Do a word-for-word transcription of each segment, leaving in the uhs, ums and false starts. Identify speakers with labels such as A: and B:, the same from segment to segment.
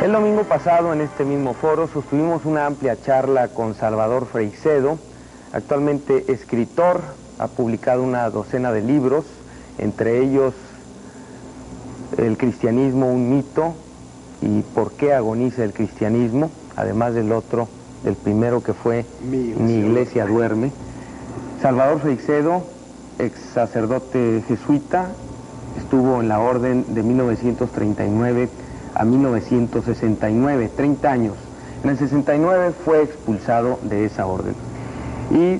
A: El domingo pasado, en este mismo foro, sostuvimos una amplia charla con Salvador Freixedo, actualmente escritor, ha publicado una docena de libros, entre ellos El cristianismo, un mito, y Por qué agoniza el cristianismo, además del otro, del primero que fue Mi iglesia, Mi iglesia duerme. Salvador Freixedo, ex sacerdote jesuita, estuvo en la orden de mil novecientos treinta y nueve a mil novecientos sesenta y nueve, treinta años. En el sesenta y nueve fue expulsado de esa orden. Y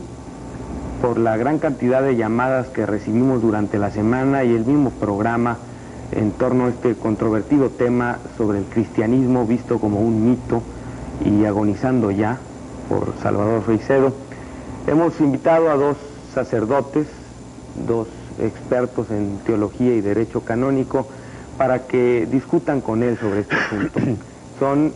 A: por la gran cantidad de llamadas que recibimos durante la semana y el mismo programa en torno a este controvertido tema sobre el cristianismo visto como un mito y agonizando ya por Salvador Freixedo, hemos invitado a dos sacerdotes, dos expertos en teología y derecho canónico, para que discutan con él sobre este asunto. Son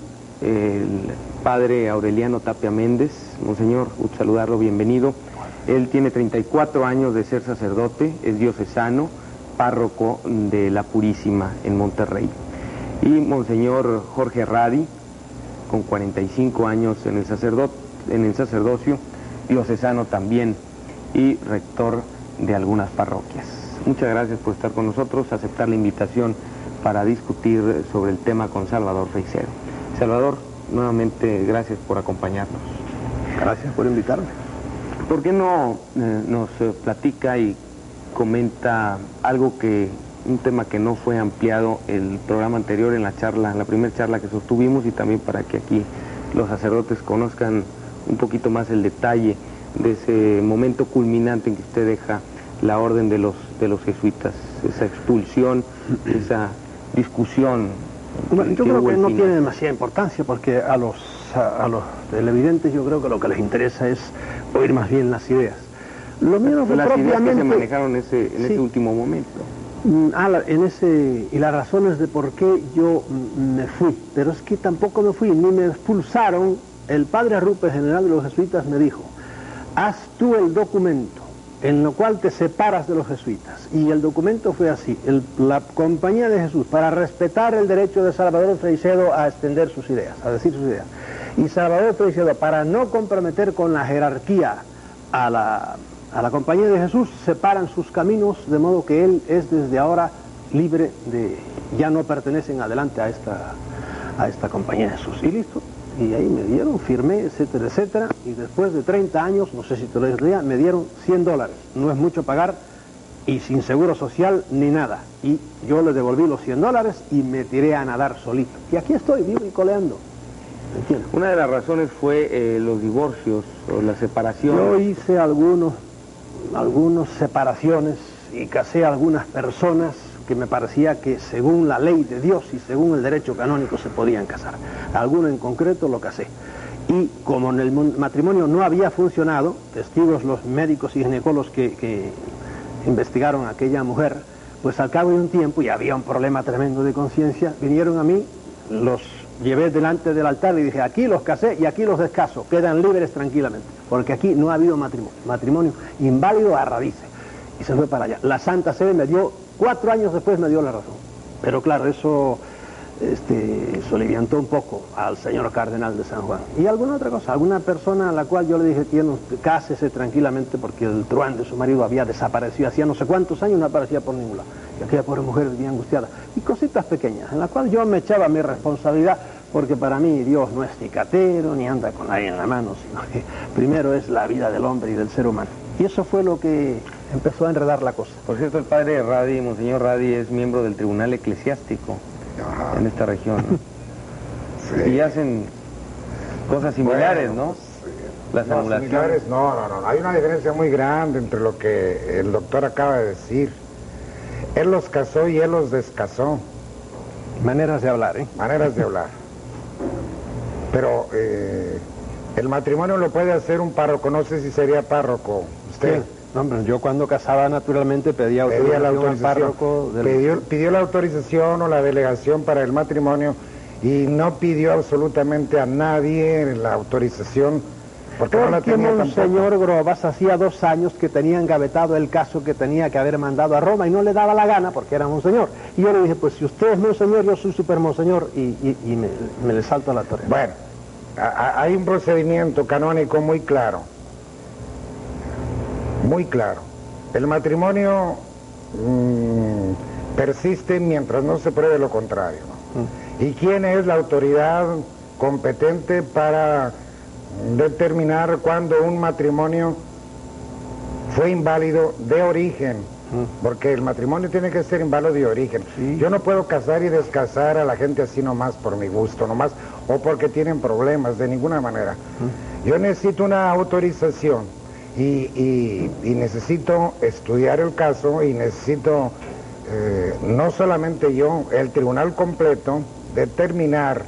A: el padre Aureliano Tapia Méndez. Monseñor, gusto saludarlo, bienvenido. Él tiene treinta y cuatro años de ser sacerdote, es diocesano, párroco de la Purísima en Monterrey. Y Monseñor Jorge Radi, con cuarenta y cinco años en el, sacerdot en el sacerdocio, diocesano también y rector de algunas parroquias. Muchas gracias por estar con nosotros, aceptar la invitación para discutir sobre el tema con Salvador Freixedo. Salvador, nuevamente gracias por acompañarnos.
B: Gracias por invitarme.
A: ¿Por qué no eh, nos eh, platica y comenta algo que, un tema que no fue ampliado el programa anterior en la charla, en la primera charla que sostuvimos, y también para que aquí los sacerdotes conozcan un poquito más el detalle de ese momento culminante en que usted deja la orden de los, de los jesuitas, esa expulsión, esa discusión?
B: Bueno, yo creo que no tiene demasiada importancia, porque a los, a, a los televidentes yo creo que lo que les interesa es oír más bien las ideas. Lo mío no fue
A: las
B: propiamente...
A: ideas que se manejaron ese, en sí. ese último momento.
B: Ah, la, en ese, y las razones de por qué yo me fui, pero es que tampoco me fui, ni me expulsaron. El padre Arrupe, general de los jesuitas, me dijo: haz tú el documento en lo cual te separas de los jesuitas. Y el documento fue así: el, la Compañía de Jesús, para respetar el derecho de Salvador Freixedo a extender sus ideas, a decir sus ideas. Y Salvador Freixedo, para no comprometer con la jerarquía a la, a la Compañía de Jesús, separan sus caminos, de modo que él es desde ahora libre de... ya no pertenece en adelante a esta, a esta Compañía de Jesús. Y listo. Y ahí me dieron, firmé, etcétera, etcétera, y después de treinta años, no sé si te lo decía, me dieron cien dólares. No es mucho pagar, y sin seguro social ni nada. Y yo le devolví los cien dólares y me tiré a nadar solito. Y aquí estoy, vivo y coleando. ¿Entiendes?
A: Una de las razones fue eh, los divorcios o la separación.
B: Yo hice algunos, algunas separaciones y casé a algunas personas que me parecía que según la ley de Dios y según el derecho canónico se podían casar. Alguno en concreto lo casé. Y como en el matrimonio no había funcionado, testigos los médicos y ginecólogos que, que investigaron a aquella mujer, pues al cabo de un tiempo, y había un problema tremendo de conciencia, vinieron a mí, los llevé delante del altar y dije: aquí los casé y aquí los descaso, quedan libres tranquilamente, porque aquí no ha habido matrimonio, matrimonio inválido a raíces. Y se fue para allá. La Santa Sede me dio, cuatro años después me dio la razón. Pero claro, eso este, soliviantó un poco al señor cardenal de San Juan. Y alguna otra cosa, alguna persona a la cual yo le dije: no, cásese tranquilamente, porque el truán de su marido había desaparecido, hacía no sé cuántos años no aparecía por ningún lado. Y aquella pobre mujer vivía angustiada. Y cositas pequeñas, en las cuales yo me echaba mi responsabilidad, porque para mí Dios no es cicatero, ni anda con nadie en la mano, sino que primero es la vida del hombre y del ser humano. Y eso fue lo que empezó a enredar la cosa.
A: Por cierto, el padre Radi, Monseñor Radi, es miembro del Tribunal Eclesiástico. Ajá. En esta región, ¿no? Sí. Y hacen cosas similares, bueno, ¿no? Sí. Las
C: no,
A: anulaciones.
C: Similares, no, no, no. Hay una diferencia muy grande entre lo que el doctor acaba de decir. Él los casó y él los descasó.
B: Maneras de hablar, ¿eh?
C: Maneras de hablar. Pero eh, el matrimonio lo puede hacer un párroco. No sé si sería párroco usted.
B: Sí. No, hombre, yo cuando casaba naturalmente pedía autorización, pedía la autorización al párroco del...
C: pidió, pidió la autorización o la delegación para el matrimonio y no pidió absolutamente a nadie la autorización Porque, no la tenía
B: Monseñor Grobas hacía dos años que tenía engavetado el caso que tenía que haber mandado a Roma y no le daba la gana porque era Monseñor. Y yo le dije, pues si usted es Monseñor, yo soy super Monseñor, y, y, y me, me le salto a la torre.
C: Bueno, a, hay un procedimiento canónico muy claro, muy claro. El matrimonio mmm, persiste mientras no se pruebe lo contrario, ¿no? Mm. ¿Y quién es la autoridad competente para determinar cuándo un matrimonio fue inválido de origen? Mm. Porque el matrimonio tiene que ser inválido de origen. Sí. Yo no puedo casar y descasar a la gente así nomás por mi gusto, nomás, o porque tienen problemas, de ninguna manera. Mm. Yo necesito una autorización y, y, y necesito estudiar el caso y necesito, eh, no solamente yo, el tribunal completo, determinar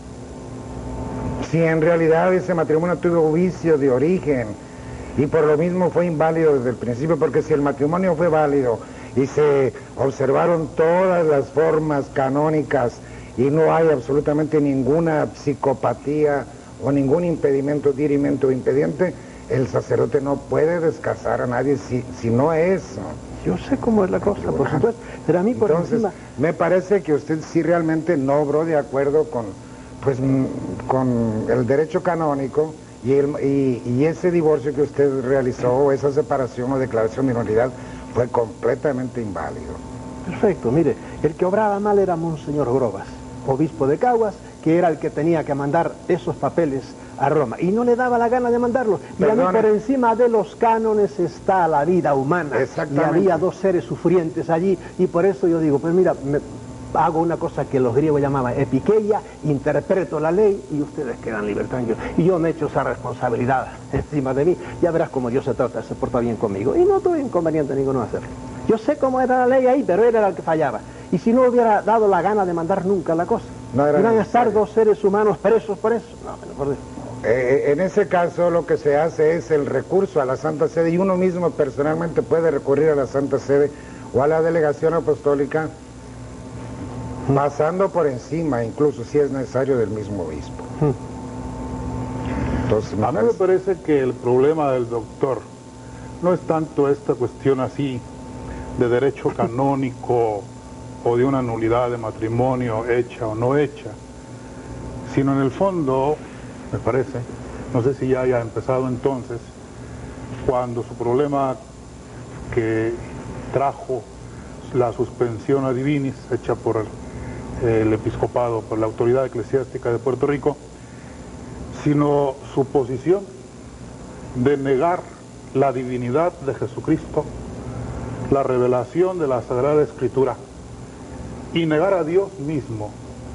C: si en realidad ese matrimonio tuvo vicio de origen y por lo mismo fue inválido desde el principio, porque si el matrimonio fue válido y se observaron todas las formas canónicas y no hay absolutamente ninguna psicopatía o ningún impedimento, dirimento o impediente, el sacerdote no puede descasar a nadie si, si no es...
B: Yo sé cómo es la cosa, por supuesto, pero a mí por
C: Entonces,
B: encima...
C: me parece que usted sí realmente no obró de acuerdo con, pues, con el derecho canónico y, el, y, y ese divorcio que usted realizó, esa separación o declaración de nulidad, fue completamente inválido.
B: Perfecto, mire, el que obraba mal era Monseñor Grobas, obispo de Caguas, que era el que tenía que mandar esos papeles a Roma, y no le daba la gana de mandarlos. Y a mí por encima de los cánones está la vida humana, y había dos seres sufrientes allí, y por eso yo digo, pues mira, me, hago una cosa que los griegos llamaban epiqueia, interpreto la ley y ustedes quedan libres, tranquilos. Y yo me echo esa responsabilidad encima de mí, ya verás cómo Dios se trata, se porta bien conmigo, y no tuve inconveniente ninguno hacerlo. Yo sé cómo era la ley ahí, pero él era el que fallaba, y si no hubiera dado la gana de mandar nunca la cosa, no era iban a estar dos seres humanos presos por eso. No, por Dios.
C: Eh, en ese caso lo que se hace es el recurso a la Santa Sede, y uno mismo personalmente puede recurrir a la Santa Sede o a la delegación apostólica, pasando por encima, incluso si es necesario, del mismo obispo.
D: Entonces, a mí me parece que el problema del doctor no es tanto esta cuestión así de derecho canónico o de una nulidad de matrimonio hecha o no hecha, sino en el fondo, me parece, no sé si ya haya empezado entonces, cuando su problema que trajo la suspensión a divinis hecha por el, el episcopado, por la autoridad eclesiástica de Puerto Rico, sino su posición de negar la divinidad de Jesucristo, la revelación de la Sagrada Escritura, y negar a Dios mismo,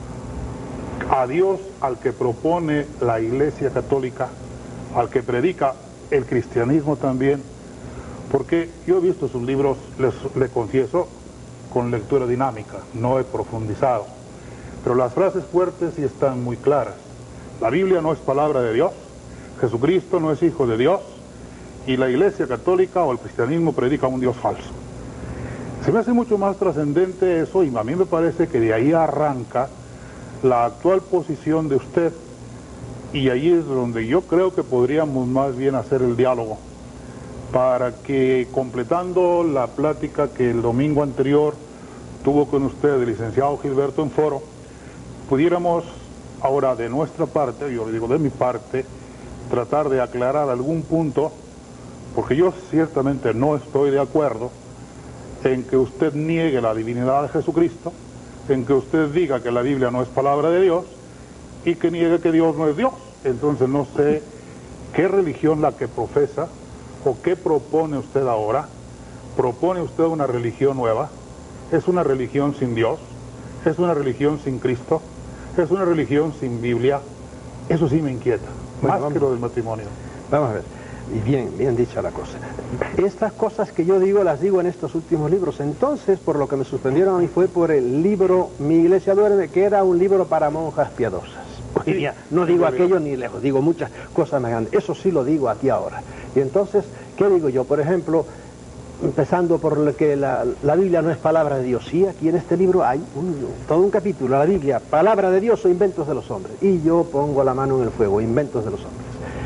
D: a Dios al que propone la Iglesia Católica, al que predica el cristianismo también, porque yo he visto sus libros, les, le confieso, con lectura dinámica, no he profundizado, pero las frases fuertes sí están muy claras. La Biblia no es palabra de Dios, Jesucristo no es hijo de Dios, y la Iglesia Católica o el cristianismo predica un Dios falso. Se me hace mucho más trascendente eso, y a mí me parece que de ahí arranca la actual posición de usted, y ahí es donde yo creo que podríamos más bien hacer el diálogo, para que, completando la plática que el domingo anterior tuvo con usted el licenciado Gilberto en Foro, pudiéramos ahora de nuestra parte, yo le digo de mi parte, tratar de aclarar algún punto, porque yo ciertamente no estoy de acuerdo en que usted niegue la divinidad de Jesucristo, en que usted diga que la Biblia no es palabra de Dios y que niegue que Dios no es Dios. Entonces no sé qué religión la que profesa o qué propone usted ahora. ¿Propone usted una religión nueva? ¿Es una religión sin Dios? ¿Es una religión sin Cristo? ¿Es una religión sin Biblia? Eso sí me inquieta, bueno, más vamos, que lo del matrimonio.
B: Vamos a ver, y bien, bien dicha la cosa. Estas cosas que yo digo, las digo en estos últimos libros. Entonces, por lo que me suspendieron a mí fue por el libro Mi Iglesia Duerme, que era un libro para monjas piadosas. Hoy día no digo aquello ni lejos, digo muchas cosas más grandes. Eso sí lo digo aquí ahora. Y entonces, ¿qué digo yo? Por ejemplo, empezando por lo que la, la Biblia no es palabra de Dios. Sí, aquí en este libro hay un, todo un capítulo, la Biblia, palabra de Dios o inventos de los hombres. Y yo pongo la mano en el fuego, inventos de los hombres.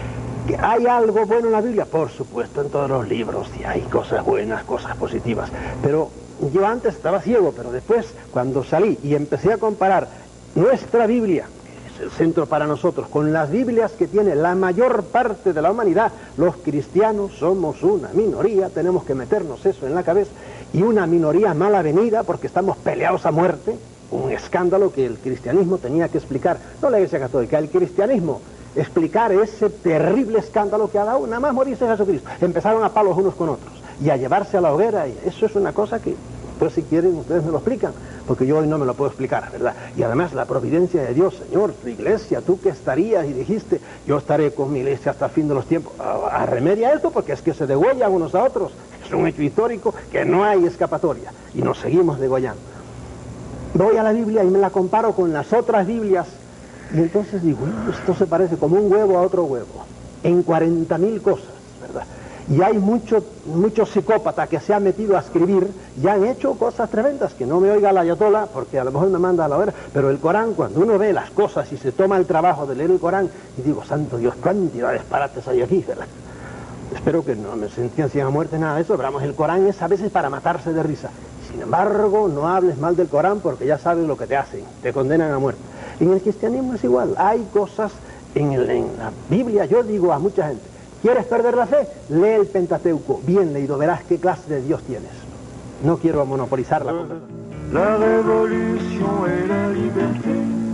B: ¿Que hay algo bueno en la Biblia? Por supuesto, en todos los libros y hay cosas buenas, cosas positivas. Pero yo antes estaba ciego, pero después, cuando salí y empecé a comparar nuestra Biblia, que es el centro para nosotros, con las Biblias que tiene la mayor parte de la humanidad, los cristianos somos una minoría, tenemos que meternos eso en la cabeza, y una minoría mal avenida porque estamos peleados a muerte, un escándalo que el cristianismo tenía que explicar, no la Iglesia Católica, el cristianismo, explicar ese terrible escándalo que ha dado nada más morirse Jesucristo. Empezaron a palos unos con otros y a llevarse a la hoguera, y eso es una cosa que, pues si quieren ustedes me lo explican, porque yo hoy no me lo puedo explicar, ¿verdad? Y además la providencia de Dios, Señor, tu iglesia, tú que estarías y dijiste, yo estaré con mi iglesia hasta el fin de los tiempos, a, a remedia esto, porque es que se degüellan unos a otros, es un hecho histórico que no hay escapatoria, y nos seguimos degollando. Voy a la Biblia y me la comparo con las otras Biblias, y entonces digo, esto se parece como un huevo a otro huevo, en cuarenta mil cosas, ¿verdad? Y hay muchos mucho psicópatas que se han metido a escribir y han hecho cosas tremendas, que no me oiga la ayatollah, porque a lo mejor me manda a la hoguera, pero el Corán, cuando uno ve las cosas y se toma el trabajo de leer el Corán, y digo, santo Dios, cantidad de disparates hay aquí, ¿verdad? Espero que no me sentencien a muerte, nada de eso, pero vamos, el Corán es a veces para matarse de risa. Sin embargo, no hables mal del Corán porque ya sabes lo que te hacen, te condenan a muerte. En el cristianismo es igual, hay cosas en, el, en la Biblia, yo digo a mucha gente, ¿quieres perder la fe? Lee el Pentateuco, bien leído, verás qué clase de Dios tienes. No quiero monopolizar la conversación.
E: La revolución et la liberté,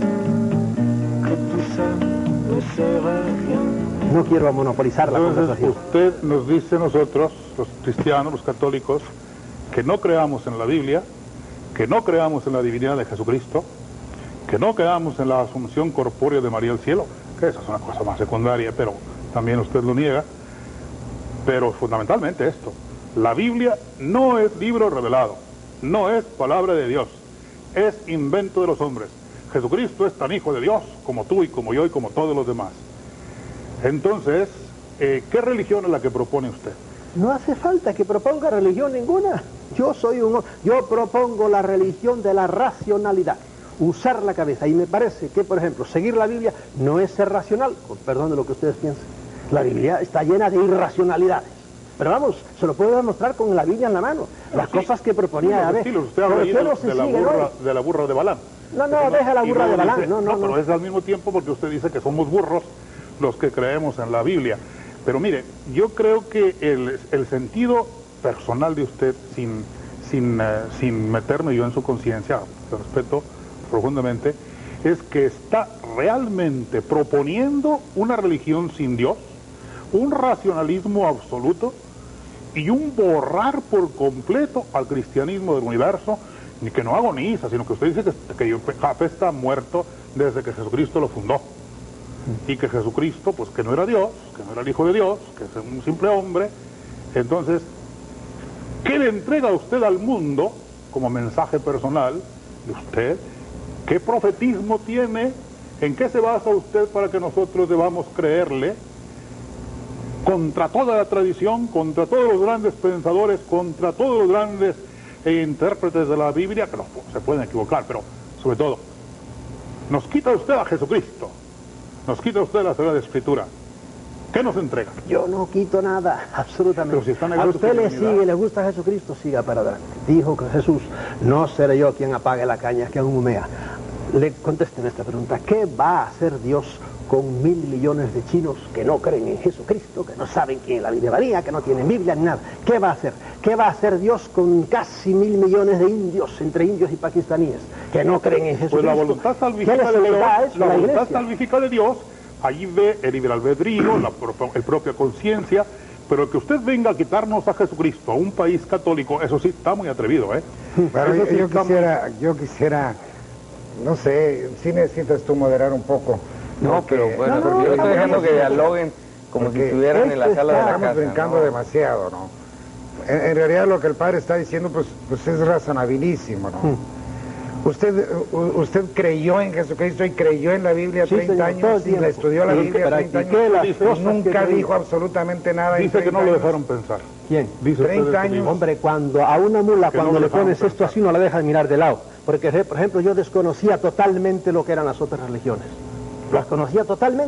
E: que tout ça ne sert à rien.
B: No quiero monopolizar la
D: Entonces,
B: conversación.
D: usted nos dice nosotros, los cristianos, los católicos, que no creamos en la Biblia, que no creamos en la divinidad de Jesucristo, que no creamos en la asunción corpórea de María al cielo, que esa es una cosa más secundaria, pero también usted lo niega. Pero fundamentalmente esto, la Biblia no es libro revelado, no es palabra de Dios, es invento de los hombres. Jesucristo es tan hijo de Dios como tú y como yo y como todos los demás. Entonces, eh, ¿qué religión es la que propone usted?
B: No hace falta que proponga religión ninguna. Yo soy un... Yo propongo la religión de la racionalidad, usar la cabeza. Y me parece que, por ejemplo, seguir la Biblia no es ser racional, con perdón de lo que ustedes piensen. La Biblia está llena de irracionalidades. Pero vamos, se lo puedo demostrar con la Biblia en la mano. Las
D: sí,
B: cosas que proponía... A ver,
D: usted habla ahí de,
B: no se
D: de, la
B: sigue,
D: burra,
B: ¿no?
D: de la burra de Balaam.
B: No, no, deja la burra de Balaam.
D: Dice,
B: no, no,
D: no,
B: no.
D: pero es al mismo tiempo porque usted dice que somos burros los que creemos en la Biblia. Pero mire, yo creo que el, el sentido personal de usted, sin, sin, uh, sin meterme yo en su conciencia, lo respeto profundamente, es que está realmente proponiendo una religión sin Dios, un racionalismo absoluto y un borrar por completo al cristianismo del universo, ni que no agoniza, sino que usted dice que, que Jafé está muerto desde que Jesucristo lo fundó. Y que Jesucristo, pues que no era Dios, que no era el Hijo de Dios, que es un simple hombre. Entonces, ¿qué le entrega usted al mundo como mensaje personal de usted? ¿Qué profetismo tiene? ¿En qué se basa usted para que nosotros debamos creerle? Contra toda la tradición, contra todos los grandes pensadores, contra todos los grandes eh, intérpretes de la Biblia, que no, se pueden equivocar, pero sobre todo, nos quita usted a Jesucristo. Nos quita usted la Sagrada Escritura. ¿Qué nos entrega?
B: Yo no quito nada, absolutamente.
D: Pero si está
B: a
D: negando
B: usted
D: su
B: le
D: divinidad.
B: sigue, le gusta Jesucristo, siga para adelante. Dijo que Jesús, no seré yo quien apague la caña que aún humea. Le contesten esta pregunta, ¿qué va a hacer Dios con mil millones de chinos que no creen en Jesucristo, que no saben quién es la Biblia varía, que no tienen Biblia ni nada? ¿Qué va a hacer? ¿Qué va a hacer Dios con casi mil millones de indios, entre indios y pakistaníes, que no creen en Jesucristo?
D: Pues la voluntad salvífica
B: ¿Qué
D: de
B: les
D: Dios,
B: da eso a
D: la
B: la
D: voluntad
B: iglesia?
D: salvífica de Dios, allí ve el libre albedrío, la pro- el propia conciencia, pero que usted venga a quitarnos a Jesucristo, a un país católico, eso sí está muy atrevido, ¿eh?
C: Pero
D: Eso
C: yo,
D: sí
C: yo
D: está muy-
C: quisiera, yo quisiera, no sé, si necesitas tú moderar un poco.
A: No,
C: porque-
A: pero bueno,
B: No, no,
A: porque yo estoy
B: estamos
A: dejando que
B: haciendo-
A: dialoguen como si
C: porque
A: estuvieran en la
B: este
A: sala de la
C: Estamos
A: casa.
C: brincando
A: ¿no?
C: demasiado, ¿no? En, en realidad lo que el padre está diciendo, pues, pues es razonabilísimo, ¿no?
B: Hmm.
C: Usted, u- usted creyó en Jesucristo y creyó en la Biblia
B: Sí,
C: treinta
B: señor, todo el
C: años y
B: tiempo.
C: la estudió la
B: Y
C: Biblia treinta
B: practiqué
C: años.
B: las
C: y
B: cosas
C: nunca
B: que creí.
C: dijo absolutamente nada. en
D: Dice que no
C: treinta
D: lo
C: años.
D: dejaron pensar.
B: ¿Quién?
D: Dice usted
C: treinta
D: eso
C: años.
D: mismo.
B: Hombre, cuando a una mula,
D: Que no
B: cuando
D: lo
B: le pones
D: dejaron
B: esto
D: pensar.
B: así, no la dejas mirar de lado. Porque, por ejemplo, yo desconocía totalmente lo que eran las otras religiones. Las conocía totalmente.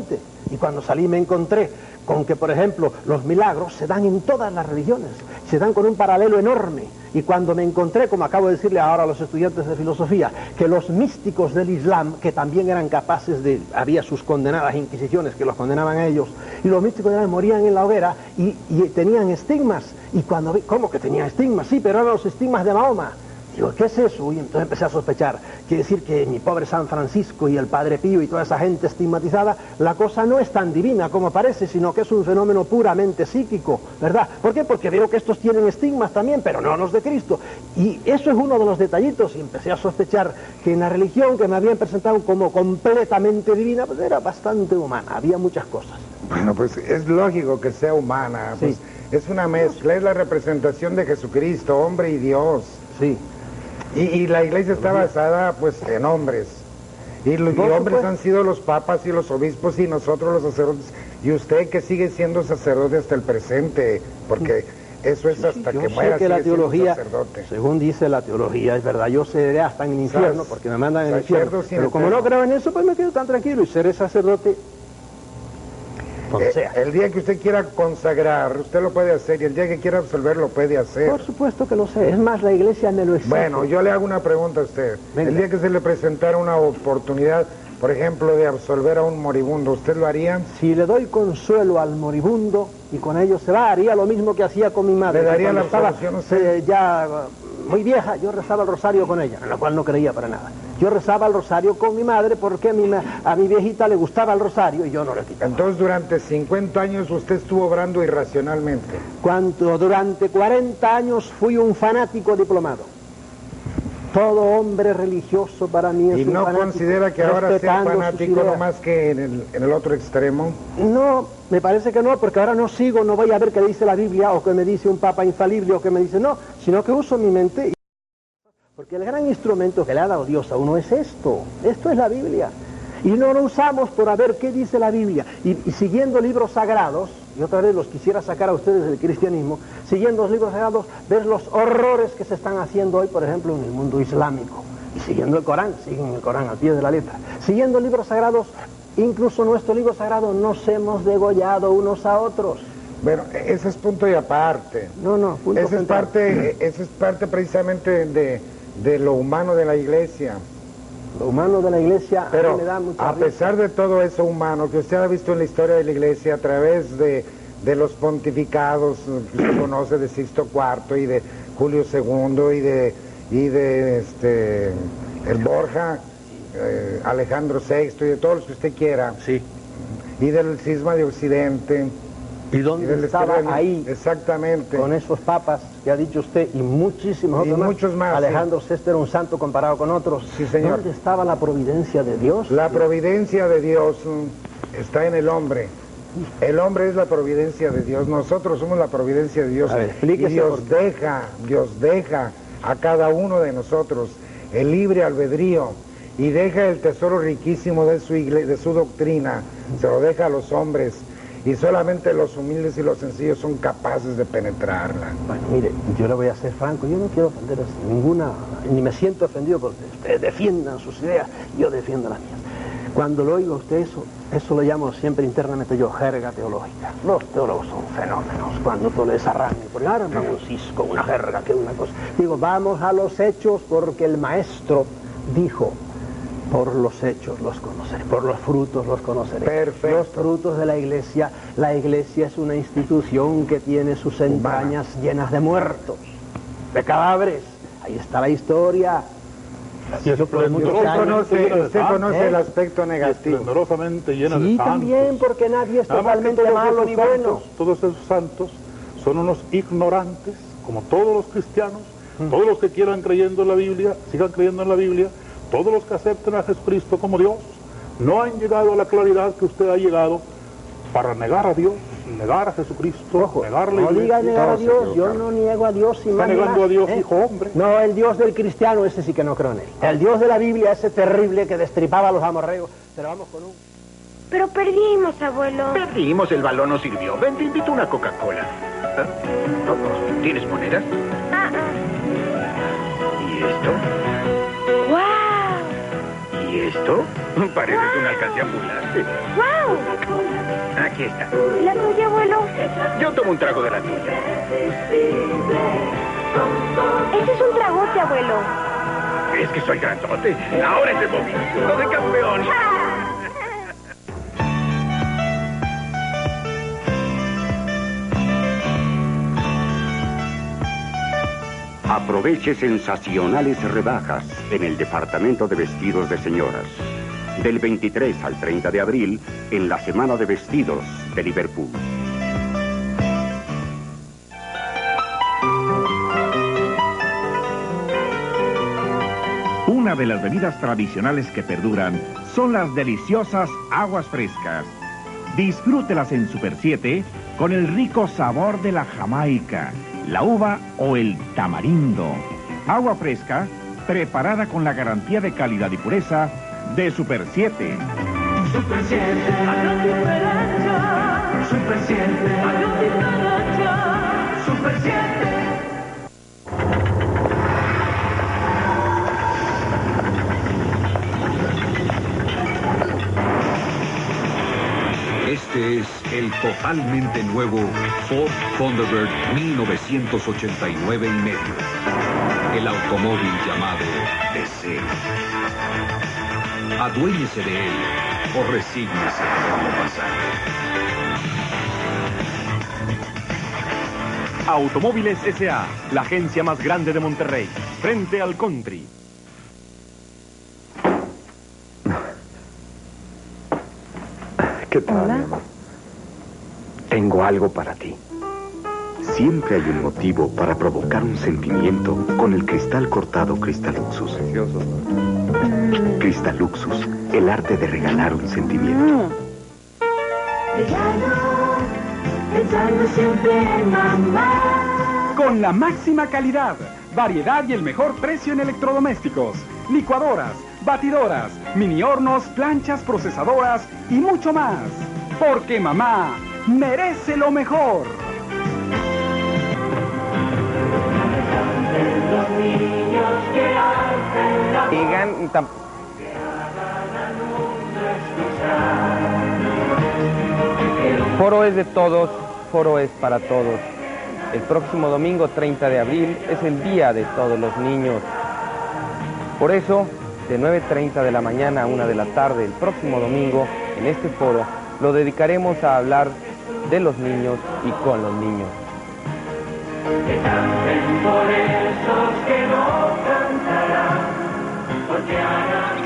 B: Y cuando salí me encontré con que, por ejemplo, los milagros se dan en todas las religiones, se dan con un paralelo enorme. Y cuando me encontré, como acabo de decirle ahora a los estudiantes de filosofía, que los místicos del Islam, que también eran capaces de, había sus condenadas inquisiciones que los condenaban a ellos, y los místicos del Islam morían en la hoguera y, y tenían estigmas. Y cuando vi, ¿cómo que tenían estigmas? Sí, pero eran los estigmas de Mahoma. Digo, ¿qué es eso? Y entonces empecé a sospechar. Quiere decir que mi pobre San Francisco y el Padre Pío y toda esa gente estigmatizada, la cosa no es tan divina como parece, sino que es un fenómeno puramente psíquico, ¿verdad? ¿Por qué? Porque veo que estos tienen estigmas también, pero no los de Cristo. Y eso es uno de los detallitos, y empecé a sospechar que en la religión que me habían presentado como completamente divina, pues era bastante humana, había muchas cosas.
C: Bueno, pues es lógico que sea humana, pues
B: Sí.
C: es una mezcla, es la representación de Jesucristo, hombre y Dios.
B: Sí.
C: Y, y la iglesia está basada pues en hombres. Y los y
B: Por
C: hombres
B: supuesto.
C: han sido los papas y los obispos y nosotros los sacerdotes. Y usted que sigue siendo sacerdote hasta el presente, porque eso es hasta
B: Yo
C: que
B: sé
C: muera
B: que la
C: sigue siendo
B: teología,
C: sacerdote.
B: según dice la teología, es verdad, yo seré hasta en el infierno,
C: Sas-
B: porque me mandan en el infierno.
C: sacerdote sin
B: Pero como no
C: eterno.
B: creo en eso, pues me quedo tan tranquilo y seré sacerdote donde
C: Eh,
B: sea.
C: el día que usted quiera consagrar, usted lo puede hacer, y el día que quiera absolver, lo puede hacer.
B: Por supuesto que lo sé, es más, la iglesia me lo exige.
C: Bueno, yo le hago una pregunta a usted.
B: Venga.
C: El día que se le presentara una oportunidad, por ejemplo, de absolver a un moribundo, ¿usted lo haría?
B: Si le doy consuelo al moribundo y con ello se va, haría lo mismo que hacía con mi madre.
C: ¿Le
B: que
C: daría
B: cuando
C: la
B: estaba
C: absolución a usted?
B: eh, ya uh, muy vieja, yo rezaba el rosario con ella, en lo cual no creía para nada. Yo rezaba el rosario con mi madre porque a mi, ma- a mi viejita le gustaba el rosario y yo no le quitaba.
C: Entonces, durante cincuenta años usted estuvo obrando irracionalmente.
B: Cuando durante cuarenta años fui un fanático diplomado. Todo hombre religioso para mí es
C: ¿Y
B: un
C: no
B: fanático,
C: considera que ahora sea
B: respetando sus
C: fanático
B: ideas.
C: no más que en el, en el otro extremo?
B: No, me parece que no, porque ahora no sigo, no voy a ver qué dice la Biblia o qué me dice un papa infalible o qué me dice, no, sino que uso mi mente. y- Porque el gran instrumento que le ha dado Dios a uno es esto, esto es la Biblia. Y no lo usamos por a ver qué dice la Biblia. Y, y siguiendo libros sagrados, y otra vez los quisiera sacar a ustedes del cristianismo, siguiendo los libros sagrados, ver los horrores que se están haciendo hoy, por ejemplo, en el mundo islámico. Y siguiendo el Corán, siguen el Corán al pie de la letra. Siguiendo libros sagrados, incluso nuestro libro sagrado, nos hemos degollado unos a otros.
C: Bueno, ese es punto y aparte.
B: No, no, punto
C: Esa es
B: central.
C: parte, esa es parte precisamente de, de lo humano de la iglesia.
B: Lo humano de la iglesia a
C: Pero
B: mí me da mucha
C: a
B: risa.
C: pesar de todo eso humano que usted ha visto en la historia de la iglesia a través de, de los pontificados que usted conoce de Sixto cuarto y de Julio segundo y de y de este el Borja, eh, Alejandro sexto y de todos los que usted quiera,
B: Sí.
C: y del cisma de Occidente
B: ¿Y
C: y
B: dónde
C: del
B: estaba
C: Esquerra-
B: ahí
C: exactamente.
B: con esos papas que ha dicho usted y muchísimos
C: Y
B: otros más?
C: muchos más,
B: Alejandro sexto era un santo comparado con otros.
C: Sí, señor.
B: ¿Dónde estaba la providencia de Dios?
C: La providencia de Dios mm, está en el hombre. El hombre es la providencia de Dios. Nosotros somos la providencia de Dios.
B: A ver,
C: y
B: explíquese
C: Dios
B: por qué.
C: deja, Dios deja a cada uno de nosotros el libre albedrío y deja el tesoro riquísimo de su igle- de su doctrina. Se lo deja a los hombres y solamente los humildes y los sencillos son capaces de penetrarla.
B: Bueno, mire, yo le voy a ser franco, yo no quiero ofender a ninguna, ni me siento ofendido porque ustedes defiendan sus ideas, yo defiendo las mías. Cuando lo oigo a usted eso, eso lo llamo siempre internamente yo jerga teológica. Los teólogos son fenómenos, cuando tú les arrancan, porque arman un cisco, una jerga, que una cosa. Digo, vamos a los hechos porque el maestro dijo, por los hechos los conoceré, por los frutos los conoceré.
C: Perfecto.
B: Los frutos de la iglesia, la iglesia es una institución que tiene sus entrañas llenas de muertos, de cadáveres. Ahí está la historia.
D: Y
B: Yo por muchos
C: Usted
B: años-
C: conoce,
D: llena de
C: usted
D: santos,
C: conoce
B: ¿eh?
C: el aspecto negativo.
D: esplendorosamente llena de
B: Sí,
D: santos.
B: también, porque nadie es
D: Nada más que
B: totalmente
D: todos
B: malo
D: esos
B: ni bueno.
D: santos, todos esos santos son unos ignorantes, como todos los cristianos, todos los que quieran creyendo en la Biblia, sigan creyendo en la Biblia, todos los que acepten a Jesucristo como Dios, no han llegado a la claridad que usted ha llegado para negar a Dios, negar a Jesucristo,
B: Ojo,
D: negar la
B: no
D: iglesia.
B: diga negar a
C: Todos se
B: Dios, yo
C: equivocaron.
B: no niego a Dios sin
D: Está
B: más ni
D: negando
B: más,
D: a Dios,
B: ¿eh?
D: hijo hombre.
B: No, el Dios del cristiano, ese sí que no creo en él. El Dios de la Biblia, ese terrible que destripaba a los amorreos. Pero vamos con un...
F: Pero perdimos, abuelo.
G: Perdimos, el balón no sirvió. Ven, te invito una Coca-Cola. ¿Ah? No, ¿tienes monedas?
F: Ah, ah.
G: ¿Y esto?
F: ¡Wow!
G: ¿Y ¿Y esto? Parece wow. una alcancía ambulante.
F: ¡Wow!
G: Aquí está.
F: ¿La tuya, abuelo?
G: Yo tomo un trago de la tuya.
F: Ese es un tragote, abuelo.
G: Es que soy grandote. Ahora es el movimiento de campeón.
H: Aproveche sensacionales rebajas en el departamento de vestidos de señoras. Del veintitrés al treinta de abril, en la Semana de Vestidos de Liverpool.
I: Una de las bebidas tradicionales que perduran son las deliciosas aguas frescas. Disfrútelas en Super siete con el rico sabor de la Jamaica, la uva o el tamarindo. Agua fresca preparada con la garantía de calidad y pureza de Super siete.
E: Super siete, Super siete, Super siete.
J: Este es el totalmente nuevo Ford Thunderbird mil novecientos ochenta y nueve y medio. El automóvil llamado Deseo. Aduéñese de él o resígnese a verlo pasar.
K: Automóviles S A, la agencia más grande de Monterrey, frente al country.
L: ¿Qué tal, mi amor? Tengo algo para ti.
H: Siempre hay un motivo para provocar un sentimiento con el cristal cortado Cristaluxus.
A: Precioso.
H: Cristaluxus, el arte de regalar un sentimiento.
E: Pensando siempre en mamá.
K: Con la máxima calidad, variedad y el mejor precio en electrodomésticos, licuadoras, batidoras, mini hornos, planchas, procesadoras y mucho más. Porque mamá merece lo mejor.
A: Digan, tam- Foro es de todos, foro es para todos. El próximo domingo treinta de abril es el día de todos los niños. Por eso, de nueve treinta de la mañana a una de la tarde el próximo domingo, en este foro, lo dedicaremos a hablar de los niños y con los niños.
E: Que canten por esos que no cantarán, porque harán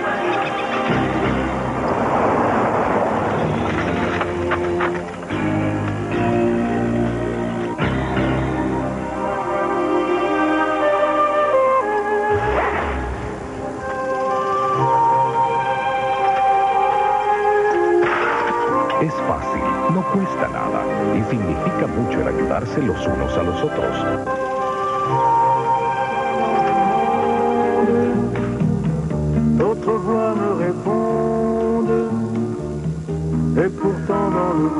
I: Es fácil, no cuesta nada y significa mucho el ayudarse los unos a los otros.
E: D'autres voix me répondent, et pourtant dans le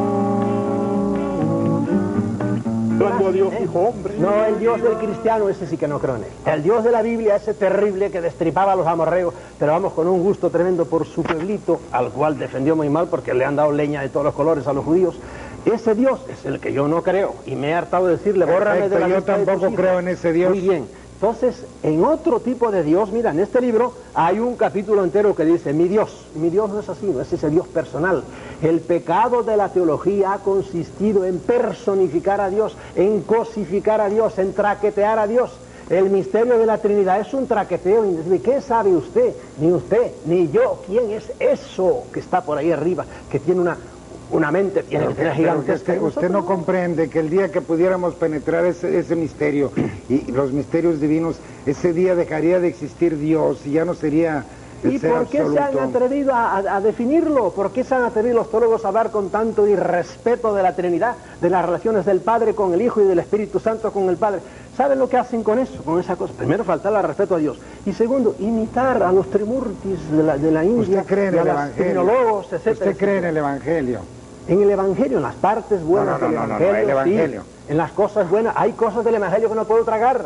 E: monde.
B: Dando a Dios, hijo hombre. No, el Dios del cristiano, ese sí que no creo en él. El Dios de la Biblia, ese terrible que destripaba a los amorreos, pero vamos, con un gusto tremendo por su pueblito, al cual defendió muy mal porque le han dado leña de todos los colores a los judíos. Ese Dios es el que yo no creo, y me he hartado de decirle, bórrame de la
C: yo
B: lista de
C: tampoco
B: tus
C: creo
B: hijos.
C: en ese Dios.
B: Muy bien. Entonces, en otro tipo de Dios, mira, en este libro hay un capítulo entero que dice, mi Dios. Mi Dios no es así, no es ese Dios personal. El pecado de la teología ha consistido en personificar a Dios, en cosificar a Dios, en traquetear a Dios. El misterio de la Trinidad es un traqueteo. ¿Qué sabe usted? Ni usted, ni yo. ¿Quién es eso que está por ahí arriba, que tiene una... Una mente tiene que tener gigantesca.
C: Usted, usted no comprende que el día que pudiéramos penetrar ese, ese misterio y los misterios divinos, ese día dejaría de existir Dios y ya no sería el
B: ¿Y
C: ser
B: por qué
C: absoluto.
B: se han atrevido a, a, a definirlo? ¿Por qué se han atrevido los teólogos a hablar con tanto irrespeto de la Trinidad, de las relaciones del Padre con el Hijo y del Espíritu Santo con el Padre? ¿Saben lo que hacen con eso, con esa cosa? Primero, faltarle al respeto a Dios. Y segundo, imitar a los trimurtis de la, de la India.
C: ¿Usted cree en
B: y a
C: el
B: los
C: Evangelio?
B: tecnólogos, etcétera,
C: ¿Usted cree en
B: etcétera.
C: el Evangelio?
B: En el Evangelio, en las partes buenas
C: No, no, no,
B: del
C: no, no,
B: Evangelio,
C: el Evangelio.
B: sí. En las cosas buenas. Hay cosas del Evangelio que no puedo tragar.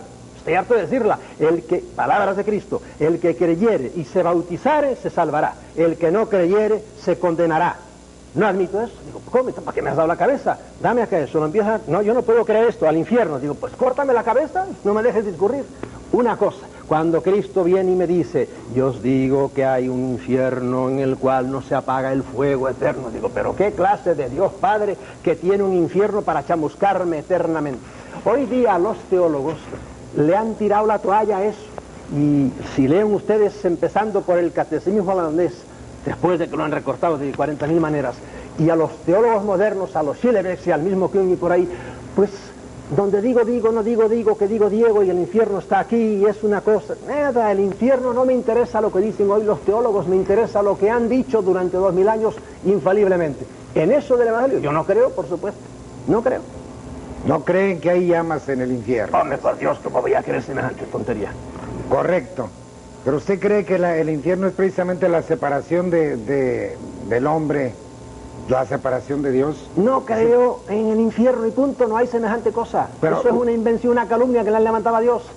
B: estoy harto de decirla, el que, palabras de Cristo, el que creyere y se bautizare se salvará, el que no creyere se condenará. No admito eso. Digo, ¿cómo? ¿Para qué me has dado la cabeza? Dame acá eso. No empieza, no, yo no puedo creer esto, al infierno. Digo, pues córtame la cabeza, no me dejes discurrir. Una cosa, cuando Cristo viene y me dice, yo os digo que hay un infierno en el cual no se apaga el fuego eterno. Digo, pero ¿qué clase de Dios Padre que tiene un infierno para chamuscarme eternamente? Hoy día los teólogos le han tirado la toalla a eso. Y si leen ustedes, empezando por el catecismo holandés, después de que lo han recortado de cuarenta mil maneras, y a los teólogos modernos, a los Schillebeck y al mismo Kuhn y por ahí, pues donde digo, digo, no digo, digo, que digo Diego y el infierno está aquí y es una cosa, nada, el infierno no me interesa lo que dicen hoy los teólogos, me interesa lo que han dicho durante dos mil años infaliblemente. En eso del Evangelio, yo no creo, por supuesto, no creo.
C: ¿No creen que hay llamas en el infierno?
B: Hombre, por Dios, ¿cómo voy a creer semejante tontería?
C: Correcto. Pero usted cree que la, el infierno es precisamente la separación de, de, del hombre, la separación de Dios.
B: No creo en el infierno y punto, no hay semejante cosa. Pero, eso es una invención, una calumnia que le han levantado a Dios.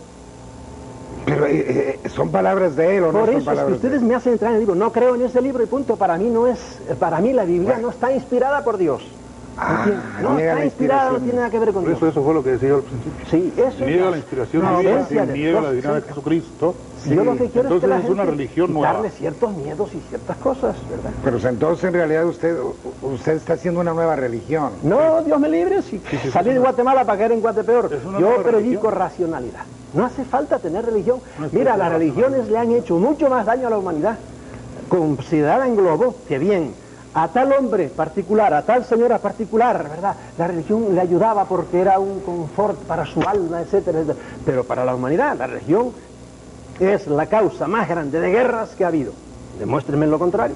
C: Pero eh, eh, son palabras de él o no
B: Por
C: son
B: eso,
C: palabras
B: si ustedes
C: de él.
B: me hacen entrar en el libro, no creo en ese libro y punto. Para mí no es, para mí la Biblia bueno. no está inspirada por Dios.
C: Ah,
B: no, no está inspirada, no tiene nada que ver con Dios.
D: Eso, eso fue lo que decía yo al principio.
B: Sí, eso
D: niega
B: es
D: la inspiración
B: la
D: divina,
B: esencia de
D: niega
B: Dios,
D: la divinidad de Jesucristo.
B: Sí. Yo lo que quiero
D: entonces
B: es que la
D: es
B: gente
D: una religión nueva.
B: darle ciertos miedos y ciertas cosas, ¿verdad?
C: Pero entonces en realidad usted usted está haciendo una nueva religión.
B: No, Dios me libre, si sí, sí, salí de Guatemala para caer en Guatepeor. Yo predico racionalidad. No hace falta tener religión. No Mira, las religiones le han hecho mucho más daño a la humanidad. Considerada en globo, que bien, a tal hombre particular, a tal señora particular, ¿verdad? La religión le ayudaba porque era un confort para su alma, etcétera, etcétera. Pero para la humanidad, la religión es la causa más grande de guerras que ha habido. Demuéstrenme lo contrario.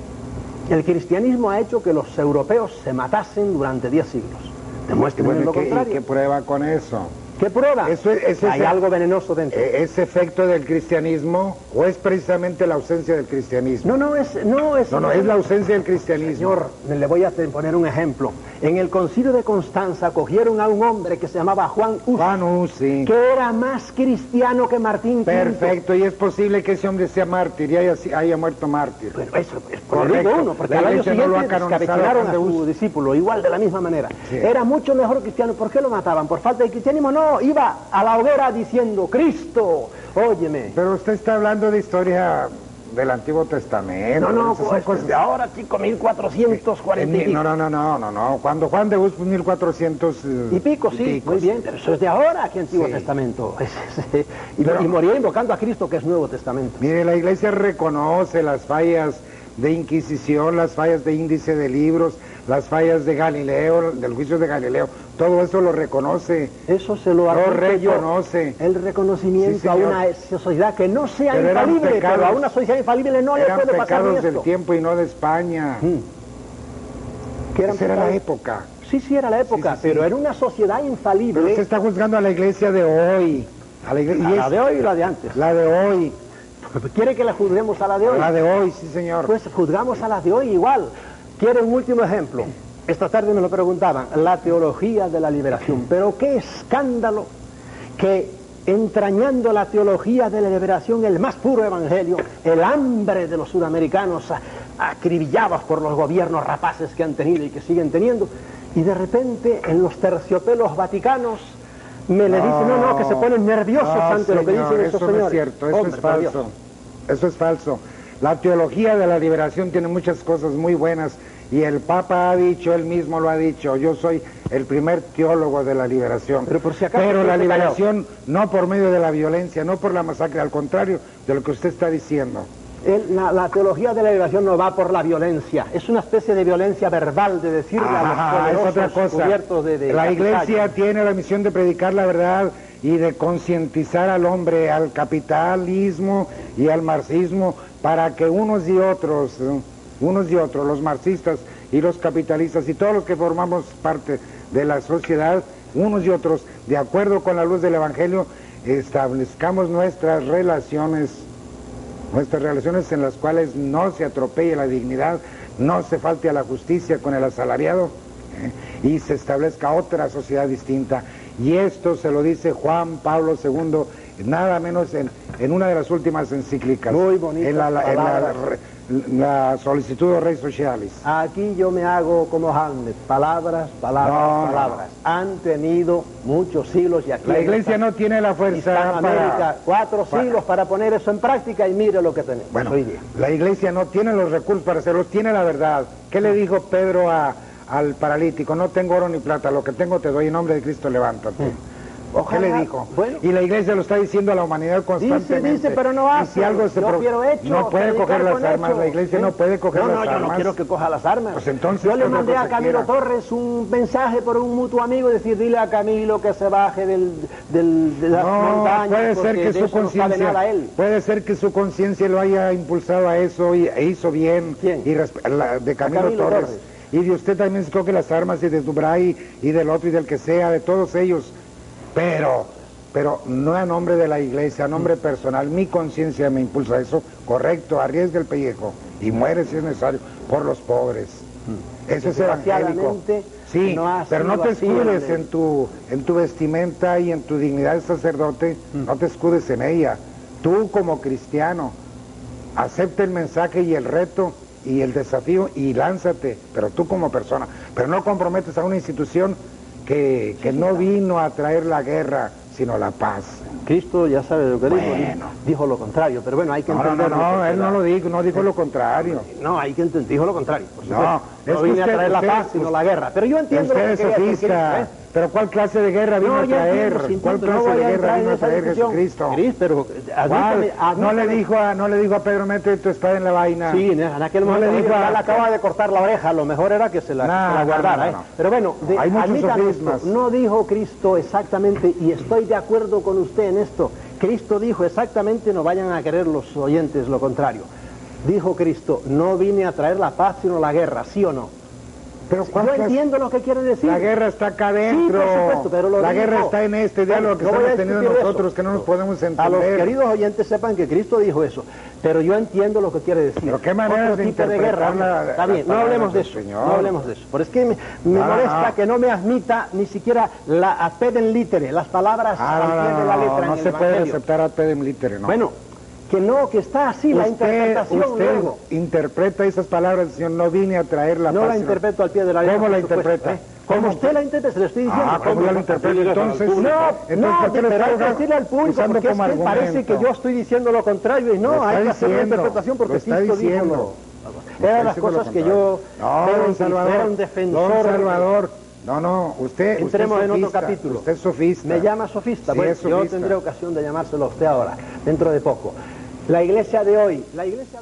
B: El cristianismo ha hecho que los europeos se matasen durante diez siglos. Demuéstrenme
C: bueno,
B: lo
C: ¿qué,
B: contrario.
C: ¿Y qué prueba con eso?
B: ¿Qué prueba?
C: Eso es, eso
B: Hay
C: es,
B: algo venenoso dentro.
C: ¿Es efecto del cristianismo o es precisamente la ausencia del cristianismo?
B: No, no es... No, es,
C: no, no, es la ausencia del cristianismo.
B: Señor, le voy a poner un ejemplo. En el concilio de Constanza cogieron a un hombre que se llamaba Juan Hus.
C: Juan Hus, sí.
B: Que era más cristiano que Martín Quinto.
C: Perfecto, y es posible que ese hombre sea mártir y haya, haya muerto mártir.
B: Pero eso es por lo uno, porque al año siguiente no descabecearon a su discípulo, igual de la misma manera. Sí. Era mucho mejor cristiano. ¿Por qué lo mataban? ¿Por falta de cristianismo? No, iba a la hoguera diciendo, Cristo, óyeme.
C: Pero usted está hablando de historia del Antiguo Testamento.
B: No, no, pues, cosas de ahora, chico, mil cuatrocientos cuarenta y
C: no, no, no, no, no, no, cuando Juan de Hus, pues mil cuatrocientos
B: y pico, y sí, pico, muy bien, pero eso es de ahora, aquí Antiguo sí. Testamento. y, pero, y moría invocando a Cristo, que es Nuevo Testamento.
C: Mire, la Iglesia reconoce las fallas de Inquisición, las fallas de índice de libros, las fallas de Galileo, del juicio de Galileo, todo eso lo reconoce.
B: Eso se lo,
C: lo reconoce.
B: Yo, el reconocimiento sí, a una sociedad que no sea pero infalible, pecados, pero a una sociedad infalible no le puede pasar esto.
C: Eran pecados del tiempo y no de España.
B: Hmm.
C: ¿Qué eran Esa era la época.
B: Sí, sí, era la época, sí, sí, pero sí. Era una sociedad infalible.
C: Pero usted está juzgando a la iglesia de hoy.
B: A la, iglesia, a la es, de hoy y la de antes.
C: La de hoy.
B: ¿Quiere que la juzguemos a la de hoy?
C: A la de hoy, sí, señor.
B: Pues juzgamos a la de hoy igual. ¿Quiere un último ejemplo? Esta tarde me lo preguntaban, la teología de la liberación. Pero qué escándalo que entrañando la teología de la liberación, el más puro evangelio, el hambre de los sudamericanos acribillados por los gobiernos rapaces que han tenido y que siguen teniendo, y de repente en los terciopelos vaticanos me le dicen, no, no, que se ponen nerviosos no, ante
C: señor,
B: lo que dicen esos
C: eso
B: señores.
C: No es cierto, eso
B: Hombre,
C: es falso. Eso es falso. La teología de la liberación tiene muchas cosas muy buenas y el Papa ha dicho, él mismo lo ha dicho, yo soy el primer teólogo de la liberación.
B: Pero, por si acaso,
C: Pero la liberación no por medio de la violencia, no por la masacre, al contrario de lo que usted está diciendo.
B: El, la, la teología de la liberación no va por la violencia, es una especie de violencia verbal, de decirle
C: ah,
B: a los poderosos
C: es otra cosa.
B: cubiertos de, de
C: La Iglesia tiene la misión de predicar la verdad y de concientizar al hombre, al capitalismo y al marxismo, para que unos y otros, ¿no? unos y otros, los marxistas y los capitalistas y todos los que formamos parte de la sociedad, unos y otros, de acuerdo con la luz del Evangelio, establezcamos nuestras relaciones, nuestras relaciones en las cuales no se atropelle la dignidad, no se falte a la justicia con el asalariado, ¿eh? y se establezca otra sociedad distinta. Y esto se lo dice Juan Pablo segundo nada menos en, en una de las últimas encíclicas.
B: Muy bonitas
C: en la, la, en la,
B: palabras.
C: la solicitud de Rey Socialis.
B: Aquí yo me hago como Hamlet, palabras, palabras,
C: No, no.
B: palabras. Han tenido muchos siglos y aquí
C: La
B: en
C: iglesia
B: esta
C: no tiene la fuerza
B: Hispanoamérica,
C: para...
B: cuatro
C: para-
B: siglos para poner eso en práctica y mire lo que tenemos
C: Bueno,
B: hoy día.
C: la iglesia no tiene los recursos para hacerlo, tiene la verdad. ¿Qué le dijo Pedro a, al paralítico? No tengo oro ni plata, lo que tengo te doy, en nombre de Cristo levántate.
B: Ojalá,
C: ¿Qué le dijo?
B: bueno.
C: Y la iglesia lo está diciendo a la humanidad constantemente.
B: Dice, pero no hace.
C: Y si algo se
B: Yo
C: pro-
B: quiero hechos,
C: no puede
B: predicar
C: coger las
B: con
C: armas,
B: hechos.
C: la iglesia
B: ¿Sí?
C: no puede coger
B: no,
C: las
B: no,
C: armas.
B: yo no quiero que coja las armas.
C: Pues entonces,
B: yo le
C: ¿qué
B: mandé
C: otra
B: a
C: cosa
B: Camilo
C: quiera?
B: Torres un mensaje por un mutuo amigo, decir, dile a Camilo que se baje del, del, de las
C: No,
B: montañas,
C: puede ser
B: porque
C: que
B: de
C: su
B: eso no sabe nada
C: conciencia,
B: él.
C: puede ser que su conciencia lo haya impulsado a eso y, e hizo bien.
B: ¿Quién?
C: Y resp- la- de Camilo,
B: Camilo
C: Torres.
B: Torres.
C: Y de usted también se coge las armas y de Dubray y del otro y del que sea, de todos ellos. Pero, pero no a nombre de la iglesia, a nombre personal. Mi conciencia me impulsa a eso. Correcto, arriesga el pellejo y muere si es necesario por los pobres. Eso es evangélico.
B: Desgraciadamente,
C: Sí,
B: no ha
C: pero no
B: sido
C: te
B: así,
C: escudes
B: hombre.
C: en tu, en tu vestimenta y en tu dignidad de sacerdote, no te escudes en ella. Tú como cristiano, acepta el mensaje y el reto y el desafío y lánzate, pero tú como persona. Pero no comprometes a una institución que, que no vino a traer la guerra, sino la paz.
B: Cristo ya sabe lo que dijo,
C: Bueno.
B: dijo lo contrario, pero bueno, hay que
C: No, no,
B: entender.
C: no, no, él no lo dijo, no dijo lo contrario.
B: No, hay que entender, dijo lo contrario. Por
C: No,
B: supuesto.
C: es
B: no
C: que
B: vine
C: usted-
B: a traer la
C: usted-
B: paz, sino la guerra. Pero yo entiendo
C: Usted
B: lo
C: es
B: que quería decir
C: sofista,
B: Cristo, ¿eh?
C: pero ¿cuál clase de guerra vino
B: No,
C: a
B: ya
C: traer?
B: entiendo, sí,
C: ¿Cuál
B: entiendo, no
C: clase
B: voy
C: de
B: a
C: guerra
B: entrar en
C: vino a
B: esa
C: traer
B: discusión.
C: Jesucristo?
B: Cris, pero
C: ¿Cuál?
B: admítame,
C: No le
B: admítame.
C: dijo a, no le dijo a Pedro, mete tu espada en la vaina.
B: Sí, en aquel
C: No
B: momento
C: le dijo
B: ya
C: a-
B: le acaba de cortar la oreja, lo mejor era que se la,
C: No,
B: se la
C: no,
B: guardara.
C: no, no,
B: ¿eh?
C: no.
B: Pero bueno, de,
C: Hay muchos
B: admítame esto,
C: sofismas.
B: no dijo Cristo exactamente, y estoy de acuerdo con usted en esto, Cristo dijo exactamente, no vayan a querer los oyentes lo contrario. Dijo Cristo, no vine a traer la paz sino la guerra, ¿sí o no?
C: Pero
B: Yo
C: ¿cuál clase-
B: entiendo lo que quiere decir.
C: La guerra está acá adentro.
B: Sí, por supuesto, pero lo
C: la
B: dijo.
C: guerra está en este diálogo que
B: Bueno, no voy a
C: estamos teniendo
B: discutir
C: nosotros,
B: eso.
C: que no nos podemos
B: A los
C: entender.
B: queridos oyentes sepan que Cristo dijo eso, pero yo entiendo lo que quiere decir.
C: Pero qué maneras
B: Otro
C: de
B: tipo de guerra.
C: interpretar la-
B: Está
C: las
B: bien, no
C: palabras
B: hablemos de
C: del
B: eso,
C: Señor.
B: no hablemos de eso. Pero es que me, me
C: No, no,
B: molesta
C: no.
B: que no me admita ni siquiera la ad pedem litere, las palabras
C: Ah,
B: al
C: no,
B: pie
C: no,
B: de la
C: no,
B: letra
C: no,
B: en
C: no
B: el
C: se puede
B: Evangelio.
C: aceptar ad pedem litere, no.
B: Bueno, que no, que está así la
C: usted,
B: interpretación
C: usted
B: luego.
C: interpreta esas palabras, Señor, no vine a traer la
B: No
C: paz.
B: la
C: sino-
B: interpreto al pie de la letra.
C: ¿Cómo la
B: por supuesto,
C: interpreta?
B: ¿eh? Como usted la interpreta, se lo estoy diciendo.
C: Ah, ¿cómo yo la interpreto? Entonces,
B: No,
C: entonces,
B: no,
C: ¿por qué lo
B: pero hay que
C: está
B: decirle al público,
C: usando
B: porque es
C: como
B: que parece
C: argumento?
B: que yo estoy diciendo lo contrario, y
C: Lo
B: no,
C: está
B: hay que hacer una
C: diciendo,
B: interpretación porque
C: lo está
B: Cristo dijo
C: diciendo.
B: lo...
C: Lo
B: Era
C: está
B: las
C: diciendo lo
B: cosas que yo
C: No,
B: era
C: don
B: un-
C: Salvador,
B: era un defensor.
C: don Salvador, no, no, usted,
B: Entremos
C: usted es
B: en otro
C: sofista,
B: capítulo.
C: Usted es sofista.
B: Me llama sofista.
C: Sí,
B: Bueno,
C: es
B: yo
C: sofista.
B: tendré ocasión de llamárselo a usted ahora, dentro de poco. La iglesia de hoy, la iglesia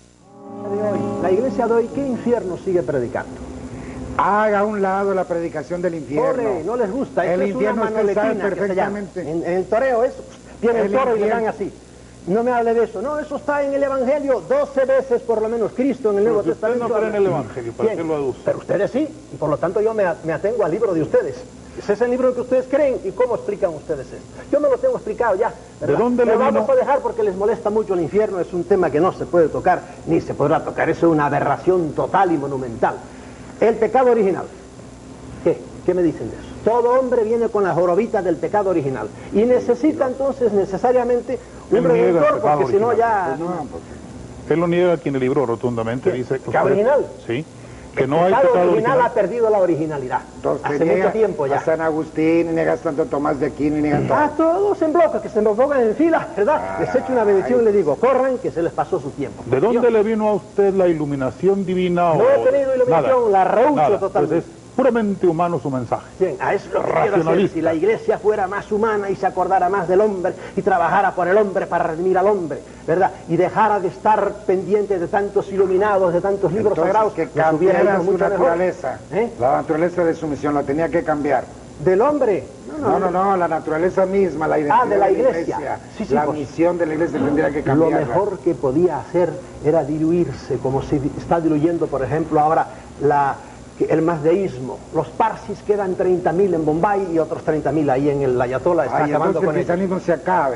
B: de hoy, la iglesia de hoy, ¿qué infierno sigue predicando?
C: Haga a un lado la predicación del infierno.
B: Pobre, no les gusta.
C: El
B: Esto es
C: infierno
B: una
C: usted sabe
B: manoletina que se llama.
C: perfectamente.
B: En, en el toreo eso, viene el,
C: El
B: toro y le
C: infierno.
B: dan así. No me hable de eso. No, eso está en el Evangelio doce veces por lo menos. Cristo en el Nuevo
D: Pero si usted
B: Testamento.
D: no cree en el
B: habla.
D: Evangelio, ¿para
B: Bien,
D: qué lo aduce?
B: Pero ustedes sí, y por lo tanto yo me, a- me atengo al libro de ustedes. Ese es el libro que ustedes creen, y cómo explican ustedes esto. Yo me lo tengo explicado ya, ¿verdad?
D: ¿De dónde le
B: Lo vamos
D: vino?
B: a dejar porque les molesta mucho el infierno. Es un tema que no se puede tocar, ni se podrá tocar. Eso es una aberración total y monumental. El pecado original. ¿Qué? ¿Qué me dicen de eso? Todo hombre viene con la jorobita del pecado original y necesita entonces necesariamente un
D: Él niega el
B: redentor,
D: pecado
B: porque si no
D: original.
B: ya...
C: No, porque
D: Él lo niega aquí en el libro rotundamente.
B: ¿Qué?
D: Dice que
B: ¿Pecado
D: usted-
B: original?
D: Sí. Que
B: el
D: no hay
B: pecado
D: pecado
B: original
D: original.
B: ha perdido la originalidad.
C: entonces
B: Hace
C: niega
B: mucho tiempo
C: a
B: ya.
C: San Agustín, y niega a Santo Tomás de Aquino, y niega a todo.
B: Ah, todos en bloque, que se me pongan en fila, ¿verdad? Les echo una bendición y les digo, corran, que se les pasó su tiempo.
D: ¿De dónde
B: Yo
D: le vino a usted la iluminación divina?
B: No
D: o...
B: he tenido iluminación,
D: Nada,
B: la rehuso
D: nada.
B: totalmente.
D: Pues es puramente humano su mensaje.
B: Bien, a eso es lo que quiero hacer.
D: Racionalista.
B: Si la iglesia fuera más humana y se acordara más del hombre y trabajara por el hombre para redimir al hombre, ¿verdad? Y dejara de estar pendiente de tantos iluminados, de tantos libros
C: Entonces,
B: sagrados,
C: que
B: nos hubiera
C: cambiara
B: ido
C: su
B: mucho mejor.
C: naturaleza.
B: ¿Eh?
C: La naturaleza de su misión la tenía que cambiar.
B: Del hombre.
C: No, no, no, la naturaleza misma, la identidad
B: Ah, de la iglesia. Sí, sí,
C: la
B: pues,
C: misión de la iglesia tendría que
B: Lo
C: cambiar.
B: mejor que podía hacer era diluirse, como se di- está diluyendo, por ejemplo, ahora la, que el mazdeísmo. Los parsis quedan treinta mil en Bombay y otros treinta mil ahí en el Ayatollah, está
C: Ay,
B: acabando
C: entonces el
B: con ellos.
C: cristianismo se acabe.
B: Sí,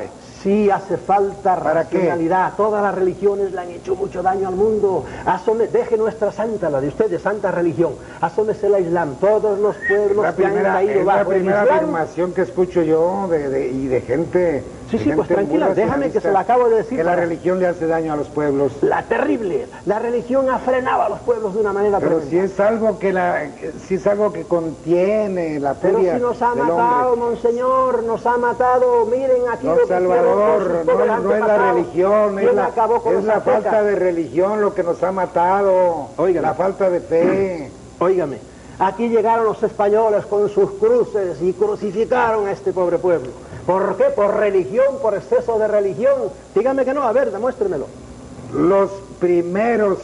B: sí hace falta
C: ¿Para
B: racionalidad. Qué? Todas las religiones le han hecho mucho daño al mundo. Asome, deje nuestra santa, la de ustedes, santa religión. Asómese la Islam. Todos los pueblos
C: la
B: que
C: primera,
B: han caído
C: es
B: bajo
C: la primera
B: el Islam.
C: afirmación que escucho yo de, de, y de gente...
B: Sí, sí, pues tranquila, déjame que se la acabo de decir.
C: Que la religión le hace daño a los pueblos.
B: La terrible. La religión ha frenado a los pueblos de una manera
C: Pero
B: tremenda.
C: si es algo que la, si es algo que contiene la
B: Pero
C: furia
B: si nos ha
C: del
B: matado,
C: hombre.
B: Monseñor, nos ha matado, miren aquí
C: No,
B: lo que
C: Salvador,
B: hicieron,
C: no,
B: todo el
C: es- no es la
B: antepasado.
C: religión, es
B: ¿Quién
C: la,
B: acabó con
C: es
B: los
C: la
B: aztecas?
C: falta de religión lo que nos ha matado.
B: Óigame.
C: La falta de fe.
B: Óigame, aquí llegaron los españoles con sus cruces y crucificaron a este pobre pueblo. ¿Por qué? Por religión, por exceso de religión. Dígame que no, a ver, demuéstremelo.
C: Los primeros,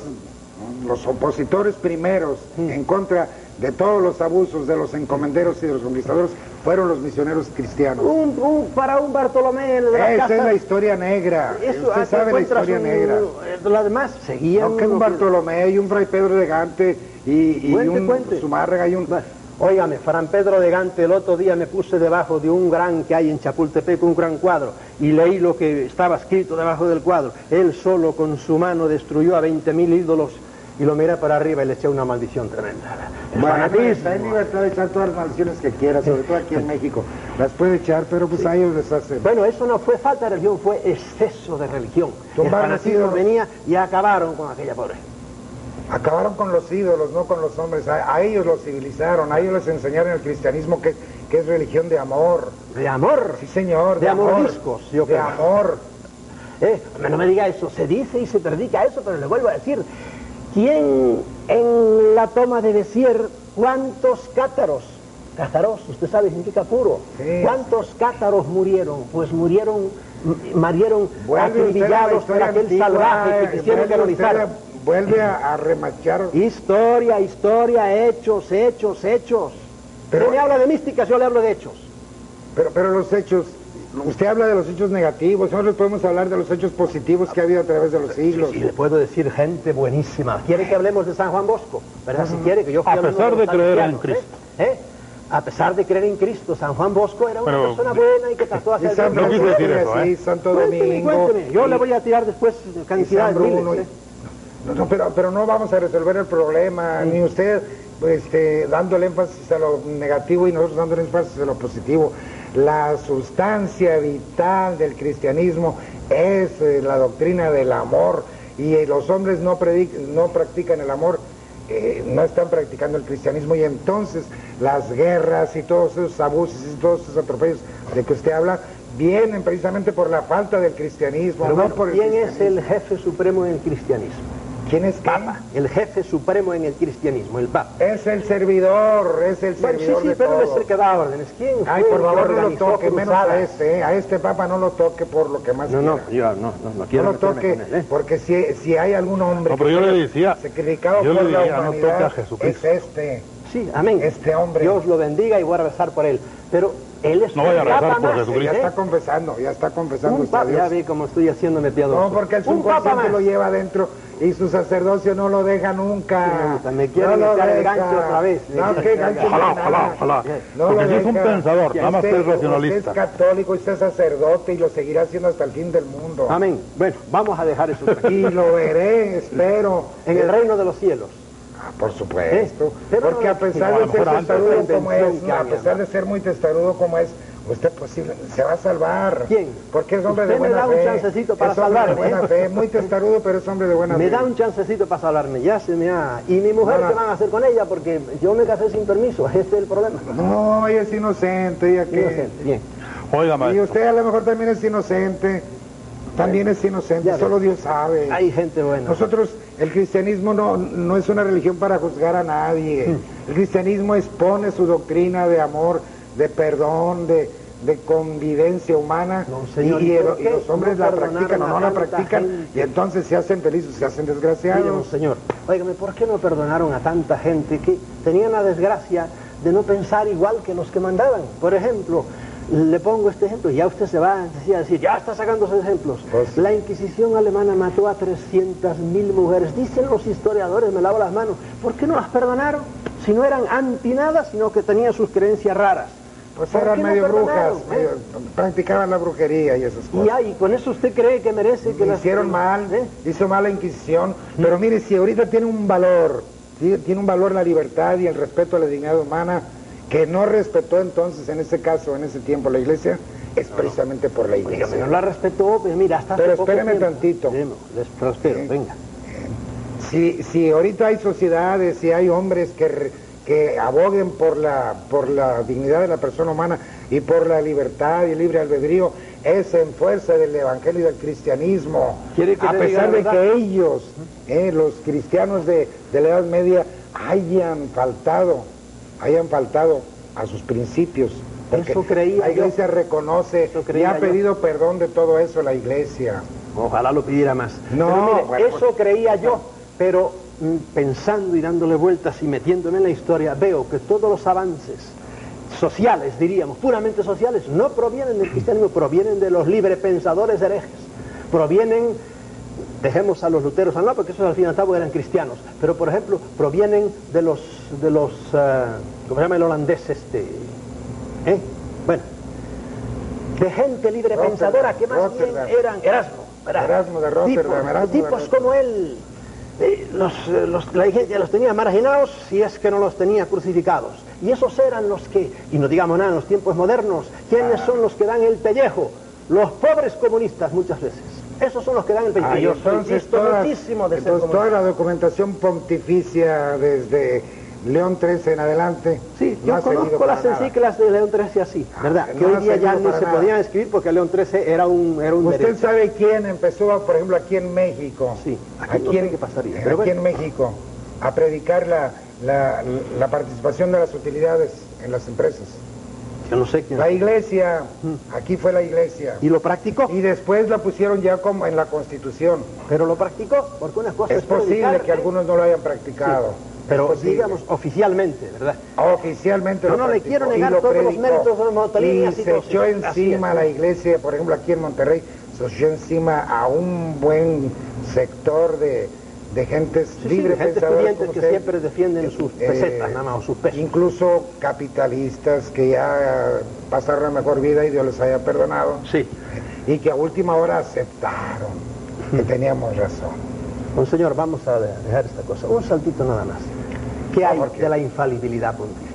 C: los opositores primeros
B: Mm.
C: en contra de todos los abusos de los encomenderos y de los conquistadores fueron los misioneros cristianos.
B: Un, un, para un Bartolomé de la
C: Esa
B: casa,
C: es la historia negra.
B: eso,
C: Usted
B: aquí
C: sabe la
B: encuentras
C: historia
B: un-
C: negra.
B: eh, Lo demás seguían...
C: No, que un Bartolomé y un Fray Pedro de Gante y, y
B: Cuente,
C: un
B: cuente.
C: Zumárraga y un...
B: Óigame, Fran Pedro de Gante, el otro día me puse debajo de un gran que hay en Chapultepec, un gran cuadro, y leí lo que estaba escrito debajo del cuadro. Él solo con su mano destruyó a veinte mil ídolos, y lo miré para arriba y le eché una maldición tremenda. El
C: Bueno,
B: fanatismo.
C: está en libertad de echar todas las maldiciones que quiera, sobre todo aquí en México. Las puede echar, pero pues a ellos les hace...
B: Bueno, eso no fue falta de religión, fue exceso de religión. El
C: Tumbaron
B: fanatismo
C: ídolos.
B: venía y acabaron con aquella pobre.
C: Acabaron con los ídolos, no con los hombres. A, a ellos los civilizaron, a ellos les enseñaron el cristianismo que, que es religión de amor.
B: ¿De amor?
C: Sí, señor,
B: De
C: de, amor.
B: amordiscos, yo
C: de
B: creo.
C: amor.
B: Eh, no me diga eso, se dice y se predica eso, pero le vuelvo a decir, ¿quién en la toma de Besier, cuántos cátaros, cátaros, usted sabe, significa puro,
C: Sí.
B: cuántos cátaros murieron? Pues murieron, m- murieron
C: Vuelve usted a la
B: acribillados por
C: historia
B: aquel
C: antigua,
B: salvaje
C: eh,
B: que quisieron
C: vuelve usted
B: canonizar.
C: a- Vuelve a, a remachar.
B: Historia, historia, hechos, hechos, hechos.
C: Pero-
B: Usted me habla de místicas, yo le hablo de hechos.
C: Pero, pero los hechos, usted habla de los hechos negativos, nosotros podemos hablar de los hechos positivos que ha habido a través de los siglos.
B: Y le puedo decir gente buenísima. ¿Quiere que hablemos de San Juan Bosco? ¿Verdad? Si quiere que yo fui
D: A
B: hablando
D: pesar
B: los
D: de creer en
B: salesianos, ¿eh? ¿Eh? A pesar de creer en Cristo, San Juan Bosco era una
D: Pero-
B: persona buena y que trató de
C: Y
B: hacer
C: San
B: bien.
D: No quise decir
C: Francisco de
D: eso, ¿eh?
C: Asís, Santo
B: Cuénteme,
C: Domingo.
B: cuénteme. Yo
C: y-
B: le voy a tirar después
C: y
B: cantidades
C: San Bruno,
B: miles, ¿eh?
C: No, no, pero, pero no vamos a resolver el problema, ni usted pues, este, dándole énfasis a lo negativo y nosotros dándole énfasis a lo positivo. La sustancia vital del cristianismo es eh, la doctrina del amor, y eh, los hombres no, predic- no practican el amor, eh, no están practicando el cristianismo, y entonces las guerras y todos esos abusos y todos esos atropellos de que usted habla vienen precisamente por la falta del cristianismo.
B: Pero
C: no
B: bueno,
C: por el
B: ¿quién es
C: cristianismo.
B: el jefe supremo en el cristianismo?
C: ¿Quién es qué?
B: Papa. El jefe supremo en el cristianismo, el Papa.
C: Es el servidor, es el
B: Bueno, sí,
C: servidor
B: sí,
C: de
B: pero no es
C: todos.
B: el que da órdenes. ¿Quién fue
C: Ay,
B: el
C: por
B: que
C: favor, no lo
B: organizó
C: toque, menos a
B: cruzadas?
C: este, ¿eh? A este papa no lo toque por lo que más
B: No, no,
C: quiera.
B: yo no, no, no quiero
C: No lo
B: meterme
C: toque,
B: con él, ¿eh?
C: porque si, si hay algún hombre
D: No, pero yo
C: que
D: le decía,
C: sacrificado
D: yo
C: por
D: le
C: la
D: diría, no
C: humanidad,
D: toque a Jesucristo.
C: es este.
B: Sí, amén.
C: Este hombre.
B: Dios lo bendiga y voy a rezar por él. Pero él es
D: No
B: un
D: vaya a rezar
B: papa
D: por
B: más,
D: Jesucristo.
C: Ya
B: ¿eh?
C: está confesando, ya está confesando
B: Un
C: usted a
B: papa,
C: Dios.
B: ya ve cómo estoy haciéndome piadoso.
C: No, porque el
B: un papa
C: subconsciente
B: más.
C: lo lleva adentro y su sacerdocio no lo deja nunca.
B: Sí, me quieren
C: no lo
B: echar el
C: deja.
B: gancho otra vez.
C: No, qué gancho.
D: Ojalá,
C: ni nada.
D: ojalá, ojalá.
C: No
D: Porque
C: lo
D: sí es un
C: deja.
D: pensador, nada más que es
C: Usted-
D: racionalista.
C: Usted es católico, usted es sacerdote y lo seguirá haciendo hasta el fin del mundo.
B: Amén. Bueno, vamos a dejar eso tranquilo.
C: Y lo veré, espero.
B: En el reino de los cielos.
C: Ah, por supuesto.
B: ¿Eh? Pero
C: Porque
B: no-
C: a pesar
D: No, a
C: de
D: lo
C: ser
D: mejor antes.
C: testarudo como es,
B: Intención que
C: a
B: había,
C: pesar
B: ¿no?
C: de ser muy testarudo como es, usted posible, se va a salvar.
B: ¿Quién?
C: Porque es hombre de
B: Usted me
C: buena
B: da un
C: fe.
B: chancecito para
C: es hombre
B: salvarme,
C: de buena
B: ¿eh?
C: fe, muy testarudo, pero es hombre de buena
B: Me
C: fe.
B: da un chancecito para salvarme, ya se me ha... ¿Y mi mujer
C: No, no.
B: qué van a hacer con ella? Porque yo me casé sin permiso, ese es el problema.
C: No, ella es inocente, ella que...
B: Inocente, bien.
D: Oiga,
C: Y
D: maestro.
C: usted a lo mejor también es inocente. También es inocente,
B: Ya
C: solo
B: ves.
C: Dios sabe.
B: Hay gente buena.
C: Nosotros, el cristianismo no, no es una religión para juzgar a nadie.
B: Hmm.
C: El cristianismo expone su doctrina de amor, de perdón, de, de convivencia humana.
B: No, señor,
C: y,
B: ¿y
C: y-
B: por
C: y
B: qué
C: los hombres
B: no
C: la
B: perdonaron
C: practican o
B: a
C: no la
B: tanta
C: practican,
B: gente?
C: y entonces se hacen felices, se hacen
B: Mire,
C: desgraciados.
B: señor, óigame, ¿por qué no perdonaron a tanta gente que tenían la desgracia de no pensar igual que los que mandaban? Por ejemplo, le pongo este ejemplo, ya usted se va a decir, ya está sacando esos ejemplos.
C: Pues-
B: La Inquisición alemana mató a trescientas mil mujeres. Dicen los historiadores, me lavo las manos, ¿por qué no las perdonaron? Si no eran anti nada, sino que tenían sus creencias raras.
C: Pues
B: ¿Por
C: eran
B: qué no
C: medio brujas,
B: perdonaron, eh?
C: medio- practicaban la brujería y esas cosas.
B: Y ahí, con eso usted cree que merece que las-
C: Hicieron mal,
B: ¿eh?
C: hizo mal la Inquisición, pero mire, si ahorita tiene un valor, ¿sí? Tiene un valor la libertad y el respeto a la dignidad humana, que no respetó entonces, en ese caso, en ese tiempo, la Iglesia, es precisamente por la Iglesia.
B: Oiga, no la respetó, pues mira, hasta hace
C: Pero
B: poco
C: espéreme
B: tiempo.
C: tantito.
B: Sí, no, les prospero,
C: Sí.
B: venga.
C: Si, si ahorita hay sociedades, si hay hombres que, re- que aboguen por la, por la dignidad de la persona humana y por la libertad y el libre albedrío, es en fuerza del evangelio y del cristianismo.
B: ¿Quiere que
C: A
B: le diga
C: pesar
B: la
C: de
B: verdad?
C: que ellos, eh, los cristianos de, de la Edad Media, hayan faltado, hayan faltado a sus principios. Porque
B: Eso creía
C: la
B: yo.
C: Iglesia reconoce
B: Eso
C: y
B: creía
C: ha
B: yo.
C: pedido perdón de todo eso la Iglesia.
B: Ojalá lo pidiera más.
C: No,
B: Pero mire,
C: bueno,
B: eso
C: pues-
B: creía yo, pero mm, pensando y dándole vueltas y metiéndome en la historia, veo que todos los avances sociales, diríamos, puramente sociales, no provienen del cristianismo, provienen de los librepensadores herejes, provienen, dejemos a los luteros al lado, porque esos al fin y al cabo eran cristianos, pero por ejemplo, provienen de los, de los, eh, ¿cómo se llama el holandés este? ¿Eh? Bueno, de gente librepensadora que más
C: Rotterdam.
B: bien eran Erasmo, ¿verdad?
C: Erasmo de Rotterdam,
B: tipos,
C: Erasmo de
B: tipos
C: Rotterdam.
B: como él, eh, los, eh, los- la iglesia los tenía marginados si es que no los tenía crucificados. Y esos eran los que, y no digamos nada en los tiempos modernos, ¿quiénes
C: Ah.
B: son los que dan el pellejo? Los pobres comunistas muchas veces. Esos son los que dan el pellejo.
C: Ah,
B: Y yo
C: y
B: soy
C: entonces toda,
B: distonicísimo de ser
C: entonces toda
B: comunista.
C: la documentación pontificia desde León trece en adelante.
B: Sí,
C: no
B: yo
C: ha servido
B: conozco las
C: para nada.
B: encíclicas de León trece así, ¿verdad?
C: Ah,
B: que
C: no
B: hoy
C: ha
B: día ya
C: servido
B: ni
C: para
B: se
C: nada.
B: podían escribir porque León trece era un, era un
C: ¿Usted
B: derecho.
C: sabe quién empezó, por ejemplo, aquí en México?
B: Sí, aquí no sé qué pasaría, pero
C: aquí
B: bueno.
C: en México, a predicar la, la, la participación de las utilidades en las empresas.
B: Yo no sé quién.
C: La iglesia, aquí fue la iglesia.
B: ¿Y lo practicó?
C: Y después la pusieron ya como en la Constitución.
B: Pero lo practicó, porque una cosa es,
C: Es posible
B: predicar,
C: que
B: ¿eh?
C: algunos no lo hayan practicado.
B: Sí, pero
C: Es posible.
B: digamos oficialmente, ¿verdad?
C: Oficialmente
B: Yo
C: lo
B: no le
C: practicó
B: quiero
C: y
B: negar
C: lo
B: todos los
C: predicó.
B: méritos de los monotonias
C: Y
B: y
C: se
B: todo
C: echó
B: eso. Así
C: encima
B: es.
C: la iglesia, por ejemplo aquí en Monterrey, se echó encima a un buen sector de, de gentes
B: Sí, sí,
C: libres
B: gente
C: pensadores
B: estudiantes
C: como
B: que
C: usted,
B: siempre defienden sus
C: eh,
B: pesetas, nada más, o sus pesos.
C: incluso capitalistas que ya pasaron la mejor vida y Dios les haya perdonado.
B: Sí.
C: Y que a última hora aceptaron que teníamos razón.
B: Bueno, señor, vamos a dejar esta cosa. Un saltito nada más. ¿Qué hay de la infalibilidad pontificia?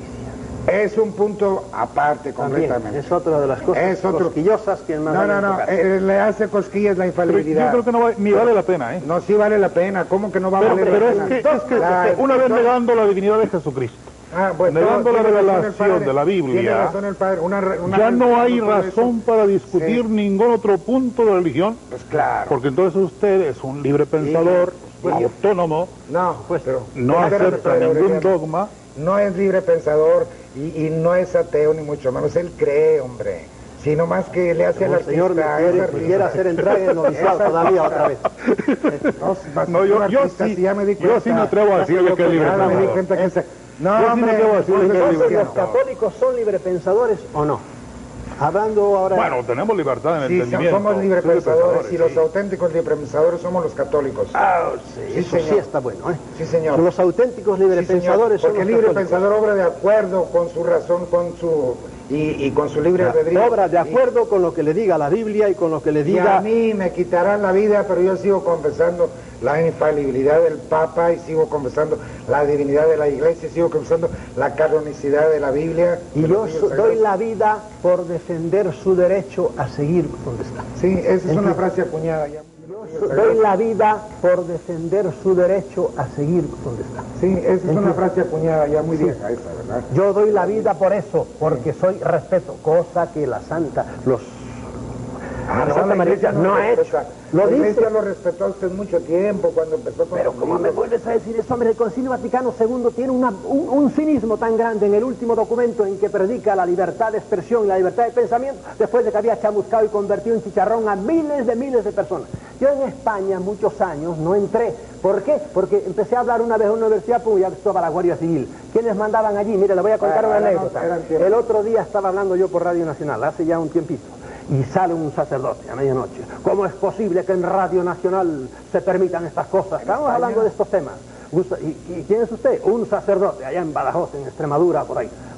C: Es un punto aparte
B: También,
C: completamente.
B: es otra de las cosas
C: Es otro-
B: cosquillosas que más
C: No,
B: van
C: no,
B: a
C: no,
B: tocar.
C: eh, le hace cosquillas la infalibilidad.
D: Yo creo que no va- ni vale la pena, ¿eh?
C: No, sí vale la pena, ¿cómo que no va a
D: Pero,
C: valer
D: pero
C: la
D: es
C: pena?
D: que, es que
C: La-
D: una vez negando la divinidad de Jesucristo,
C: Ah, bueno,
D: negando la
C: tiene razón el
D: revelación
C: padre,
D: de la
C: tiene
D: Biblia,
C: razón el padre, una re- una
D: ya no hay
C: todo eso.
D: razón para discutir
C: Sí.
D: ningún otro punto de religión,
C: Pues claro.
D: porque entonces usted es un libre pensador,
C: pues,
D: autónomo,
C: No, pues, pero
D: no
C: espérate,
D: acepta
C: padre
D: ningún
C: Aureliano.
D: dogma.
C: No es libre pensador y, y no es ateo ni mucho menos, él cree, hombre. Sino más que le hace al
B: Como el señor me
C: artista,
B: quiere,
C: es
B: me
C: artista.
B: quiere hacer entrar en el noviciado
C: Esa-
B: todavía otra vez.
C: No, vas-
D: No, yo-
C: tú
D: yo
C: artista,
D: sí-
C: ya me di
D: yo
C: cuenta.
D: sí me atrevo a decirle
C: Ya
D: que es libre
C: ya me di
D: pensador.
C: cuenta que ese- No,
D: Yo sí me
C: hombre,
D: atrevo a decirle que es
C: entonces,
D: libre
B: Entonces, ¿los
D: pensador.
B: católicos son librepensadores o no? Hablando ahora...
D: Bueno, tenemos libertad en el
C: Sí, so-
D: entendimiento.
C: somos librepensadores y los
D: sí.
C: auténticos librepensadores somos los católicos.
B: Ah, sí,
C: Sí,
B: eso sí
C: señor.
B: está bueno, ¿eh?
C: Sí, señor.
B: Los auténticos
C: Sí, señor,
B: librepensadores son
C: porque
B: los
C: el libre
B: católicos.
C: pensador obra de acuerdo con su razón, con su y, y con su libre albedrío.
B: Obra de acuerdo con lo que le diga la Biblia y con lo que le
C: Y
B: diga...
C: a mí me quitarán la vida, pero yo sigo confesando la infalibilidad del Papa y sigo confesando la divinidad de la Iglesia y sigo confesando la canonicidad de la Biblia.
B: Y
C: de
B: yo
C: los libros
B: so- doy
C: sagrados.
B: la vida por defender su derecho a seguir donde está.
C: Sí, esa es una
B: Entiendo.
C: frase acuñada ya.
B: Doy la vida por defender su derecho a seguir donde está.
C: Sí, esa es una
B: Entiendo.
C: frase acuñada ya muy vieja esa, ¿verdad?
B: Yo doy la vida por eso, porque soy respeto, cosa que la Santa, los...
C: Ah,
B: la Santa María
C: Iglesia
B: no ha hecho.
C: respeta.
B: Lo
C: La Iglesia
B: dice.
C: lo respetó a usted mucho tiempo cuando empezó con
B: Pero
C: sus
B: ¿cómo me
C: libros.
B: vuelves a decir eso, hombre? El Concilio Vaticano segundo tiene una- un, un cinismo tan grande en el último documento en que predica la libertad de expresión y la libertad de pensamiento, después de que había chamuscado y convertido en chicharrón a miles de miles de personas. Yo en España muchos años no entré. ¿Por qué? Porque empecé a hablar una vez en una universidad, pues ya estaba la Guardia Civil. ¿Quiénes mandaban allí? Mire, le voy a contar
C: Ah,
B: una
C: eran-
B: anécdota.
C: eran tiempos.
B: El otro día estaba hablando yo por Radio Nacional, hace ya un tiempito. Y sale un sacerdote a medianoche. ¿Cómo es posible que en Radio Nacional se permitan estas cosas? Estamos hablando de estos temas. Un sa- ¿Y, y quién es usted? Un sacerdote allá en Badajoz, en Extremadura, por ahí.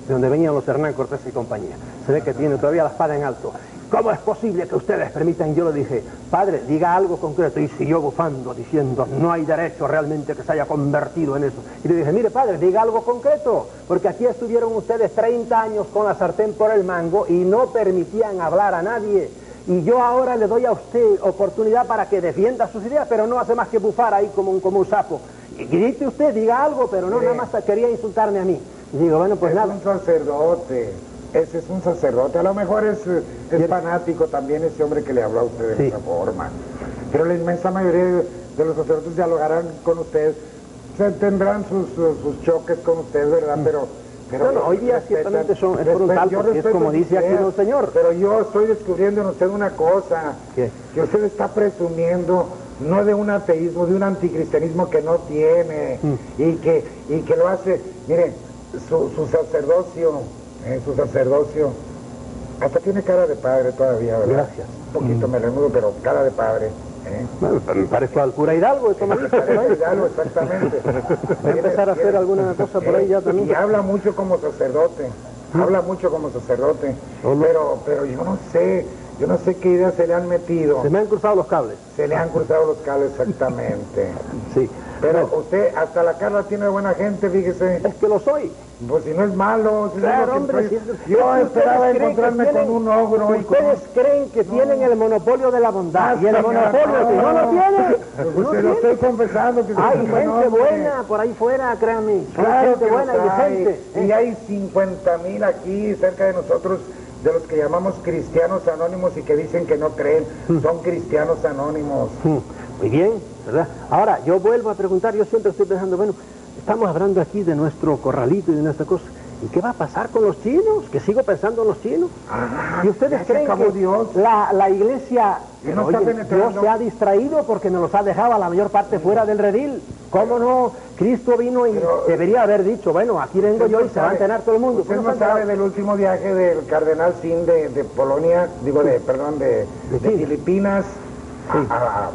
B: de donde venían los Hernán Cortés y compañía. Se ve que tiene todavía la espada en alto. ¿Cómo es posible que ustedes permitan? Yo le dije, padre, diga algo concreto. Y siguió bufando, diciendo, no hay derecho realmente que se haya convertido en eso. Y le dije, mire, padre, diga algo concreto, porque aquí estuvieron ustedes treinta años con la sartén por el mango y no permitían hablar a nadie. Y yo ahora le doy a usted oportunidad para que defienda sus ideas, pero no hace más que bufar ahí como un, como un sapo. Y grite usted, diga algo, pero no,
C: Mire,
B: nada más quería insultarme a mí. Y digo, bueno, pues
C: es
B: nada.
C: un sacerdote, ese es un sacerdote, a lo mejor es, es fanático también ese hombre que le habló a usted de
B: Sí.
C: esa forma. Pero la inmensa mayoría de, de los sacerdotes dialogarán con usted, se tendrán sus, sus choques con usted, ¿verdad?
B: Mm.
C: Pero... Pero
B: no, no, hoy día
C: respetan,
B: ciertamente son, es
C: respetan,
B: frontal,
C: yo
B: porque es
C: respeto
B: como dice aquí
C: usted,
B: el señor.
C: Pero yo estoy descubriendo en usted una cosa,
B: ¿Qué?
C: que usted está presumiendo no de un ateísmo, de un anticristianismo que no tiene,
B: Mm.
C: y que y que lo hace, mire, su, su sacerdocio, eh, su sacerdocio, hasta tiene cara de padre todavía, ¿verdad?
B: Gracias.
C: Un poquito
B: Mm.
C: melenudo, pero cara de padre. ¿eh?
B: Bueno, me parezco al cura Hidalgo, eso me dice por ahí.
C: Hidalgo, exactamente.
B: Voy a empezar a hacer alguna cosa por ahí ya también.
C: Y habla mucho como sacerdote, habla mucho como sacerdote, pero, pero yo no sé, yo no sé qué ideas se le han metido.
B: Se me han cruzado los cables.
C: Se le han cruzado los cables exactamente.
B: Sí.
C: Pero usted, hasta la Carla tiene buena gente, fíjese.
B: Es que lo soy.
C: Pues si no es malo, si
B: Claro,
C: no es lo que
B: hombre,
C: soy.
B: si es-
C: Yo
B: es que
C: esperaba
B: ustedes creen
C: encontrarme
B: que tienen-
C: con un ogro y con
B: Ustedes creen que tienen el monopolio de la bondad. Y el
C: Hasta
B: monopolio, si no lo tienen,
C: Pues
B: no
C: se lo estoy
B: tienen.
C: confesando que soy
B: Hay
C: un buen
B: gente
C: hombre.
B: buena por ahí fuera, créanme. Hay
C: Claro
B: gente
C: que
B: buena
C: los
B: y
C: hay.
B: decente.
C: Y hay cincuenta mil aquí cerca de nosotros, de los que llamamos cristianos anónimos y que dicen que no creen, son cristianos anónimos.
B: Muy bien, ¿verdad? Ahora, yo vuelvo a preguntar, yo siempre estoy pensando, bueno, estamos hablando aquí de nuestro corralito y de nuestra cosa. ¿Y qué va a pasar con los chinos? Que sigo pensando en los chinos.
C: Ah,
B: ¿Y ustedes
C: ya se
B: creen
C: acabó
B: que
C: Dios.
B: La, la iglesia,
C: Que no
B: oye,
C: está penetrando.
B: Dios se ha distraído porque nos los ha dejado a la mayor parte fuera del redil? ¿Cómo no? Cristo vino y
C: Pero,
B: debería haber dicho, bueno, aquí vengo
C: Usted
B: yo
C: no
B: y se va a
C: sabe.
B: enterar todo el mundo.
C: Usted
B: ¿Cómo
C: no
B: se ha
C: sabe
B: enterado?
C: del último viaje del cardenal Sin de, de Polonia, digo, de, perdón, de, de
B: Chile.
C: Filipinas a,
B: Sí.
C: a-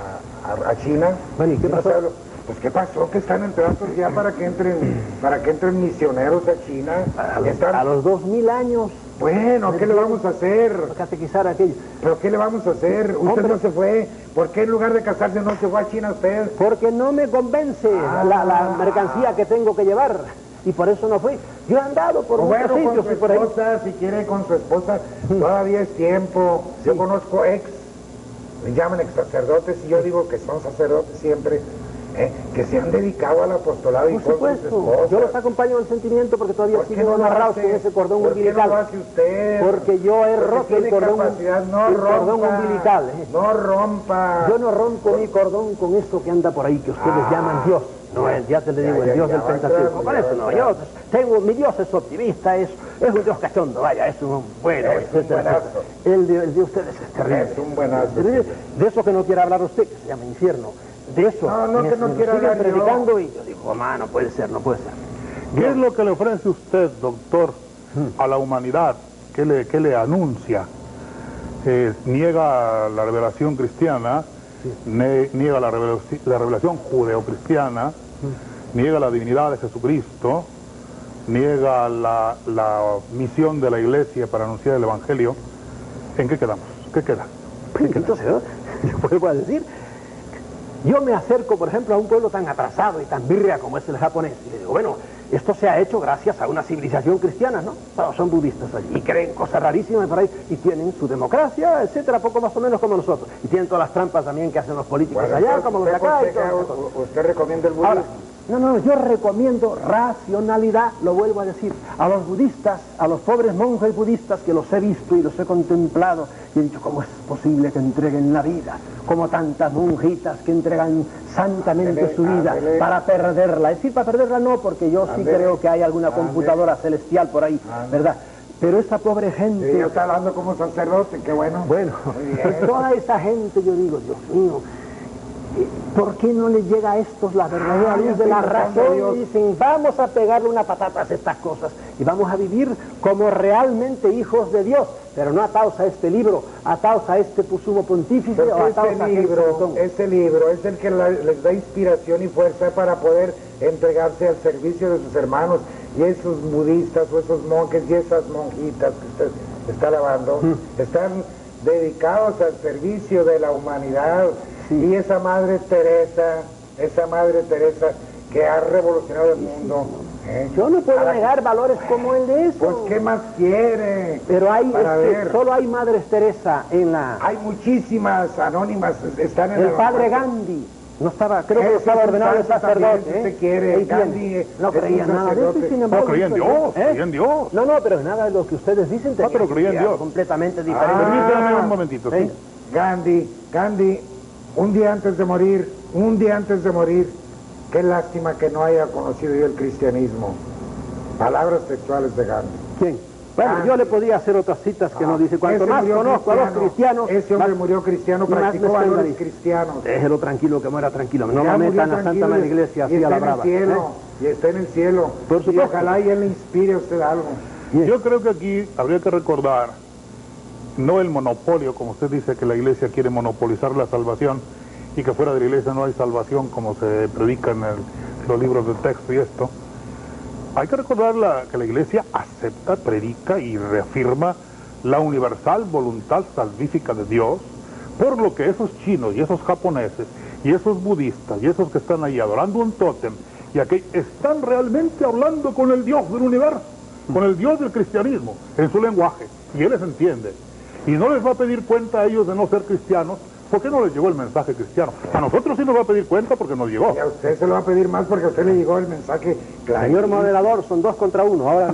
C: a- a- a China.
B: Bueno, ¿y qué
C: no
B: pasó?
C: sabe lo- Pues qué pasó, que están entrando ya para que entren, para que entren misioneros a China.
B: A los,
C: Están-
B: a los dos mil años.
C: Bueno, ¿qué le vamos a hacer?
B: Para catequizar aquello.
C: ¿Pero qué le vamos a hacer? Usted
B: Hombre.
C: no se fue. ¿Por qué en lugar de casarse no se fue a China usted?
B: Porque no me convence
C: Ah.
B: la, la mercancía que tengo que llevar. Y por eso no fui. Yo he andado por
C: O
B: muchos
C: bueno, con
B: sitios
C: su
B: y por ahí.
C: esposa, si quiere con su esposa, todavía es tiempo. Yo conozco ex, le llaman ex sacerdotes, y yo digo que son sacerdotes siempre, ¿eh? que se han dedicado al apostolado y
B: Por
C: con sus
B: supuesto.
C: esposas.
B: Yo los acompaño en el sentimiento porque todavía
C: ¿Por qué
B: siguen
C: no lo
B: amarrados
C: hace?
B: con ese cordón
C: ¿Por qué
B: umbilical.
C: no lo hace usted?
B: Porque yo he
C: Porque
B: roto el
C: tiene
B: cordón,
C: capacidad, no
B: el
C: rompa,
B: cordón umbilical. ¿eh?
C: No rompa.
B: Yo no rompo mi cordón con esto que anda por ahí, que ustedes
C: Ah.
B: llaman Dios. No, el, ya te le digo,
C: Ya,
B: el
C: ya,
B: Dios
C: ya,
B: del
C: va
B: Pentateuco.
C: entrando,
B: Por
C: ya
B: eso
C: va
B: no, yo
C: entrando.
B: tengo, mi Dios es optimista, es, es un Dios cachondo, vaya, es un bueno,
C: Es un
B: etcétera,
C: buenazo.
B: etcétera. El de, el de ustedes es terrible.
C: Es un buenazo.
B: Terrible. De eso que no quiere hablar usted, que se llama infierno. De eso.
C: No, no,
B: me-
C: que no
B: me lo
C: quiera
B: siguen
C: hablar yo.
B: predicando y yo digo, mamá, no puede ser, no puede ser.
D: ¿Qué es lo que le ofrece usted, doctor,
B: Hmm.
D: a la humanidad? ¿Qué le, qué le anuncia? Eh, niega la revelación cristiana, ne- niega la, revelaci- la revelación judeocristiana, niega la divinidad de Jesucristo, niega la, la misión de la iglesia para anunciar el evangelio. ¿En qué quedamos? ¿Qué queda?
B: Entonces, ¿no? Yo vuelvo a decir, yo me acerco, por ejemplo, a un pueblo tan atrasado y tan birria como es el japonés, y le digo, bueno, esto se ha hecho gracias a una civilización cristiana, ¿no? Pero son budistas allí y creen cosas rarísimas por ahí y tienen su democracia, etcétera, poco más o menos como nosotros. Y tienen todas las trampas también que hacen los políticos
C: Bueno,
B: allá,
C: entonces,
B: como los de
C: usted
B: acá y
C: aconseja-
B: todas esas cosas.
C: u- usted recomienda el budismo.
B: Ahora, no, no, yo recomiendo racionalidad, lo vuelvo a decir, a los budistas, a los pobres monjes budistas que los he visto y los he contemplado y he dicho, ¿cómo es posible que entreguen la vida? Como tantas monjitas que entregan santamente
C: Ándele,
B: su vida
C: ándele.
B: para perderla. Es decir, para perderla no, porque yo sí
C: Ándele,
B: creo que hay alguna
C: ándele.
B: computadora celestial por ahí,
C: Ándele.
B: ¿verdad? Pero esa pobre gente...
C: Sí, yo está hablando como sacerdote, qué bueno.
B: Bueno,
C: Muy bien.
B: toda esa gente, yo digo, Dios mío, eh, ¿por qué no le llega a estos la verdadera
C: Ah,
B: luz
C: ya
B: de la
C: estoy buscando a
B: razón?
C: Dios.
B: Y dicen, vamos a pegarle una patata a estas cosas y vamos a vivir como realmente hijos de Dios, pero no atados a este libro, atados a este sumo pontífice o
C: Porque
B: atados a
C: ese
B: aquel
C: libro,
B: montón.
C: ese libro es el que la- les da inspiración y fuerza para poder entregarse al servicio de sus hermanos. y esos budistas o esos monjes y esas monjitas que usted está alabando, mm. están dedicados al servicio de la humanidad. Sí. Y esa Madre Teresa, esa Madre Teresa que ha revolucionado el mundo. ¿eh?
B: Yo no puedo negar valores como el de eso.
C: Pues ¿qué más quiere?
B: Pero hay, es que solo hay Madres Teresa en la...
C: Hay muchísimas anónimas, están en
B: el padre Gandhi. No estaba, creo que estaba ordenado el sacerdote.
C: Si usted quiere, Gandhi
B: no creía nada de eso y sin embargo...
D: No, creía en Dios, ¿eh? creía en Dios.
B: No, no, pero nada de lo que ustedes dicen
D: no, pero creía en Dios.
B: Completamente diferente.
C: Ah,
D: permítame un momentito, ¿sí?
C: Gandhi, Gandhi, un día antes de morir, un día antes de morir, qué lástima que no haya conocido yo el cristianismo. Palabras textuales de Gandhi.
B: ¿Quién? Bueno, ah, yo le podía hacer otras citas que ah, nos dice, cuanto más conozco a los cristianos...
C: Ese hombre
B: más,
C: murió cristiano, practicó valores cristianos.
B: Déjelo tranquilo, que muera tranquilo, no lo metan a Santa María Iglesia así a la brava.
C: Y está en el cielo, ¿eh? y está en el cielo.
B: Por supuesto.
C: Y ojalá y él le inspire a usted algo.
D: Yes. Yo creo que aquí habría que recordar, no el monopolio, como usted dice, que la Iglesia quiere monopolizar la salvación, y que fuera de la Iglesia no hay salvación, como se predica en el, los libros de texto y esto. Hay que recordar la, que la Iglesia acepta, predica y reafirma la universal voluntad salvífica de Dios, por lo que esos chinos y esos japoneses y esos budistas y esos que están ahí adorando un tótem y aquellos están realmente hablando con el Dios del universo, con el Dios del cristianismo, en su lenguaje, y Él les entiende. Y no les va a pedir cuenta a ellos de no ser cristianos. ¿Por qué no les llegó el mensaje cristiano? A nosotros sí nos va a pedir cuenta porque nos llegó.
C: Y a usted se lo va a pedir más porque a usted le llegó el mensaje claro.
B: Señor moderador, son dos contra uno. Ahora me...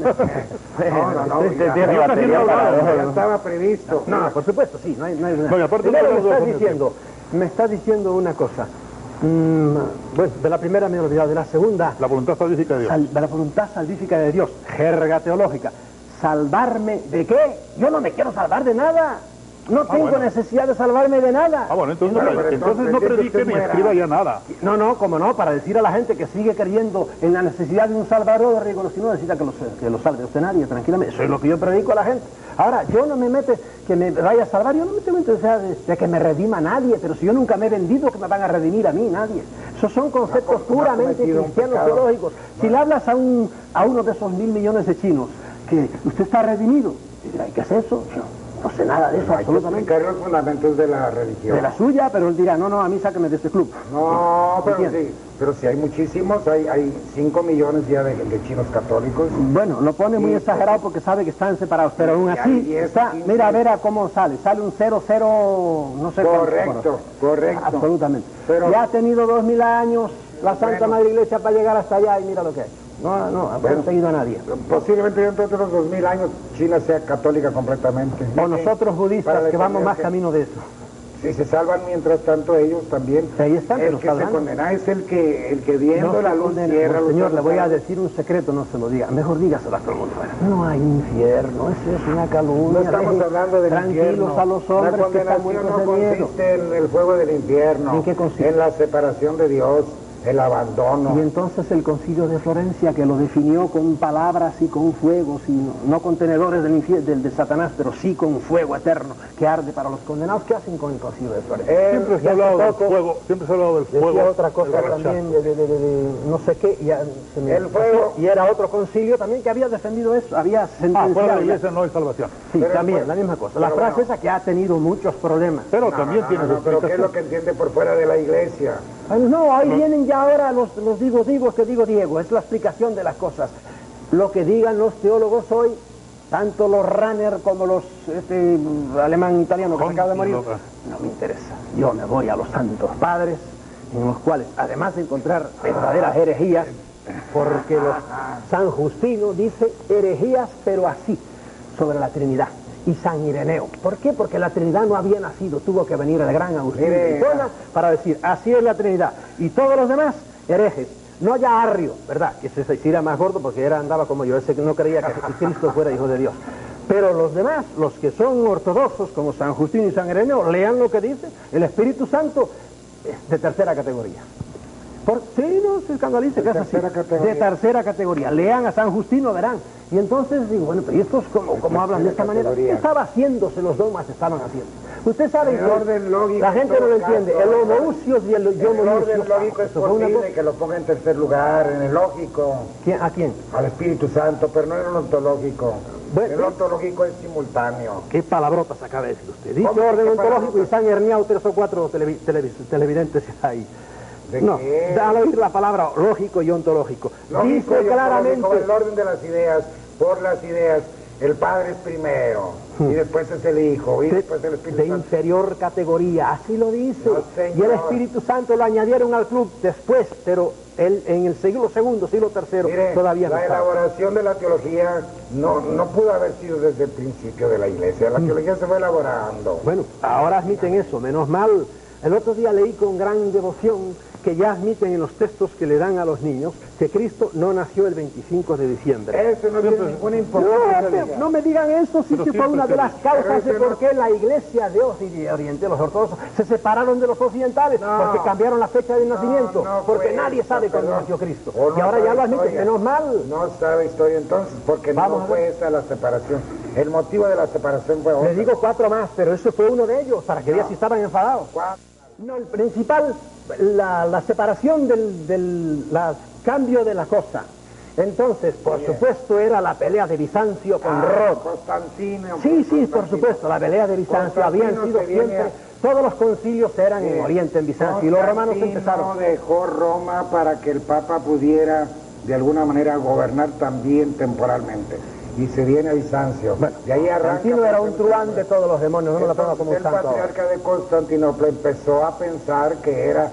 C: no, no, no. Ya, ya, ya, ya estaba previsto.
B: No, no, por supuesto, sí. No hay, no hay una...
D: no, y aparte
B: Primero
D: no
B: me estás diciendo, me está diciendo una cosa. Mm, bueno, de la primera me he olvidado, de la segunda...
D: La voluntad salvífica de Dios.
B: Sal, de la voluntad salvífica de Dios. Jerga teológica. ¿Salvarme de qué? Yo no me quiero salvar de nada. No ah, tengo bueno. necesidad de salvarme de nada.
D: Ah, bueno, entonces, no, entonces, entonces no predique ni escriba ya nada.
B: No, no, como no, para decir a la gente que sigue creyendo en la necesidad de un salvador, digo, si no necesita que lo, que lo salve usted nadie, tranquilamente. Eso es lo que yo predico a la gente. Ahora, yo no me mete que me vaya a salvar, yo no me tengo necesidad de, de que me redima nadie, pero si yo nunca me he vendido, que me van a redimir a mí, nadie. Esos son conceptos no, puramente cristianos teológicos. Si le hablas a, un, a uno de esos mil millones de chinos, que usted está redimido, dirá, ¿qué es eso? No. No sé nada de eso,
C: no,
B: absolutamente.
C: Hay que los fundamentos de la religión.
B: De la suya, pero él dirá, no, no, a mí sáqueme de este club.
C: No, pero sí, pero sí hay muchísimos, hay, hay cinco millones ya de, de chinos católicos.
B: Bueno, lo pone muy exagerado porque sabe que están separados, pero aún así, está, mira a ver a cómo sale, sale un cero, cero, no sé cuánto.
C: Correcto, correcto.
B: Absolutamente. Pero, ya ha tenido dos mil años la Santa bueno, Madre Iglesia para llegar hasta allá y mira lo que es. No, no, ha bueno, conseguido a nadie.
C: Posiblemente dentro de otros dos mil años China sea católica completamente.
B: O nosotros budistas que vamos más que... camino de eso.
C: Si se salvan mientras tanto ellos también.
B: Ahí están,
C: el que
B: salvan.
C: se condena es el que, el que viendo no la luz condena. Cierra
B: los Señor, le voy a decir un secreto, no se lo diga. Mejor dígaselo a todo el mundo. No hay infierno, eso es una calumnia.
C: No estamos hablando del
B: Tranquilos
C: infierno.
B: a los hombres
C: la
B: que están muertos
C: no
B: de miedo.
C: consiste en el fuego del infierno.
B: ¿En qué consiste?
C: En la separación de Dios. El abandono.
B: Y entonces el concilio de Florencia, que lo definió con palabras y con fuego, sino, no con tenedores del, del de Satanás, pero sí con fuego eterno que arde para los condenados. ¿Qué hacen con el concilio de Florencia?
D: Eh, siempre se ha hablado del fuego, siempre se ha hablado del fuego.
B: Decía otra cosa también, de, de, de, de, de no sé qué, y, se me
C: el fuego.
B: Y era otro concilio también que había defendido eso, había sentenciado.
D: Ah, fuera de la iglesia no hay salvación.
B: Sí, pero también, fue, la misma cosa. La frase bueno. esa que ha tenido muchos problemas.
D: Pero
C: no,
D: también
C: no,
D: tiene
C: no, no, pero ¿qué es lo que entiende por fuera de la iglesia?
B: Ay, no, ahí no. vienen ya ahora los, los digo, digo, que digo Diego, es la explicación de las cosas. Lo que digan los teólogos hoy, tanto los Ranner como los este, alemán italiano que se acaba de morir, no me interesa. Yo me voy a los santos padres, en los cuales, además de encontrar verdaderas herejías, porque los San Justino dice herejías, pero así, sobre la Trinidad. Y San Ireneo. ¿Por qué? Porque la Trinidad no había nacido, tuvo que venir el gran Agustín de Hipona para decir, así es la Trinidad. Y todos los demás, herejes. No ya Arrio, ¿verdad? Que se hiciera más gordo porque era, andaba como yo, ese que no creía que Cristo fuera hijo de Dios. Pero los demás, los que son ortodoxos, como San Justino y San Ireneo, lean lo que dice, el Espíritu Santo es de tercera categoría. Por, sí, no se escandalice, que es así. De tercera categoría. Lean a San Justino, verán. Y entonces digo, bueno, pero ¿y estos cómo, cómo hablan de esta manera? ¿Qué estaba haciéndose? Los dogmas estaban haciendo. Usted sabe
C: el
B: que
C: orden lógico,
B: la gente no lo entiende.
C: caso,
B: el homoousios y el
C: el
B: yomonousios.
C: orden lógico es posible que lo ponga en tercer lugar, en el lógico.
B: ¿Quién, ¿A quién?
C: Al Espíritu Santo, pero no en el ontológico.
B: Bueno,
C: el ontológico es simultáneo.
B: ¿Qué palabrotas acaba de decir usted? Dice
C: ¿Cómo?
B: orden
C: ¿Qué
B: ontológico y
C: palabrotas?
B: están herniados tres o cuatro televi televi televidentes ahí.
C: ¿De
B: No,
C: qué?
B: al oír la palabra lógico y ontológico.
C: Lógico
B: Dice
C: y
B: claramente...
C: ontológico, el orden de las ideas, por las ideas. El Padre es primero, y después es el Hijo, y
B: de,
C: después el Espíritu
B: de
C: Santo.
B: inferior categoría, así lo dice.
C: No, señor.
B: Y el Espíritu Santo lo añadieron al club después, pero él en el siglo segundo, siglo tercero,
C: Mire,
B: todavía no
C: la
B: estaba.
C: elaboración de la teología no, no pudo haber sido desde el principio de la iglesia. La teología se fue elaborando.
B: Bueno, ahora admiten eso, menos mal. El otro día leí con gran devoción que ya admiten en los textos que le dan a los niños que Cristo no nació el veinticinco de diciembre.
C: Eso no tiene ninguna importancia.
B: No, no me digan eso, si que fue una de las causas de por qué la iglesia de Oriente, los ortodoxos, se separaron de los occidentales,
C: No,
B: porque cambiaron la fecha de nacimiento,
C: no
B: porque
C: fue
B: nadie
C: eso,
B: sabe cuándo
C: perdón.
B: nació Cristo.
C: O no
B: Y ahora ya
C: sabe
B: lo admiten,
C: historia.
B: menos mal.
C: No sabe historia entonces, porque
B: Vamos a
C: no
B: ver.
C: fue esa la separación. El motivo de la separación fue otra.
B: Les digo cuatro más, pero ese fue uno de ellos, para que
C: No.
B: vean si estaban enfadados.
C: Cuatro.
B: No, el principal, la, la separación del, del la cambio de la cosa. Entonces, por
C: Bien.
B: supuesto, era la pelea de Bizancio con
C: Ah,
B: Roma.
C: Constantino.
B: Sí, sí, por
C: Constantino.
B: supuesto, la pelea de Bizancio habían
C: Constantino
B: sido
C: se viene
B: siempre,
C: a-
B: todos los concilios eran en
C: Sí.
B: Oriente, en Bizancio, y los romanos
C: Constantino
B: empezaron.
C: dejó Roma para que el Papa pudiera, de alguna manera, gobernar también temporalmente. Y se viene a Bizancio.
B: Bueno,
C: de ahí arranca.
B: Constantino era un
C: porque-
B: truán de todos los demonios, no me la ponga como un
C: el
B: santo ahora.
C: patriarca de Constantinopla empezó a pensar que era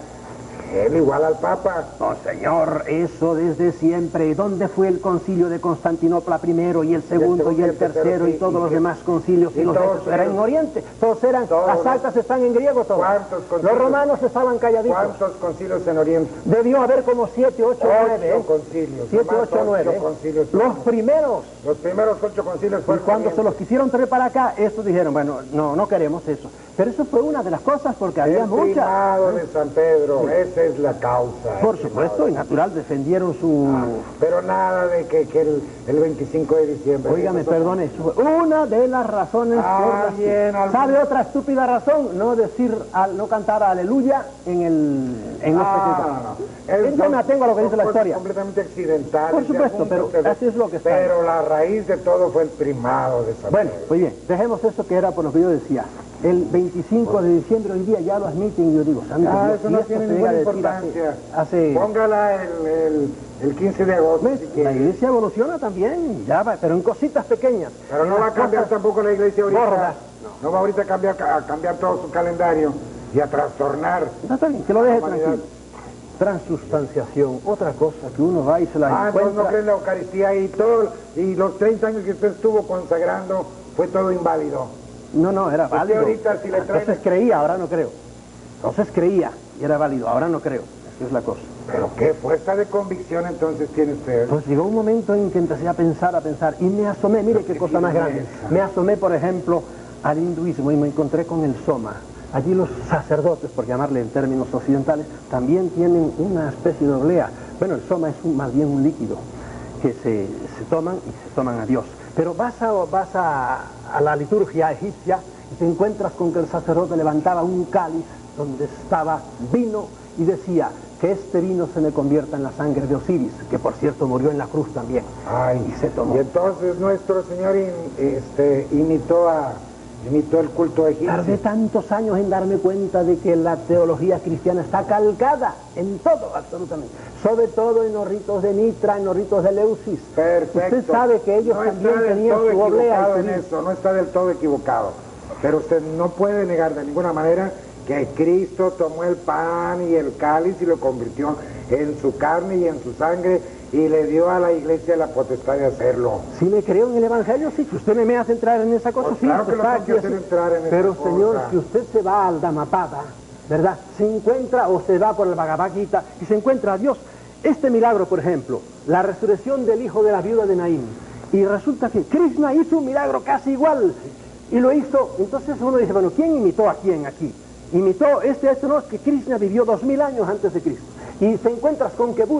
C: él igual al Papa.
B: No, señor, eso desde siempre. ¿Dónde fue el concilio de Constantinopla primero y el segundo y el tercero y todos los demás concilios?
C: y
B: Y los
C: todos
B: otros eran en
C: eran-
B: Oriente. Todos eran,
C: todos.
B: las actas están en griego todos.
C: ¿Cuántos concilios?
B: Los romanos estaban calladitos.
C: ¿Cuántos concilios en Oriente?
B: Debió haber como siete, ocho, nueve.
C: Ocho
B: ¿eh?
C: concilios.
B: Siete,
C: nomás
B: ocho, nueve.
C: concilios.
B: Los primeros.
C: Los primeros ocho concilios
B: Y
C: fueron
B: cuando se
C: Oriente.
B: los quisieron traer para acá, estos dijeron, bueno, no, no queremos eso. Pero eso fue una de las cosas porque había
C: El
B: muchas.
C: primado de San Pedro, esa es la causa.
B: Por
C: el
B: supuesto,
C: primado.
B: y natural, defendieron su...
C: Pero nada de que, que el, el veinticinco de diciembre.
B: Óigame,
C: Eso-
B: perdone, eso fue una de las razones
C: Ah,
B: por las que-
C: bien, algún-
B: ¿Sabe otra estúpida razón? No decir, al, no cantar aleluya en el... En los
C: Ah,
B: festivales.
C: no, no. Es-
B: Yo me atengo a lo que
C: son
B: dice la
C: cosas
B: historia.
C: completamente accidentales.
B: Por
C: de
B: supuesto,
C: algún
B: pero
C: suceso.
B: así es lo que está.
C: Pero la raíz de todo fue el primado de San
B: Bueno,
C: Pedro.
B: muy bien, dejemos eso que era por lo que yo decía. El veinticinco de diciembre hoy día ya lo admiten y yo digo, santo
C: Ah,
B: Dios,
C: eso
B: si
C: no
B: esto
C: tiene
B: se llega
C: ninguna
B: a decir hace-
C: importancia.
B: hace
C: Póngala el, el, el quince de agosto.
B: ¿Ves?
C: si
B: La
C: quiere.
B: iglesia evoluciona también, ya va, pero en cositas pequeñas.
C: Pero no
B: En
C: va a
B: las
C: cambiar
B: cosas
C: tampoco la iglesia ahorita.
B: gordas.
C: No va ahorita a cambiar, a cambiar todo su calendario y a trastornar.
B: No, está bien, que lo deje
C: la humanidad.
B: tranquilo. Transustanciación, otra cosa que uno va y se la
C: Ah, no,
B: encuentra.
C: no creen la Eucaristía y todo, y los treinta años que usted estuvo consagrando fue todo inválido.
B: No, no, era
C: Usted
B: válido.
C: ahorita si le traen-
B: Entonces creía, ahora no creo. Entonces creía y era válido, ahora no creo. Esa es la cosa.
C: Pero qué fuerza de convicción entonces tiene usted.
B: Pues llegó un momento en que empecé a pensar, a pensar, y me asomé, mire qué cosa más grande. Me asomé, por ejemplo, al hinduismo y me encontré con el soma. Allí los sacerdotes, por llamarle en términos occidentales, también tienen una especie de oblea. Bueno, el soma es un- más bien un líquido que se, se toman y se toman a Dios. Pero vas a, vas a, a la liturgia egipcia y te encuentras con que el sacerdote levantaba un cáliz donde estaba vino y decía que este vino se me convierta en la sangre de Osiris, que por cierto murió en la cruz también.
C: Ay,
B: Y se tomó.
C: y entonces nuestro Señor in- este, imitó a imitó el culto egipcio.
B: Tardé tantos años en darme cuenta de que la teología cristiana está calcada en todo, absolutamente. Sobre todo en los ritos de Mitra, en los ritos de Leusis.
C: Perfecto.
B: Usted sabe que ellos
C: no
B: también
C: está del
B: tenían
C: todo
B: su oblea
C: equivocado
B: y
C: en
B: su vino.
C: eso, no está del todo equivocado. Pero usted no puede negar de ninguna manera que Cristo tomó el pan y el cáliz y lo convirtió en su carne y en su sangre y le dio a la iglesia la potestad de hacerlo.
B: Si me creo en el Evangelio, sí, que usted me hace entrar en esa cosa,
C: Pues
B: sí.
C: claro que
B: está
C: lo tengo
B: aquí
C: que hacer
B: así.
C: entrar en esa
B: Pero
C: cosa.
B: señor, si usted se va al Dhammapada, ¿verdad? Se encuentra o se va por el Bhagavad Gita y se encuentra a Dios. Este milagro, por ejemplo, la resurrección del hijo de la viuda de Naín. Y resulta que Krishna hizo un milagro casi igual. Y lo hizo, entonces uno dice, bueno, ¿quién imitó a quién aquí? Imitó, este, este no, es que Krishna vivió dos mil años antes de Cristo. Y te encuentras con que Buda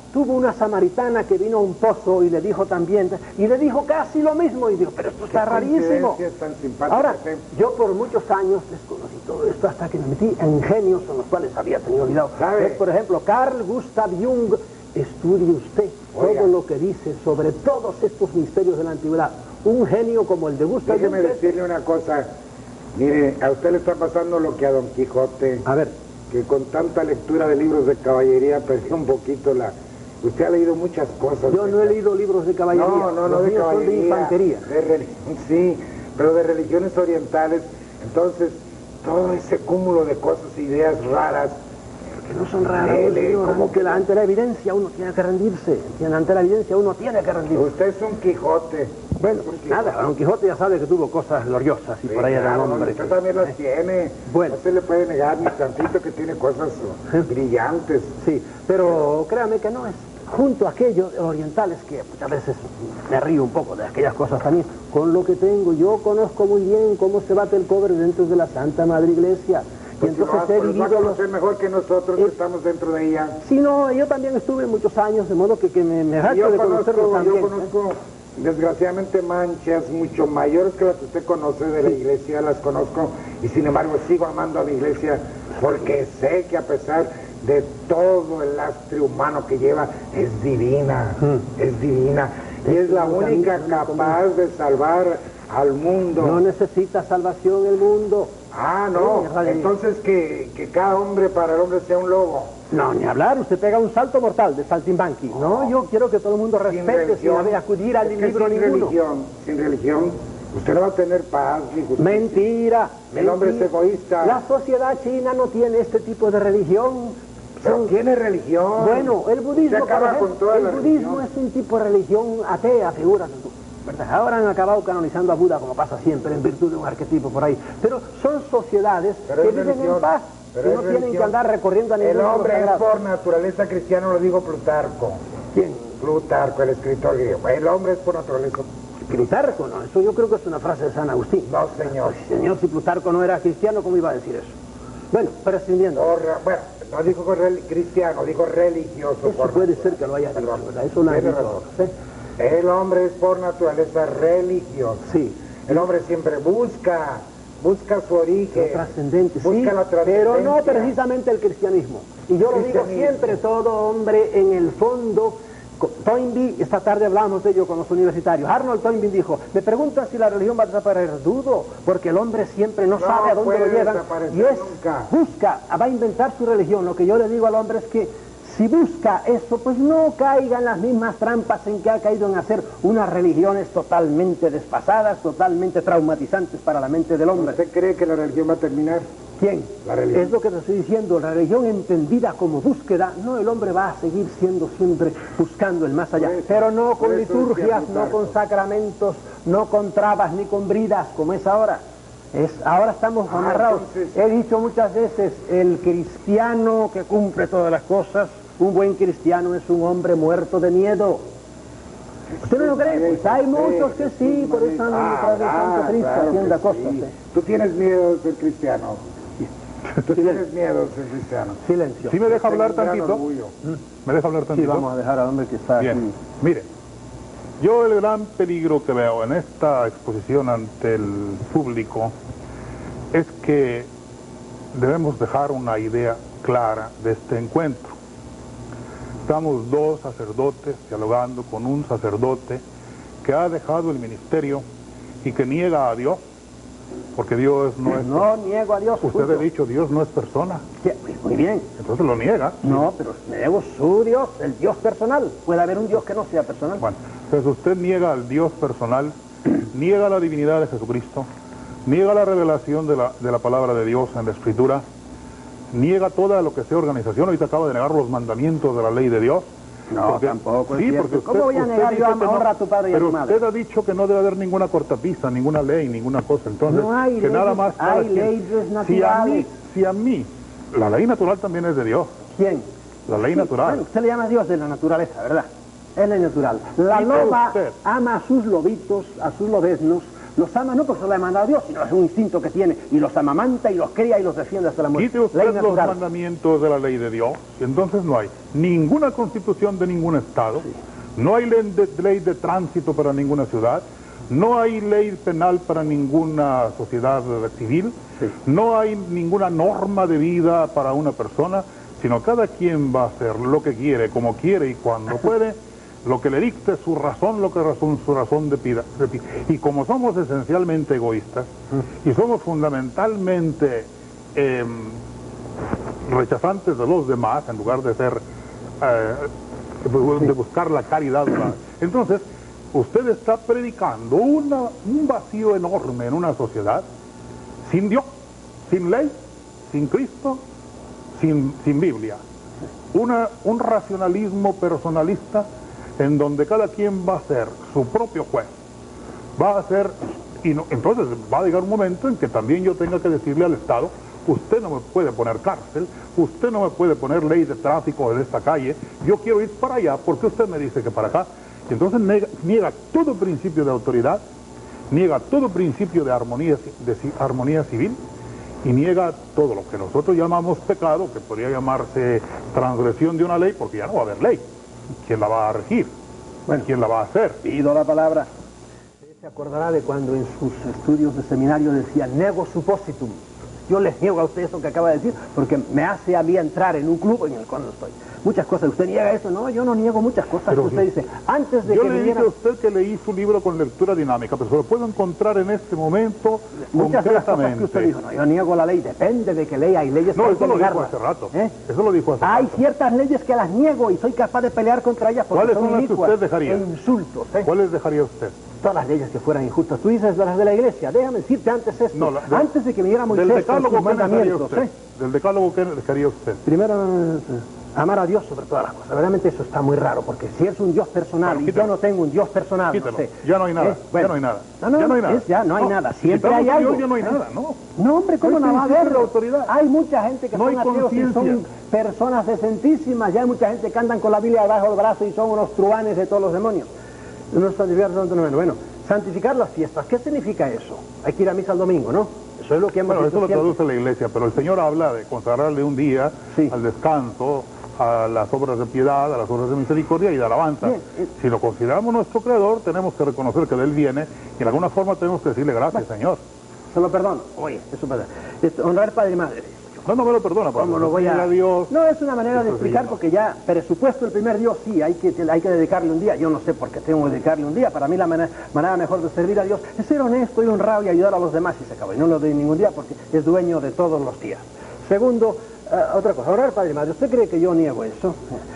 B: tuvo una samaritana que vino a un pozo y le dijo también, y le dijo casi lo mismo, y dijo, pero esto está rarísimo.
C: Tan simpática,
B: Ahora,
C: ¿eh?
B: yo por muchos años desconocí todo esto hasta que me metí en genios con los cuales había tenido olvidado.
C: ¿Sabe?
B: Por ejemplo, Carl Gustav Jung. Estudie usted
C: Oiga.
B: todo lo que dice sobre todos estos misterios de la antigüedad. Un genio como el de Gustav Jung.
C: Déjeme decirle una cosa. Mire, a usted le está pasando lo que a Don Quijote.
B: A ver.
C: Que con tanta lectura de libros de caballería perdió un poquito la... Usted ha leído muchas cosas.
B: Yo no he leído libros de caballería.
C: No, no, no,
B: los
C: de
B: míos
C: caballería.
B: son de infantería.
C: De religión, sí, pero de religiones orientales. Entonces, todo ese cúmulo de cosas, ideas raras...
B: Que no son raras,
C: Lele,
B: señor,
C: ¿cómo
B: que
C: que
B: la,
C: no?
B: ante la evidencia uno tiene que rendirse. Ante la evidencia uno tiene que rendirse.
C: Usted es un Quijote.
B: Bueno,
C: Es un Quijote.
B: nada, Don Quijote ya sabe que tuvo cosas gloriosas y
C: Sí,
B: por ahí era
C: claro,
B: el hombre.
C: usted
B: que-
C: también las
B: ¿eh?
C: tiene.
B: Bueno.
C: No se le puede negar ni tantito que tiene cosas
B: ¿Eh?
C: brillantes.
B: Sí, pero créame que no es junto a aquellos orientales que muchas veces me río un poco de aquellas cosas también. Con lo que tengo, yo conozco muy bien cómo se bate el cobre dentro de la Santa Madre Iglesia. Y
C: Pues si
B: entonces
C: no,
B: he
C: pues va a
B: vivido los...
C: conocer mejor que nosotros
B: Eh,
C: que estamos dentro de ella.
B: Sí, no, yo también estuve muchos años, de modo que, que me, me
C: Y
B: jacto
C: yo
B: de
C: conozco,
B: conocerlo también.
C: yo conozco, desgraciadamente, manchas mucho mayores que las que usted conoce de la iglesia, las conozco, y sin embargo sigo amando a mi iglesia, porque sé que a pesar de todo el lastre humano que lleva, es divina,
B: Mm.
C: es divina, y es la única capaz de salvar al mundo.
B: No necesita salvación el mundo.
C: Ah, no,
B: Sí, vale.
C: entonces que, que cada hombre para el hombre sea un lobo.
B: No, ni hablar, usted pega un salto mortal de saltimbanqui. No, yo quiero que todo el mundo
C: Sin
B: respete sin
C: religión,
B: haber acudir al
C: es que
B: libro
C: sin
B: ninguno.
C: religión, sin religión, usted no va a tener paz ni justicia.
B: Mentira.
C: El hombre es
B: mentira.
C: egoísta.
B: La sociedad china no tiene este tipo de religión.
C: Pero
B: Son-
C: tiene religión.
B: Bueno, el budismo,
C: Se acaba
B: por ejemplo,
C: con toda
B: el
C: la
B: budismo
C: religión.
B: es un tipo de religión atea, figúrate tú. ¿Verdad? Ahora han acabado canonizando a Buda, como pasa siempre, en virtud de un arquetipo por ahí. Pero son sociedades
C: Pero
B: que
C: es
B: viven
C: religión,
B: en paz,
C: pero
B: que
C: es
B: no tienen
C: religión.
B: que andar recorriendo a ningún
C: El
B: libro
C: hombre es
B: sagrado.
C: por naturaleza cristiano, lo digo Plutarco.
B: ¿Quién?
C: Plutarco, el escritor griego. El hombre es por naturaleza.
B: Plutarco, no, eso yo creo que es una frase de San Agustín.
C: No, señor.
B: Sí, señor, si Plutarco no era cristiano, ¿cómo iba a decir eso? Bueno, prescindiendo.
C: No, re- bueno, no dijo rel- cristiano, dijo religioso.
B: Eso
C: por
B: puede
C: naturaleza.
B: ser que lo haya dicho,
C: Perdón.
B: ¿verdad? Eso lo han
C: Tiene
B: dicho
C: razón.
B: otros, ¿eh?
C: El hombre es por naturaleza religioso.
B: Sí.
C: El hombre siempre busca, busca su origen.
B: Lo trascendente,
C: busca
B: sí,
C: la
B: pero no
C: trascendencia.
B: precisamente el cristianismo. Y yo lo digo
C: Cristianismo.
B: siempre, todo hombre en el fondo. co- Toynbee, esta tarde hablamos de ello con los universitarios. Arnold Toynbee dijo, me preguntan si la religión va a desaparecer. Dudo, porque el hombre siempre no,
C: No
B: sabe a dónde lo
C: puede
B: llevan.
C: desaparecer
B: Y es,
C: nunca.
B: busca, va a inventar su religión. Lo que yo le digo al hombre es que si busca eso, pues no caiga en las mismas trampas en que ha caído en hacer unas religiones totalmente desfasadas, totalmente traumatizantes para la mente del hombre.
C: ¿Usted cree que la religión va a terminar?
B: ¿Quién?
C: La religión.
B: Es lo que te estoy diciendo, la religión entendida como búsqueda, no, el hombre va a seguir siendo siempre buscando el más allá,
C: Por eso,
B: pero no
C: por
B: con
C: eso
B: liturgias,
C: decía
B: no
C: Plutarco.
B: con sacramentos, no con trabas ni con bridas, como es ahora. Es, ahora estamos
C: Ah,
B: amarrados.
C: entonces-
B: He dicho muchas veces, el cristiano que cumple todas las cosas, un buen cristiano es un hombre muerto de miedo. ¿Usted no lo cree? Pues hay muchos que sí, por eso andan detrás de Santo Cristo haciendo
C: que
B: cosas.
C: sí.
B: ¿eh?
C: Tú tienes miedo de ser cristiano. Tú tienes miedo de ser cristiano.
B: Silencio.
D: ¿Sí me deja hablar
C: Tengo un gran
D: tantito?
C: orgullo.
D: ¿Me deja hablar
B: Sí,
D: tantito?
B: vamos a dejar al hombre que está
D: Bien,
B: aquí.
D: mire, yo el gran peligro que veo en esta exposición ante el público es que debemos dejar una idea clara de este encuentro. Estamos dos sacerdotes dialogando con un sacerdote que ha dejado el ministerio y que niega a Dios, porque Dios no es...
B: No niego a Dios.
D: Usted
B: punto.
D: ha dicho, Dios no es persona,
B: Sí, muy bien.
D: entonces lo niega.
B: No, pero niego su Dios, el Dios personal. Puede haber un Dios que no sea personal.
D: Bueno, entonces usted niega al Dios personal, niega la divinidad de Jesucristo, niega la revelación de la, de la palabra de Dios en la Escritura, niega toda lo que sea organización. Ahorita acaba de negar los mandamientos de la ley de Dios.
B: No, tampoco es
D: Sí,
B: cierto.
D: porque usted,
B: ¿Cómo voy a
D: usted
B: negar
D: dice
B: yo a
D: que no,
B: honra a tu padre y a
D: pero
B: tu madre?
D: usted ha dicho que no debe haber ninguna cortapista, ninguna ley, ninguna cosa. Entonces,
B: No hay
D: que nada
B: leyes,
D: más cada
B: hay
D: quien-
B: leyes
D: Si a mí,
B: naturales.
D: si a mí, la ley natural también es de Dios,
B: ¿Quién?
D: la ley
B: Sí,
D: natural.
B: Bueno, usted le llama Dios de la naturaleza, ¿verdad? Es ley natural. La
D: Sí, pero
B: loba
D: usted.
B: ama a sus lobitos, a sus lobeznos, Los ama no porque se lo ha mandado Dios, sino es un instinto que tiene, y los amamanta y los cría y los defiende hasta la muerte.
D: Quite usted los mandamientos de la ley de Dios, y entonces no hay ninguna constitución de ningún estado, sí. No hay ley de, ley de tránsito para ninguna ciudad, no hay ley penal para ninguna sociedad civil, sí. No hay ninguna norma de vida para una persona, sino cada quien va a hacer lo que quiere, como quiere y cuando puede, lo que le dicte su razón, lo que razón, su razón de pida. Y como somos esencialmente egoístas, y somos fundamentalmente eh, rechazantes de los demás, en lugar de ser, eh, de buscar la caridad, entonces, usted está predicando una, un vacío enorme en una sociedad, sin Dios, sin ley, sin Cristo, sin, sin Biblia. Una, un racionalismo personalista en donde cada quien va a ser su propio juez, va a ser, y no, entonces va a llegar un momento en que también yo tenga que decirle al Estado, usted no me puede poner cárcel, usted no me puede poner ley de tráfico en esta calle, yo quiero ir para allá porque usted me dice que para acá, y entonces niega, niega todo principio de autoridad, niega todo principio de armonía, de armonía civil, y niega todo lo que nosotros llamamos pecado, que podría llamarse transgresión de una ley, porque ya no va a haber ley. ¿Quién la va a regir? Bueno, ¿quién la va a hacer?
B: Pido la palabra. Usted se acordará de cuando en sus estudios de seminario decía nego suppositum. Yo les niego a usted eso que acaba de decir, porque me hace a mí entrar en un club en el cual no estoy. Muchas cosas. ¿Usted niega eso? No, yo no niego muchas cosas que usted dice. Antes de
D: yo
B: que
D: le
B: viniera...
D: dije a usted que leí su libro con lectura dinámica, pero se lo puedo encontrar en este momento
B: muchas de las cosas que usted dijo. No, yo niego la ley. Depende de qué ley. Hay leyes
D: no,
B: que hay
D: eso
B: que
D: lo
B: negarlas.
D: dijo hace rato.
B: ¿Eh?
D: Eso lo dijo hace
B: Hay
D: rato.
B: ciertas leyes que las niego y soy capaz de pelear contra ellas porque
D: ¿Cuáles
B: son
D: son las que
B: inicuas
D: usted dejaría?
B: e insultos. ¿eh?
D: ¿Cuáles dejaría usted?
B: Todas las leyes que fueran injustas. Tú dices las de la iglesia. Déjame decirte antes esto. No, la, de, antes de que viniera Moisés
D: del decálogo
B: con sus mandamientos.
D: Usted?
B: ¿eh?
D: Del decálogo, ¿qué dejaría usted?
B: Primero, eh, amar a Dios sobre todas las cosas. Realmente eso está muy raro, porque si es un Dios personal bueno, y yo no tengo un Dios personal,
D: quítalo.
B: No sé.
D: Ya no hay nada,
B: ¿Eh? Bueno,
D: ya no hay nada.
B: No, no,
D: ya no hay nada.
B: Es, ya no hay no, nada. Siempre hay algo.
D: Dios, ya no hay nada, ¿no?
B: No, hombre, ¿cómo no va a haber?
D: Autoridad.
B: Hay mucha gente que
D: no
B: son ateos y son personas decentísimas. Ya hay mucha gente que andan con la Biblia debajo del brazo y son unos truanes de todos los demonios. No están diversos, bueno, santificar las fiestas. ¿Qué significa eso? Hay que ir a misa el domingo, ¿no? Eso es lo que hemos
D: Bueno, eso lo
B: siempre.
D: traduce la iglesia, pero el Señor habla de consagrarle un día sí. al descanso, a las obras de piedad, a las obras de misericordia y de alabanza. Bien, eh, si lo consideramos nuestro creador, tenemos que reconocer que de Él viene y de alguna forma tenemos que decirle gracias, bueno, Señor.
B: Se lo perdono. Oye, eso pasa. Honrar padre y madre.
D: No, no me lo perdona, padre.
B: ¿Cómo lo voy a...
D: Dios?
B: No, es una manera de explicar porque ya, presupuesto el primer Dios, sí, hay que, hay que dedicarle un día. Yo no sé por qué tengo que dedicarle un día. Para mí la manera, manera mejor de servir a Dios es ser honesto y honrado y ayudar a los demás y se acabó. Y no lo doy ningún día porque es dueño de todos los días. Segundo, uh, otra cosa, orar padre y madre. ¿Usted cree que yo niego eso?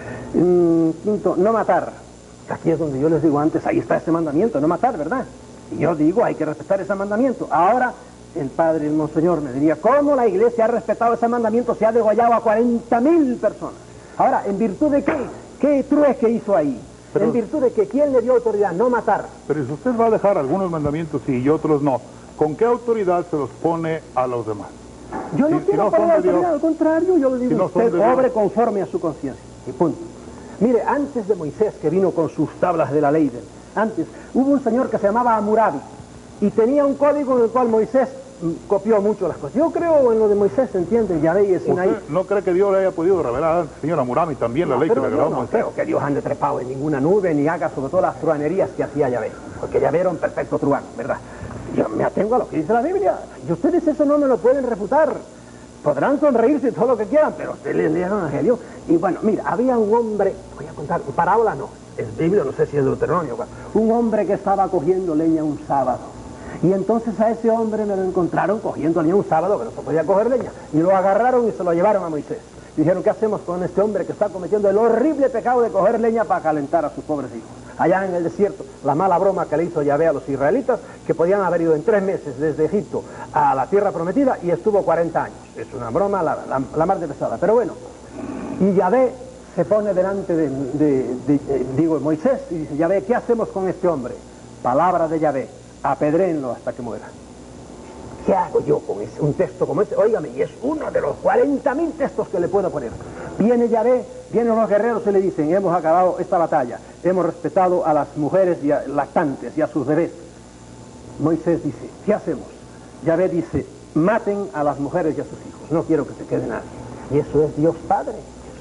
B: Mm, quinto, no matar. Aquí es donde yo les digo antes, ahí está ese mandamiento, no matar, ¿verdad? Y yo digo, hay que respetar ese mandamiento. Ahora... el padre, el monseñor, me diría, ¿cómo la iglesia ha respetado ese mandamiento? Se ha degollado a cuarenta mil personas. Ahora, ¿en virtud de qué? ¿Qué trueque hizo ahí? Pero, ¿en virtud de que quién le dio autoridad? No matar.
D: Pero si usted va a dejar algunos mandamientos sí y otros no, ¿con qué autoridad se los pone a los demás?
B: Yo no si, quiero si no poner autoridad, Dios, al contrario, yo le digo, si no usted obre conforme a su conciencia. Y punto. Mire, antes de Moisés, que vino con sus tablas de la ley, antes, hubo un señor que se llamaba Hammurabi, y tenía un código en el cual Moisés copió mucho las cosas. Yo creo en lo de Moisés, ¿se entiende? Yahvé y Sinaí.
D: ¿No cree que Dios le haya podido revelar al señor Hammurabi también la
B: no,
D: ley que le agregó
B: no,
D: a Moisés?
B: No creo que Dios ande trepado en ninguna nube ni haga sobre todo las truanerías que hacía Yahvé. Porque Yahvé era un perfecto truano, ¿verdad? Yo me atengo a lo que dice la Biblia. Y ustedes eso no me lo pueden refutar. Podrán sonreírse todo lo que quieran, pero ustedes le lean el Evangelio. Y bueno, mira, había un hombre, voy a contar, parábola no, es Biblia, no sé si es Deuteronomio, un hombre que estaba cogiendo leña un sábado. Y entonces a ese hombre me lo encontraron cogiendo leña un sábado, que no se podía coger leña, y lo agarraron y se lo llevaron a Moisés. Dijeron, ¿qué hacemos con este hombre que está cometiendo el horrible pecado de coger leña para calentar a sus pobres hijos? Allá en el desierto, la mala broma que le hizo Yahvé a los israelitas, que podían haber ido en tres meses desde Egipto a la tierra prometida y estuvo cuarenta años. Es una broma la, la, la más de pesada, pero bueno. Y Yahvé se pone delante de, de, de, de, de digo, Moisés, y dice, Yahvé, ¿qué hacemos con este hombre? Palabra de Yahvé, apedréenlo hasta que muera. ¿Qué hago yo con ese, un texto como este? Óigame, y es uno de los cuarenta mil textos que le puedo poner. Viene Yahvé, vienen los guerreros y le dicen, hemos acabado esta batalla, hemos respetado a las mujeres y a, lactantes y a sus bebés. Moisés dice, ¿qué hacemos? Yahvé dice, maten a las mujeres y a sus hijos, no quiero que se quede nadie. Y eso es Dios Padre.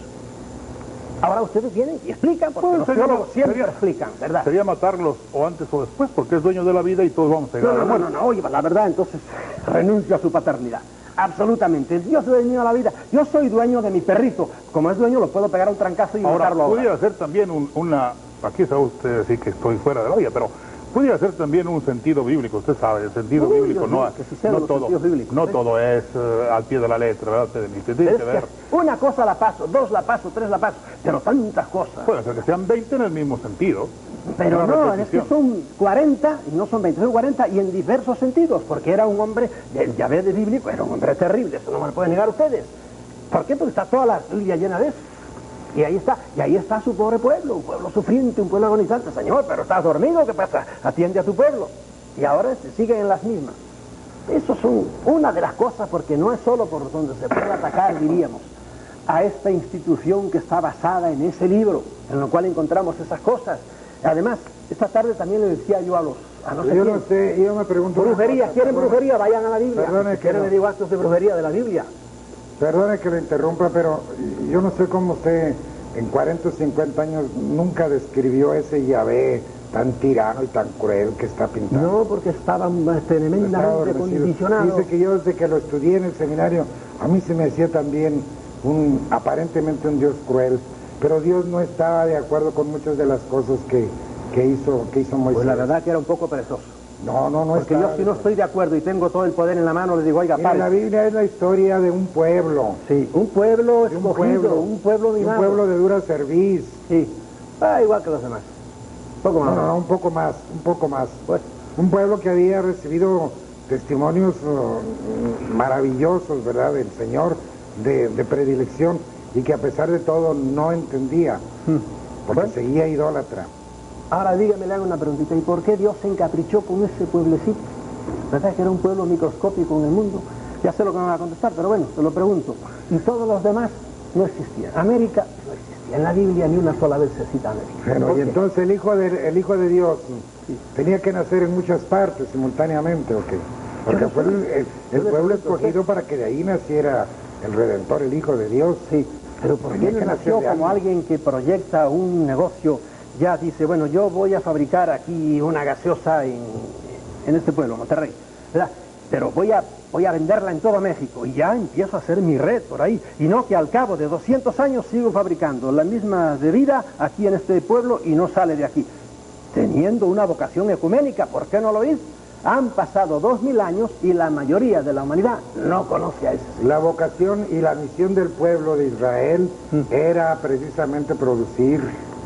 B: Ahora ustedes vienen y explican, porque
D: Pues
B: los
D: sería-
B: teólogos siempre
D: sería-
B: explican, ¿verdad?
D: Sería matarlos o antes o después, porque es dueño de la vida y todos vamos a llegar
B: No,
D: a la
B: no, no,
D: muerte.
B: no, no, oye, la verdad, entonces renuncio a su paternidad. Absolutamente. Dios es dueño de la vida. Yo soy dueño de mi perrito. Como es dueño, lo puedo pegar a un trancazo y
D: Ahora,
B: matarlo ahora.
D: pudiera ser también un- una... Aquí sabe usted decir que estoy fuera de la vida, pero pudiera ser también un sentido bíblico. Usted sabe, el sentido
B: Uy,
D: bíblico
B: Dios
D: no,
B: mío, que suceden
D: no
B: los
D: todo,
B: sentidos bíblicos,
D: no
B: ¿eh?
D: todo es eh, al pie de la letra, ¿verdad? Usted tiene
B: Pero
D: que
B: es
D: ver.
B: que una cosa la paso, dos la paso, tres la paso, pero tantas cosas.
D: Puede ser que sean veinte en el mismo sentido.
B: Pero
D: Una
B: no, es
D: repetición.
B: que son cuarenta, y no son veinte, son cuarenta, y en diversos sentidos, porque era un hombre, el Yahvé de bíblico, era un hombre terrible, eso no me lo pueden negar ustedes. ¿Por qué? Porque está toda la Biblia llena de eso. Y ahí está, y ahí está su pobre pueblo, un pueblo sufriente, un pueblo agonizante. Señor, pero estás dormido, ¿qué pasa? Atiende a tu pueblo. Y ahora se siguen en las mismas. Eso son una de las cosas, porque no es solo por donde se puede atacar, diríamos, a esta institución que está basada en ese libro, en lo cual encontramos esas cosas. Además, esta tarde también le decía yo a los... A no sé
C: Yo
B: quién,
C: no sé, yo me pregunto... una
B: brujería,
C: cosa,
B: ¿quieren
C: perdone.
B: brujería? Vayan a la Biblia.
C: Perdone
B: Si
C: que
B: quieren
C: no.
B: le digo actos de brujería de la Biblia.
C: Perdone que lo interrumpa, pero yo no sé cómo usted en cuarenta o cincuenta años nunca describió ese Yahvé tan tirano y tan cruel que está pintando.
B: No, porque estaban
C: Estaba
B: tremendamente
C: adormecido.
B: condicionados.
C: Dice que yo desde que lo estudié en el seminario, a mí se me decía también un aparentemente un Dios cruel, pero Dios no estaba de acuerdo con muchas de las cosas que, que hizo que hizo Moisés.
B: Pues la verdad que era un poco perezoso.
C: No, no, no
B: Porque
C: estaba
B: yo si
C: de
B: no estoy de acuerdo y tengo todo el poder en la mano, le digo, oiga,
C: Mira,
B: pare.
C: la Biblia es la historia de un pueblo.
B: Sí, un pueblo
C: de un
B: escogido,
C: pueblo,
B: un pueblo
C: de un
B: mimado.
C: pueblo de dura cerviz.
B: Sí, ah, igual que los demás. Poco
C: No,
B: más.
C: no, no, un poco más, un poco más.
B: Pues,
C: Un pueblo que había recibido testimonios uh, maravillosos, ¿verdad?, del Señor, de, de predilección, y que a pesar de todo no entendía, porque
B: Bueno.
C: seguía idólatra.
B: ahora dígame, le hago una preguntita. ¿Y por qué Dios se encaprichó con ese pueblecito? ¿Verdad que era un pueblo microscópico en el mundo? Ya sé lo que me va a contestar, pero bueno, te lo pregunto. Y todos los demás no existían. América no existía. En la Biblia ni una sola vez se cita América.
C: Bueno,
B: ¿Por
C: y
B: qué?
C: entonces el Hijo de, el hijo de Dios tenía que nacer en muchas partes simultáneamente, ¿o qué? Porque
B: Yo no
C: fue
B: sé.
C: el, el- el
B: Yo no
C: pueblo
B: sé.
C: escogido para que de ahí naciera el Redentor, el Hijo de Dios.
B: Sí, pero ¿por
C: Tenía
B: qué
C: que
B: no
C: nacer
B: nació
C: de
B: como
C: alguien.
B: alguien que proyecta un negocio? Ya dice, bueno, yo voy a fabricar aquí una gaseosa en, en este pueblo, Monterrey, ¿verdad? Pero voy a, voy a venderla en todo México y ya empiezo a hacer mi red por ahí. Y no que al cabo de doscientos años sigo fabricando la misma bebida aquí en este pueblo y no sale de aquí. Teniendo una vocación ecuménica, ¿por qué no lo hizo? Han pasado dos mil años y la mayoría de la humanidad no conoce a ese señor.
C: La vocación y la misión del pueblo de Israel era precisamente producir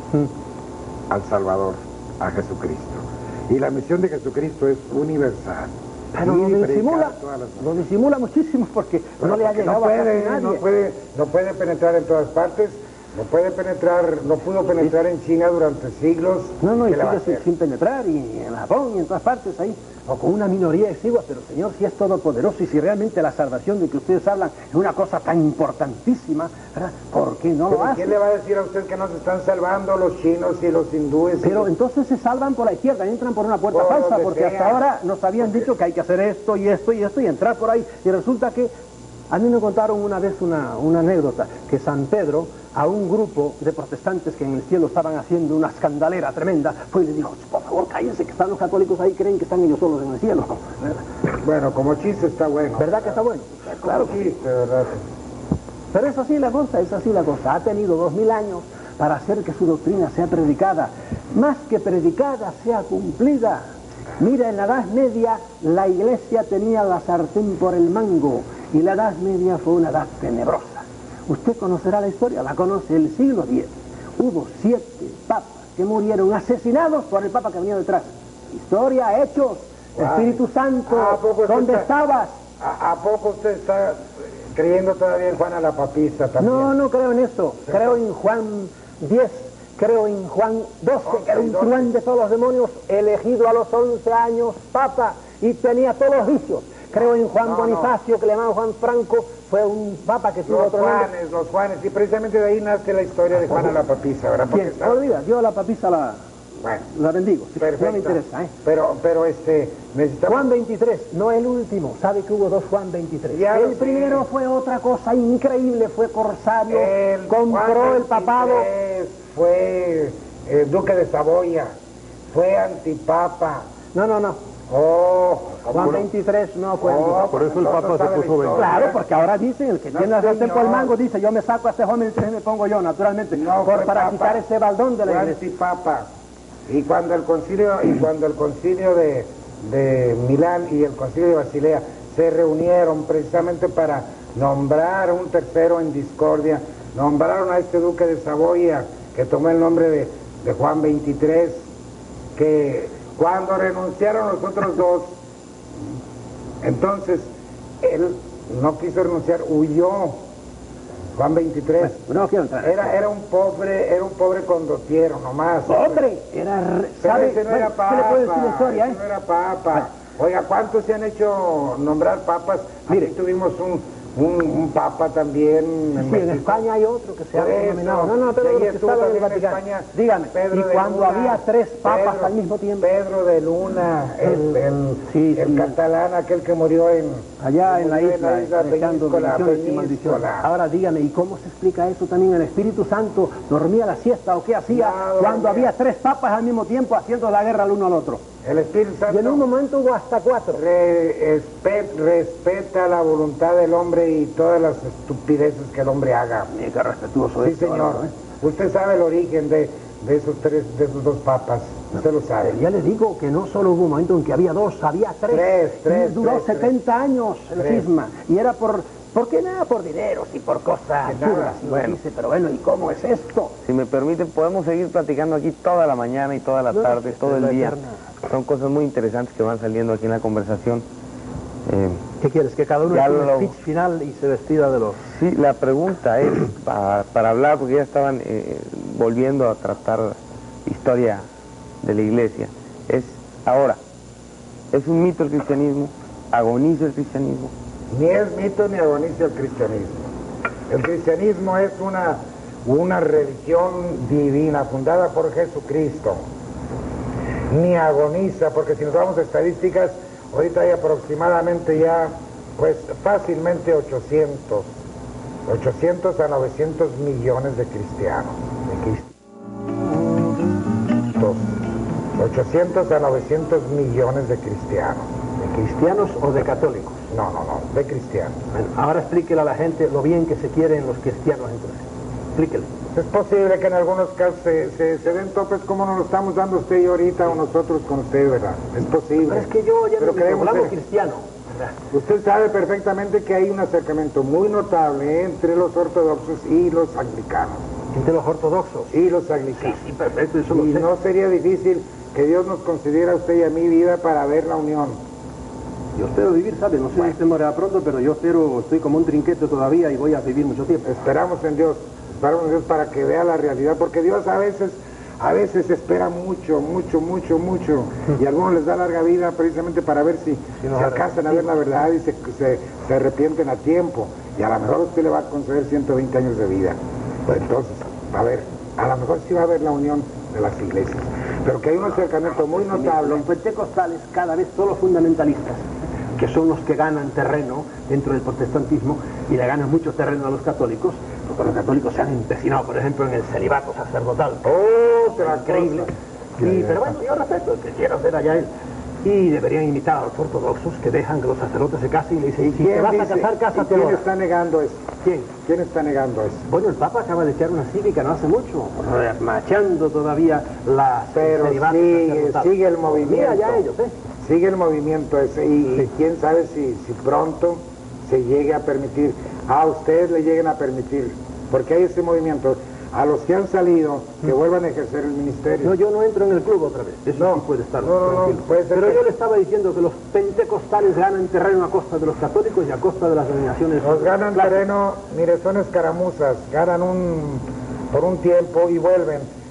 C: al Salvador, a Jesucristo. Y la misión de Jesucristo es universal.
B: Pero
C: Ir
B: lo
C: y predicar
B: disimula,
C: a todas las
B: lo disimula muchísimo porque
C: Pero
B: no le ha
C: porque
B: llegado
C: no
B: a casi
C: puede,
B: nadie.
C: no puede, no puede penetrar en todas partes, no puede penetrar, no pudo penetrar en China durante siglos.
B: No, no, y
C: ¿Qué le va a
B: sigue sin,
C: hacer?
B: sin penetrar, y en Japón y en todas partes ahí, o con una minoría exigua, pero Señor, si es todopoderoso y si realmente la salvación de que ustedes hablan es una cosa tan importantísima, ¿verdad? ¿Por qué no
C: Pero
B: lo hace?
C: ¿quién le va a decir a usted que no se están salvando los chinos y los hindúes? y
B: Pero
C: los-
B: entonces se salvan por la izquierda, entran por una puerta
C: Por
B: falsa,
C: donde
B: porque
C: sea.
B: hasta ahora nos habían dicho que hay que hacer esto y esto y esto y entrar por ahí. Y resulta que a mí me contaron una vez una, una anécdota, que San Pedro, a un grupo de protestantes que en el cielo estaban haciendo una escandalera tremenda, fue y le dijo, por favor, cállense, que están los católicos ahí, creen que están ellos solos en el cielo. ¿Verdad,
C: Bueno, como chiste está bueno.
B: ¿Verdad que está bueno? Claro que sí.
C: Chiste, ¿verdad?
B: Pero es así la cosa, es así la cosa. Ha tenido dos mil años para hacer que su doctrina sea predicada. Más que predicada, sea cumplida. Mira, en la Edad Media la iglesia tenía la sartén por el mango y la Edad Media fue una edad tenebrosa. Usted conocerá la historia, la conoce, el siglo diez. Hubo siete papas que murieron asesinados por el papa que venía detrás. Historia, hechos,
C: Guay.
B: Espíritu Santo,
C: ¿A poco usted
B: ¿dónde
C: está-
B: estabas?
C: ¿A, a poco usted está creyendo todavía en Juana la Papista también?
B: No, no creo en eso. Creo en Juan diez, creo en Juan doce, que era un
C: doce.
B: truán de todos los demonios, elegido a los once años papa y tenía todos los vicios. Creo en Juan
C: No,
B: Bonifacio, que le llamaban Juan Franco, fue un papa que tuvo
C: Los
B: otro nombre.
C: Juanes, los Juanes, y precisamente de ahí nace la historia de Juana la Papista, ¿verdad? Porque
B: ¿Quién?
C: está-
B: No olvida, yo la papisa la,
C: Bueno.
B: La bendigo. Sí,
C: Perfecto.
B: no me interesa, ¿eh?
C: Pero, pero este, necesitamos...
B: Juan veintitrés, no el último. ¿Sabe que hubo dos Juan veintitrés?
C: Ya
B: el
C: lo
B: primero
C: sé.
B: fue otra cosa increíble, fue corsario,
C: El
B: compró
C: Juan
B: el papado.
C: veintitrés Fue eh, duque de Saboya, fue antipapa.
B: No, no, no.
C: Oh,
B: Juan veintitrés no fue antipapa.
D: Por eso el Papa se puso veinte.
B: Claro, porque ahora dicen, el que
C: No,
B: tiene la sartén por el
C: señor.
B: mango dice, yo me saco a este Juan veintitrés y me pongo yo, naturalmente,
C: No,
B: por,
C: fue
B: para
C: papa.
B: quitar ese baldón de la
C: Fue
B: iglesia.
C: antipapa. Y cuando el concilio, y cuando el concilio de, de Milán y el concilio de Basilea se reunieron precisamente para nombrar un tercero en discordia, nombraron a este duque de Saboya, que tomó el nombre de, de Juan veintitrés, que cuando renunciaron los otros dos, entonces él no quiso renunciar, huyó. Juan veintitrés.
B: Bueno, no quiero entrar.
C: Era, era un pobre, era un pobre condottiero nomás.
B: ¡Pobre! Era... re-
C: Pero
B: ¿Sabe?
C: ese no
B: Bueno,
C: era
B: ¿qué
C: papa.
B: le puedo decir la historia,
C: ese
B: eh?
C: no era papa. Oiga, ¿cuántos se han hecho nombrar papas?
B: Mire.
C: Aquí tuvimos un, un, un papa también.
B: Sí, en
C: México.
B: España hay otro que se ha
C: Por eso.
B: denominado. No, no, pero
C: Y
B: los que
C: estuvo
B: estaban en el
C: también en
B: Vaticano.
C: España,
B: Dígame,
C: Pedro
B: y
C: de
B: cuando
C: Luna,
B: había tres papas
C: Pedro-
B: al mismo tiempo.
C: Pedro de Luna, el, el,
B: Sí,
C: el
B: sí.
C: catalán, aquel que murió en...
B: Allá
C: que
B: en la
C: murió
B: isla, echando
C: Peñíscola,
B: bendiciones y maldiciones.
C: Peñíscola.
B: Ahora dígame, ¿y cómo se explica eso también? ¿El Espíritu Santo dormía la siesta o qué hacía
C: No,
B: cuando
C: dormía.
B: había tres papas al mismo tiempo haciendo la guerra al uno al otro?
C: El Espíritu Santo...
B: Y en un momento hubo hasta cuatro.
C: Re- espe- respeta la voluntad del hombre y todas las estupideces que el hombre haga.
B: Mira, qué respetuoso
C: Sí,
B: esto,
C: señor.
B: ¿no, eh?
C: Usted sabe el origen de, de esos tres, de esos dos papas. Usted lo sabe.
B: Ya le digo que no solo hubo un momento en que había dos, había tres.
C: Tres, tres,
B: Y duró
C: tres, tres.
B: setenta años el
C: Tres.
B: cisma. Y era por... ¿Por qué nada? Por dineros y por cosas
C: Que nada,
B: absurdas, y
A: bueno.
B: dice, pero bueno, ¿y cómo es esto?
A: Si me permiten, podemos seguir platicando aquí toda la mañana y toda la
B: No,
A: tarde,
B: esta
A: todo
B: es
A: el
B: la
A: día.
B: eterna.
A: Son cosas muy interesantes que van saliendo aquí en la conversación. Eh,
B: ¿Qué quieres? Que cada uno
A: Ya
B: haga un
A: lo-
B: speech final y se despida de los...
A: sí, la pregunta es, para, para hablar, porque ya estaban eh, volviendo a tratar historia de la iglesia, es ahora, ¿es un mito el cristianismo? ¿Agoniza el cristianismo?
C: Ni es mito ni agoniza el cristianismo. El cristianismo es una, una religión divina fundada por Jesucristo. Ni agoniza, porque si nos vamos a estadísticas, ahorita hay aproximadamente ya, pues fácilmente ochocientos, ochocientos a novecientos millones de cristianos. De cristianos. ochocientos a novecientos millones de cristianos.
B: ¿De cristianos o de católicos?
C: No, no, no, de cristianos.
B: Bueno, ahora explíquele a la gente lo bien que se quieren los cristianos entonces. Explíquele.
C: Es posible que en algunos casos se, se, se den topes como nos lo estamos dando usted y ahorita o nosotros con usted, ¿verdad? Es posible.
B: Pero es que yo ya
C: Pero
B: no me
C: queremos
B: hablamos
C: ser-
B: cristiano, ¿verdad?
C: Usted sabe perfectamente que hay un acercamiento muy notable entre los ortodoxos y los anglicanos.
B: Entre los ortodoxos.
C: Y los anglicanos.
B: Sí, perfecto, eso lo
C: Y
B: sé.
C: no sería difícil que Dios nos concediera a usted y a mí vida para ver la unión.
B: Yo espero vivir, ¿sabe? No sé si usted morirá pronto, pero yo espero, estoy como un trinquete todavía y voy a vivir mucho tiempo.
C: Esperamos en Dios, esperamos en Dios para que vea la realidad, porque Dios a veces, a veces espera mucho, mucho, mucho, mucho, y a algunos les da larga vida precisamente para ver si
B: nos
C: se alcanzan a ver la verdad y se, se, se arrepienten a tiempo, y a lo mejor usted le va a conceder ciento veinte años de vida. Pues entonces, a ver, a lo mejor sí va a haber la unión de las iglesias, pero que hay un acercamiento muy notable.
B: Los pentecostales cada vez son los fundamentalistas, que son los que ganan terreno dentro del protestantismo y le ganan mucho terreno a los católicos, porque los católicos se han empecinado, por ejemplo, en el celibato sacerdotal.
C: Otra
B: Increíble.
C: cosa.
B: Y, pero bueno, yo respeto el que quiera hacer allá él. Y deberían imitar a los ortodoxos que dejan que los sacerdotes se casen y le dicen, si te
C: ¿Quién
B: vas a
C: dice-
B: casar,
C: ¿y
B: cásate
C: quién
B: ahora.
C: está negando eso?
B: ¿Quién?
C: ¿Quién está negando eso?
B: Bueno, el Papa acaba de echar una cívica no hace mucho, machando todavía la
C: Pero
B: el celibato
C: sigue,
B: sacerdotal.
C: sigue el movimiento.
B: Mira ya ellos, ¿eh?
C: Sigue el movimiento ese y, y quién sabe si, si pronto se llegue a permitir, a ustedes le lleguen a permitir, porque hay ese movimiento, a los que han salido, que vuelvan a ejercer el ministerio.
B: No, yo no entro en el club otra vez, eso
C: No,
B: sí puede estar
C: no, no, no,
B: tranquilo.
C: puede ser
B: Pero
C: que-
B: yo le estaba diciendo que los pentecostales ganan terreno a costa de los católicos y a costa de las denominaciones.
C: Nos ganan
B: clásicas.
C: terreno, mire, son escaramuzas, ganan un, por un tiempo y vuelven.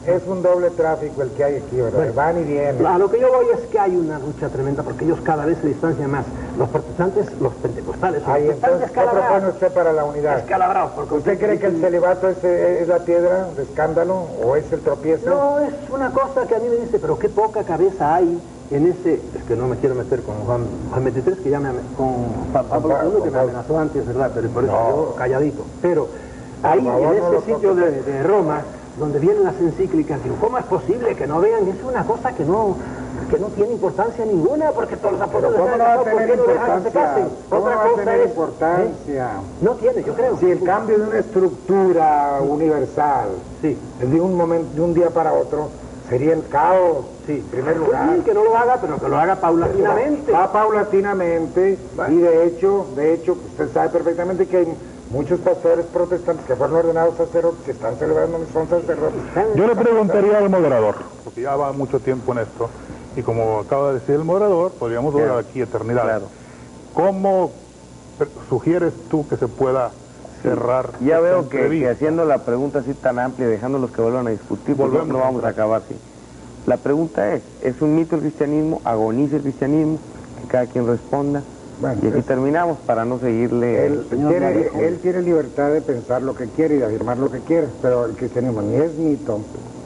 C: Es un doble tráfico el que hay aquí, ¿verdad?
B: Bueno,
C: van y vienen.
B: A lo que yo voy es que hay una lucha tremenda porque ellos cada vez se distancian más. Los protestantes, los pentecostales, los
C: Ahí,
B: protestantes
C: entonces, ¿qué propone usted para la unidad?
B: Escalabrados. Porque
C: ¿Usted cree que el celibato es, es la piedra de escándalo o es el tropiezo?
B: No, es una cosa que a mí me dice, pero qué poca cabeza hay en ese... Es que no me quiero meter con Juan, Juan veintitrés, que ya me... con Pablo segundo, que me amenazó antes, ¿verdad? Pero por eso
C: No.
B: yo calladito. Pero ahí,
C: Por favor,
B: en
C: no
B: ese
C: lo
B: sitio
C: toque.
B: de, de Roma, donde vienen las encíclicas, digo, ¿cómo es posible que no vean? Es una cosa que no... que no tiene importancia ninguna, porque todos los apóstoles...
C: ¿Cómo no va a tener importancia? ¿Cómo
B: Otra
C: no va a
B: cosa
C: tener
B: es...
C: importancia?
B: No tiene, yo creo.
C: Si el cambio de una estructura universal,
B: sí,
C: de un momento, de un día para otro, sería el caos,
B: sí,
C: en primer lugar.
B: Sí, que no lo haga, pero que lo haga paulatinamente.
C: Va, va paulatinamente, y de hecho, de hecho, usted sabe perfectamente que hay muchos pastores protestantes que fueron ordenados sacerdotes, que están celebrando, son sacerdotes.
D: Yo le preguntaría al moderador, porque ya va mucho tiempo en esto, y como acaba de decir el moderador, podríamos durar aquí eternidad.
A: Claro.
D: ¿Cómo sugieres tú que se pueda cerrar?
A: Ya
D: esta
A: veo que,
D: entrevista?
A: que haciendo la pregunta así tan amplia, dejándolos que vuelvan a discutir, pues no,
D: Volvemos
A: no
D: a
A: vamos a
D: entrar.
A: acabar así. La pregunta es, ¿es un mito el cristianismo? ¿Agoniza el cristianismo? Que cada quien responda.
C: Bueno,
A: y aquí
C: es-
A: terminamos para no seguirle...
C: Él tiene, él tiene libertad de pensar lo que quiere y de afirmar lo que quiere, pero el cristianismo ni es mito,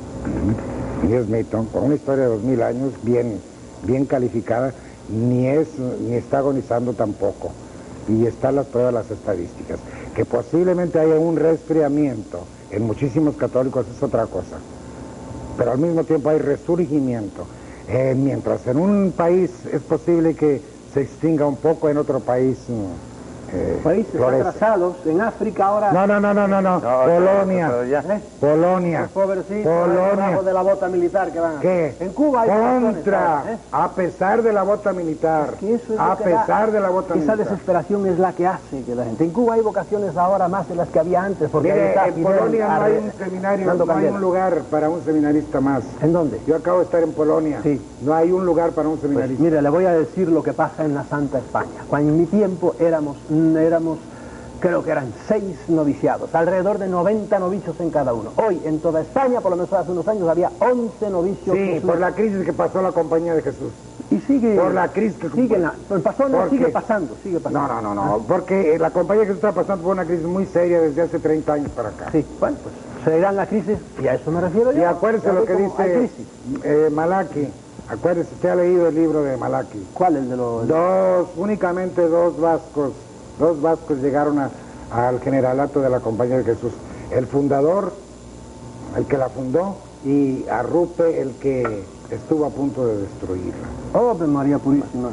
C: ni es mito, con una historia de dos mil años bien, bien calificada, ni es, ni está agonizando tampoco. Y están las pruebas, las estadísticas. Que posiblemente haya un resfriamiento en muchísimos católicos es otra cosa, pero al mismo tiempo hay resurgimiento. Eh, mientras en un país es posible que se extinga un poco, en otro país eh,
B: Países
C: florece.
B: atrasados, en África ahora...
C: No, no, no, no, no, no.
A: No,
C: Polonia,
A: pero ya.
B: ¿Eh?
C: Polonia,
B: Los pobrecitos,
C: Polonia.
B: debajo de la bota militar que van a...
C: ¿Qué?
B: En Cuba hay
C: Contra,
B: votaciones, ¿eh?
C: a pesar de la bota militar,
B: Que eso es
C: a
B: lo que da-
C: pesar de la bota
B: Esa
C: militar.
B: desesperación es la que hace que la gente... En Cuba hay vocaciones ahora más de las que había antes, porque ahí
C: Mire,
B: está
C: en
B: Fidel
C: Polonia no hay
B: arre-
C: un seminario,
B: dando
C: no hay
B: candela.
C: un lugar para un seminarista más.
B: ¿En dónde?
C: Yo acabo de estar en Polonia,
B: Sí.
C: no hay un lugar para un
B: Pues,
C: seminarista.
B: mire, le voy a decir lo que pasa en la Santa España. Cuando en mi tiempo éramos, mm, éramos, creo que eran seis noviciados, alrededor de noventa novicios en cada uno. Hoy, en toda España, por lo menos hace unos años, había once novicios.
C: Sí,
B: Jesús.
C: por la crisis que pasó la Compañía de Jesús.
B: Y sigue...
C: Por la crisis que...
B: Sigue, la, pasó, no,
C: ¿Por
B: sigue
C: qué?
B: pasando, sigue pasando.
C: No, no, no, no, porque eh, la Compañía de Jesús está pasando por una crisis muy seria desde hace treinta años para acá.
B: Sí, bueno, pues se irá en la crisis, y a eso me refiero yo.
C: Y acuérdese
B: Ya
C: lo
B: ve
C: que
B: cómo hay
C: dice
B: crisis.
C: eh, Malaki, acuérdese, usted ha leído el libro de Malaki.
B: ¿Cuál, el de los...?
C: Dos, únicamente dos vascos, dos vascos llegaron a, al generalato de la Compañía de Jesús. El fundador, el que la fundó, y Arrupe, el que estuvo a punto de destruirla.
B: Oh, Ave María Purísima.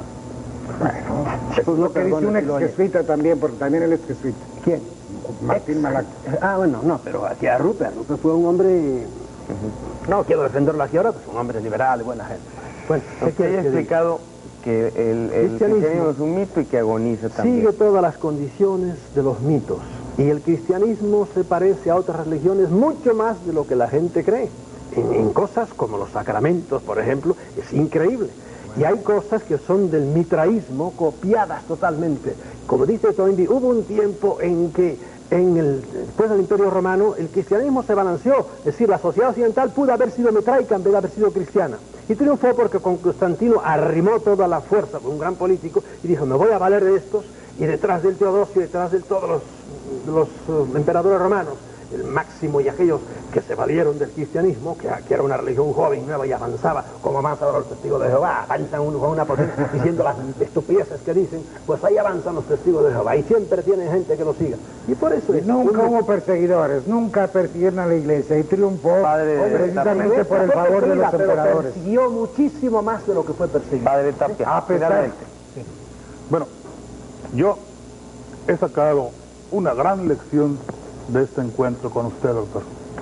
C: Bueno, eso es
B: Pues
C: lo
B: no
C: que dice
B: perdone
C: un
B: si lo
C: ex
B: oye.
C: jesuita también, porque también él es jesuita.
B: ¿Quién?
C: Martín Malaki.
B: Ah, bueno, no, pero aquí Arrupe, Arrupe fue un hombre... No quiero defenderlo aquí ahora, pues un hombre liberal y buena gente. Bueno, ¿qué
A: Usted
B: quiere
A: ya ha
B: que diga?
A: explicado que el, el
B: Cristianismo.
A: cristianismo es un mito y que agoniza también.
B: Sigue todas las condiciones de los mitos. Y el cristianismo se parece a otras religiones mucho más de lo que la gente cree. En, en cosas como los sacramentos, por ejemplo, es increíble. Y hay cosas que son del mitraísmo copiadas totalmente. Como dice Toynbee, hubo un tiempo en que en el, después del Imperio Romano el cristianismo se balanceó. Es decir, la sociedad occidental pudo haber sido mitraica en vez de haber sido cristiana. Y triunfó porque con Constantino arrimó toda la fuerza, fue un gran político, y dijo, me voy a valer de estos, y detrás del Teodosio, detrás de todos los, los uh, emperadores romanos, el Máximo y aquellos que se valieron del cristianismo, que, que era una religión joven, nueva y avanzaba, como avanza ahora los testigos de Jehová, avanzan uno con una potencia diciendo las estupideces que dicen, pues ahí avanzan los testigos de Jehová, y siempre tienen gente que los siga. Y por eso es...
C: Nunca
B: un-
C: hubo perseguidores, nunca persiguieron a la iglesia y triunfó
A: Padre,
C: precisamente
B: la
C: por el
B: iglesia fue
C: favor de los
B: perseguida, pero
C: emperadores.
B: persiguió muchísimo más de lo que fue perseguido.
A: Padre Tapia,
C: A pesar-
A: finalmente.
D: Bueno, yo he sacado una gran lección de este encuentro con usted, doctor.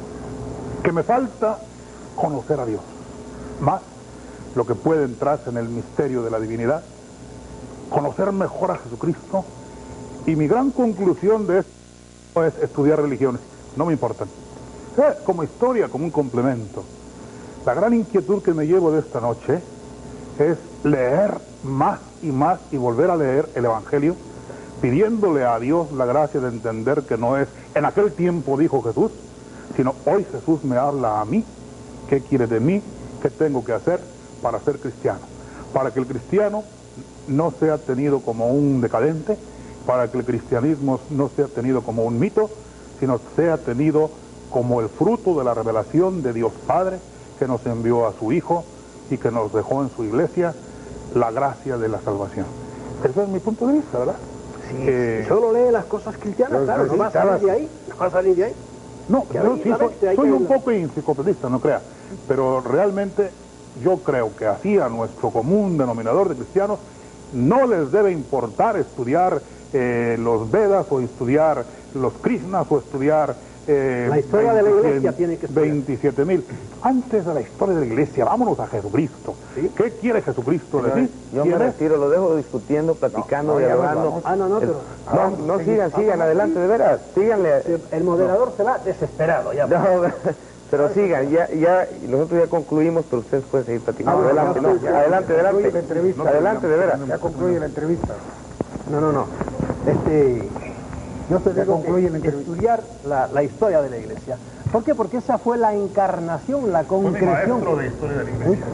D: Que me falta conocer a Dios, más lo que puede entrarse en el misterio de la divinidad, conocer mejor a Jesucristo, y mi gran conclusión de esto es estudiar religiones, no me importan. Eh, como historia, como un complemento. La gran inquietud que me llevo de esta noche es leer más y más y volver a leer el Evangelio, pidiéndole a Dios la gracia de entender que no es en aquel tiempo dijo Jesús, sino hoy Jesús me habla a mí ¿Qué quiere de mí? ¿Qué tengo que hacer para ser cristiano? Para que el cristiano no sea tenido como un decadente, para que el cristianismo no sea tenido como un mito, sino sea tenido como el fruto de la revelación de Dios Padre, que nos envió a su Hijo y que nos dejó en su iglesia la gracia de la salvación. Ese es mi punto de vista, ¿verdad?
B: Sí,
D: Eh,
B: solo lee las cosas cristianas,
C: los
B: claro, no va a salir de ahí, no va a salir de ahí.
D: No,
B: Que
D: yo
B: ahí,
D: sí
B: la
D: soy,
B: mente, hay
D: soy
B: que-
D: un poco enciclopedista, no crea, pero realmente yo creo que así a nuestro común denominador de cristianos no les debe importar estudiar eh, los Vedas o estudiar los Krishnas o estudiar eh,
B: La historia de la iglesia tiene que estudiar.
D: veintisiete mil. Antes de la historia de la iglesia, vámonos a Jesucristo. ¿Qué quiere Jesucristo de
A: Señores,
D: ti?
A: yo me
D: ¿Quiere?
A: retiro, lo dejo discutiendo, platicando,
C: No, no, ya nos
A: dialogando.
C: vamos.
B: Ah, no, no,
A: El-
B: pero...
A: No, no sigan, sigan, adelante, de veras, síganle.
B: El moderador se va desesperado ya.
A: No, pero sigan, ya, ya, nosotros ya concluimos, pero ustedes pueden seguir platicando.
C: Ah,
A: Adelante,
C: no,
A: no,
C: ya,
A: adelante,
C: concluye
A: adelante.
C: la entrevista.
A: Adelante, de veras.
C: Ya concluye la entrevista.
B: No, no, no. Este, yo te
C: Ya
B: digo
C: concluye la
B: que
C: entrevista.
B: estudiar la, la historia de la iglesia. ¿Por qué? Porque esa fue la encarnación, la
D: Fue mi
B: concreción.
D: maestro de historia de la iglesia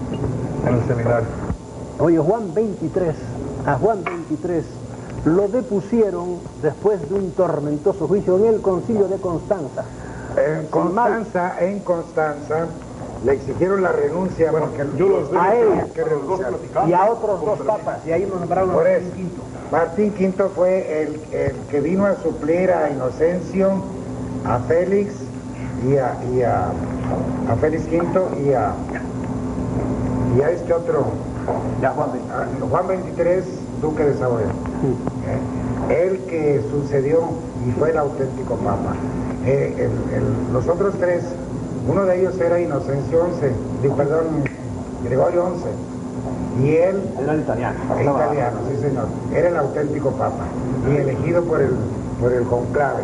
D: en el seminario.
B: Oye, Juan veintitrés, a Juan veintitrés lo depusieron después de un tormentoso juicio en el concilio de Constanza.
C: En Constanza, en Constanza, le exigieron la renuncia porque
D: yo los veo
B: A él
C: que renunciar.
B: y a otros dos papas, y ahí nos nombraron a
C: Por
B: Martín
C: eso,
B: Quinto.
C: Martín Quinto fue el, el que vino a suplir a Inocencio, a Félix y a, y a, a Félix Quinto y a, y a este otro,
B: Ya Juan
C: a Juan veintitrés, duque de Saboya. ¿Eh? El que sucedió y fue el auténtico papa. Eh, el- el- los otros tres, uno de ellos era Inocencio once, digo, perdón, Gregorio once, y él
B: Era el italiano.
C: es italiano, sí señor, era el auténtico papa y elegido por el, por el conclave.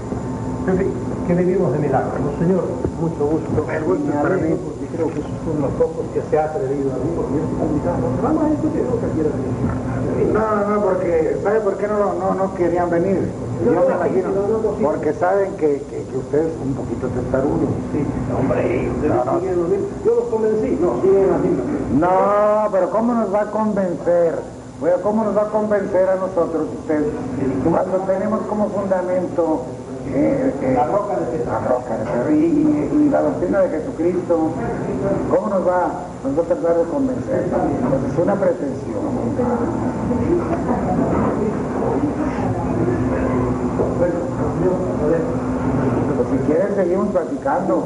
B: En fin, que vivimos de milagros. No, señor, mucho gusto.
C: El gusto
B: Me
C: es para
B: alegro
C: mí.
B: porque creo que esos son los pocos que se ha atrevido a mí, porque yo estoy invitado. Vamos a discutir lo que quieran decir.
C: No, no, no, porque ¿sabe por qué no, no, no querían venir? Yo me imagino, porque saben que, que, que usted es un poquito testarudo.
B: Sí, hombre, ustedes
C: No, no.
B: siguen lo mismo. Yo los convencí, no, siguen así.
C: No, pero ¿cómo nos va a convencer? Bueno, ¿cómo nos va a convencer a nosotros usted? Cuando tenemos como fundamento eh, eh,
B: La roca de Jesús.
C: la roca de Jesús y, y- y la doctrina de Jesucristo, ¿cómo nos va, nos va a tratar de convencer? Pues es una pretensión. Pues si quieren seguimos platicando.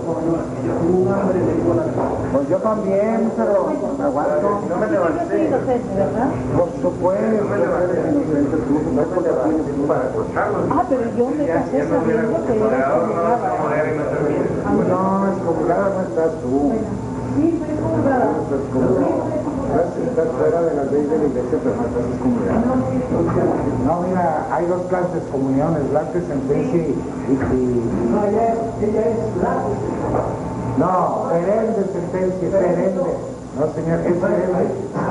C: Pues yo también, pero me aguanto. No me levanté. Por supuesto. No te levantes para escucharlo.
M: Ah, pero yo me casé sabiendo que era excomulgada.
C: No, excomulgada no estás tú.
M: Sí, soy excomulgada.
C: Estás excomulgada. Estás fuera de las leyes de la iglesia, pero no estás excomulgada. No, mira, hay dos clases de excomuniones, la de sentencia y... y-
B: No, ella es, ella es la...
C: No, perenne sentencia, perenne. No, señor, es perenne.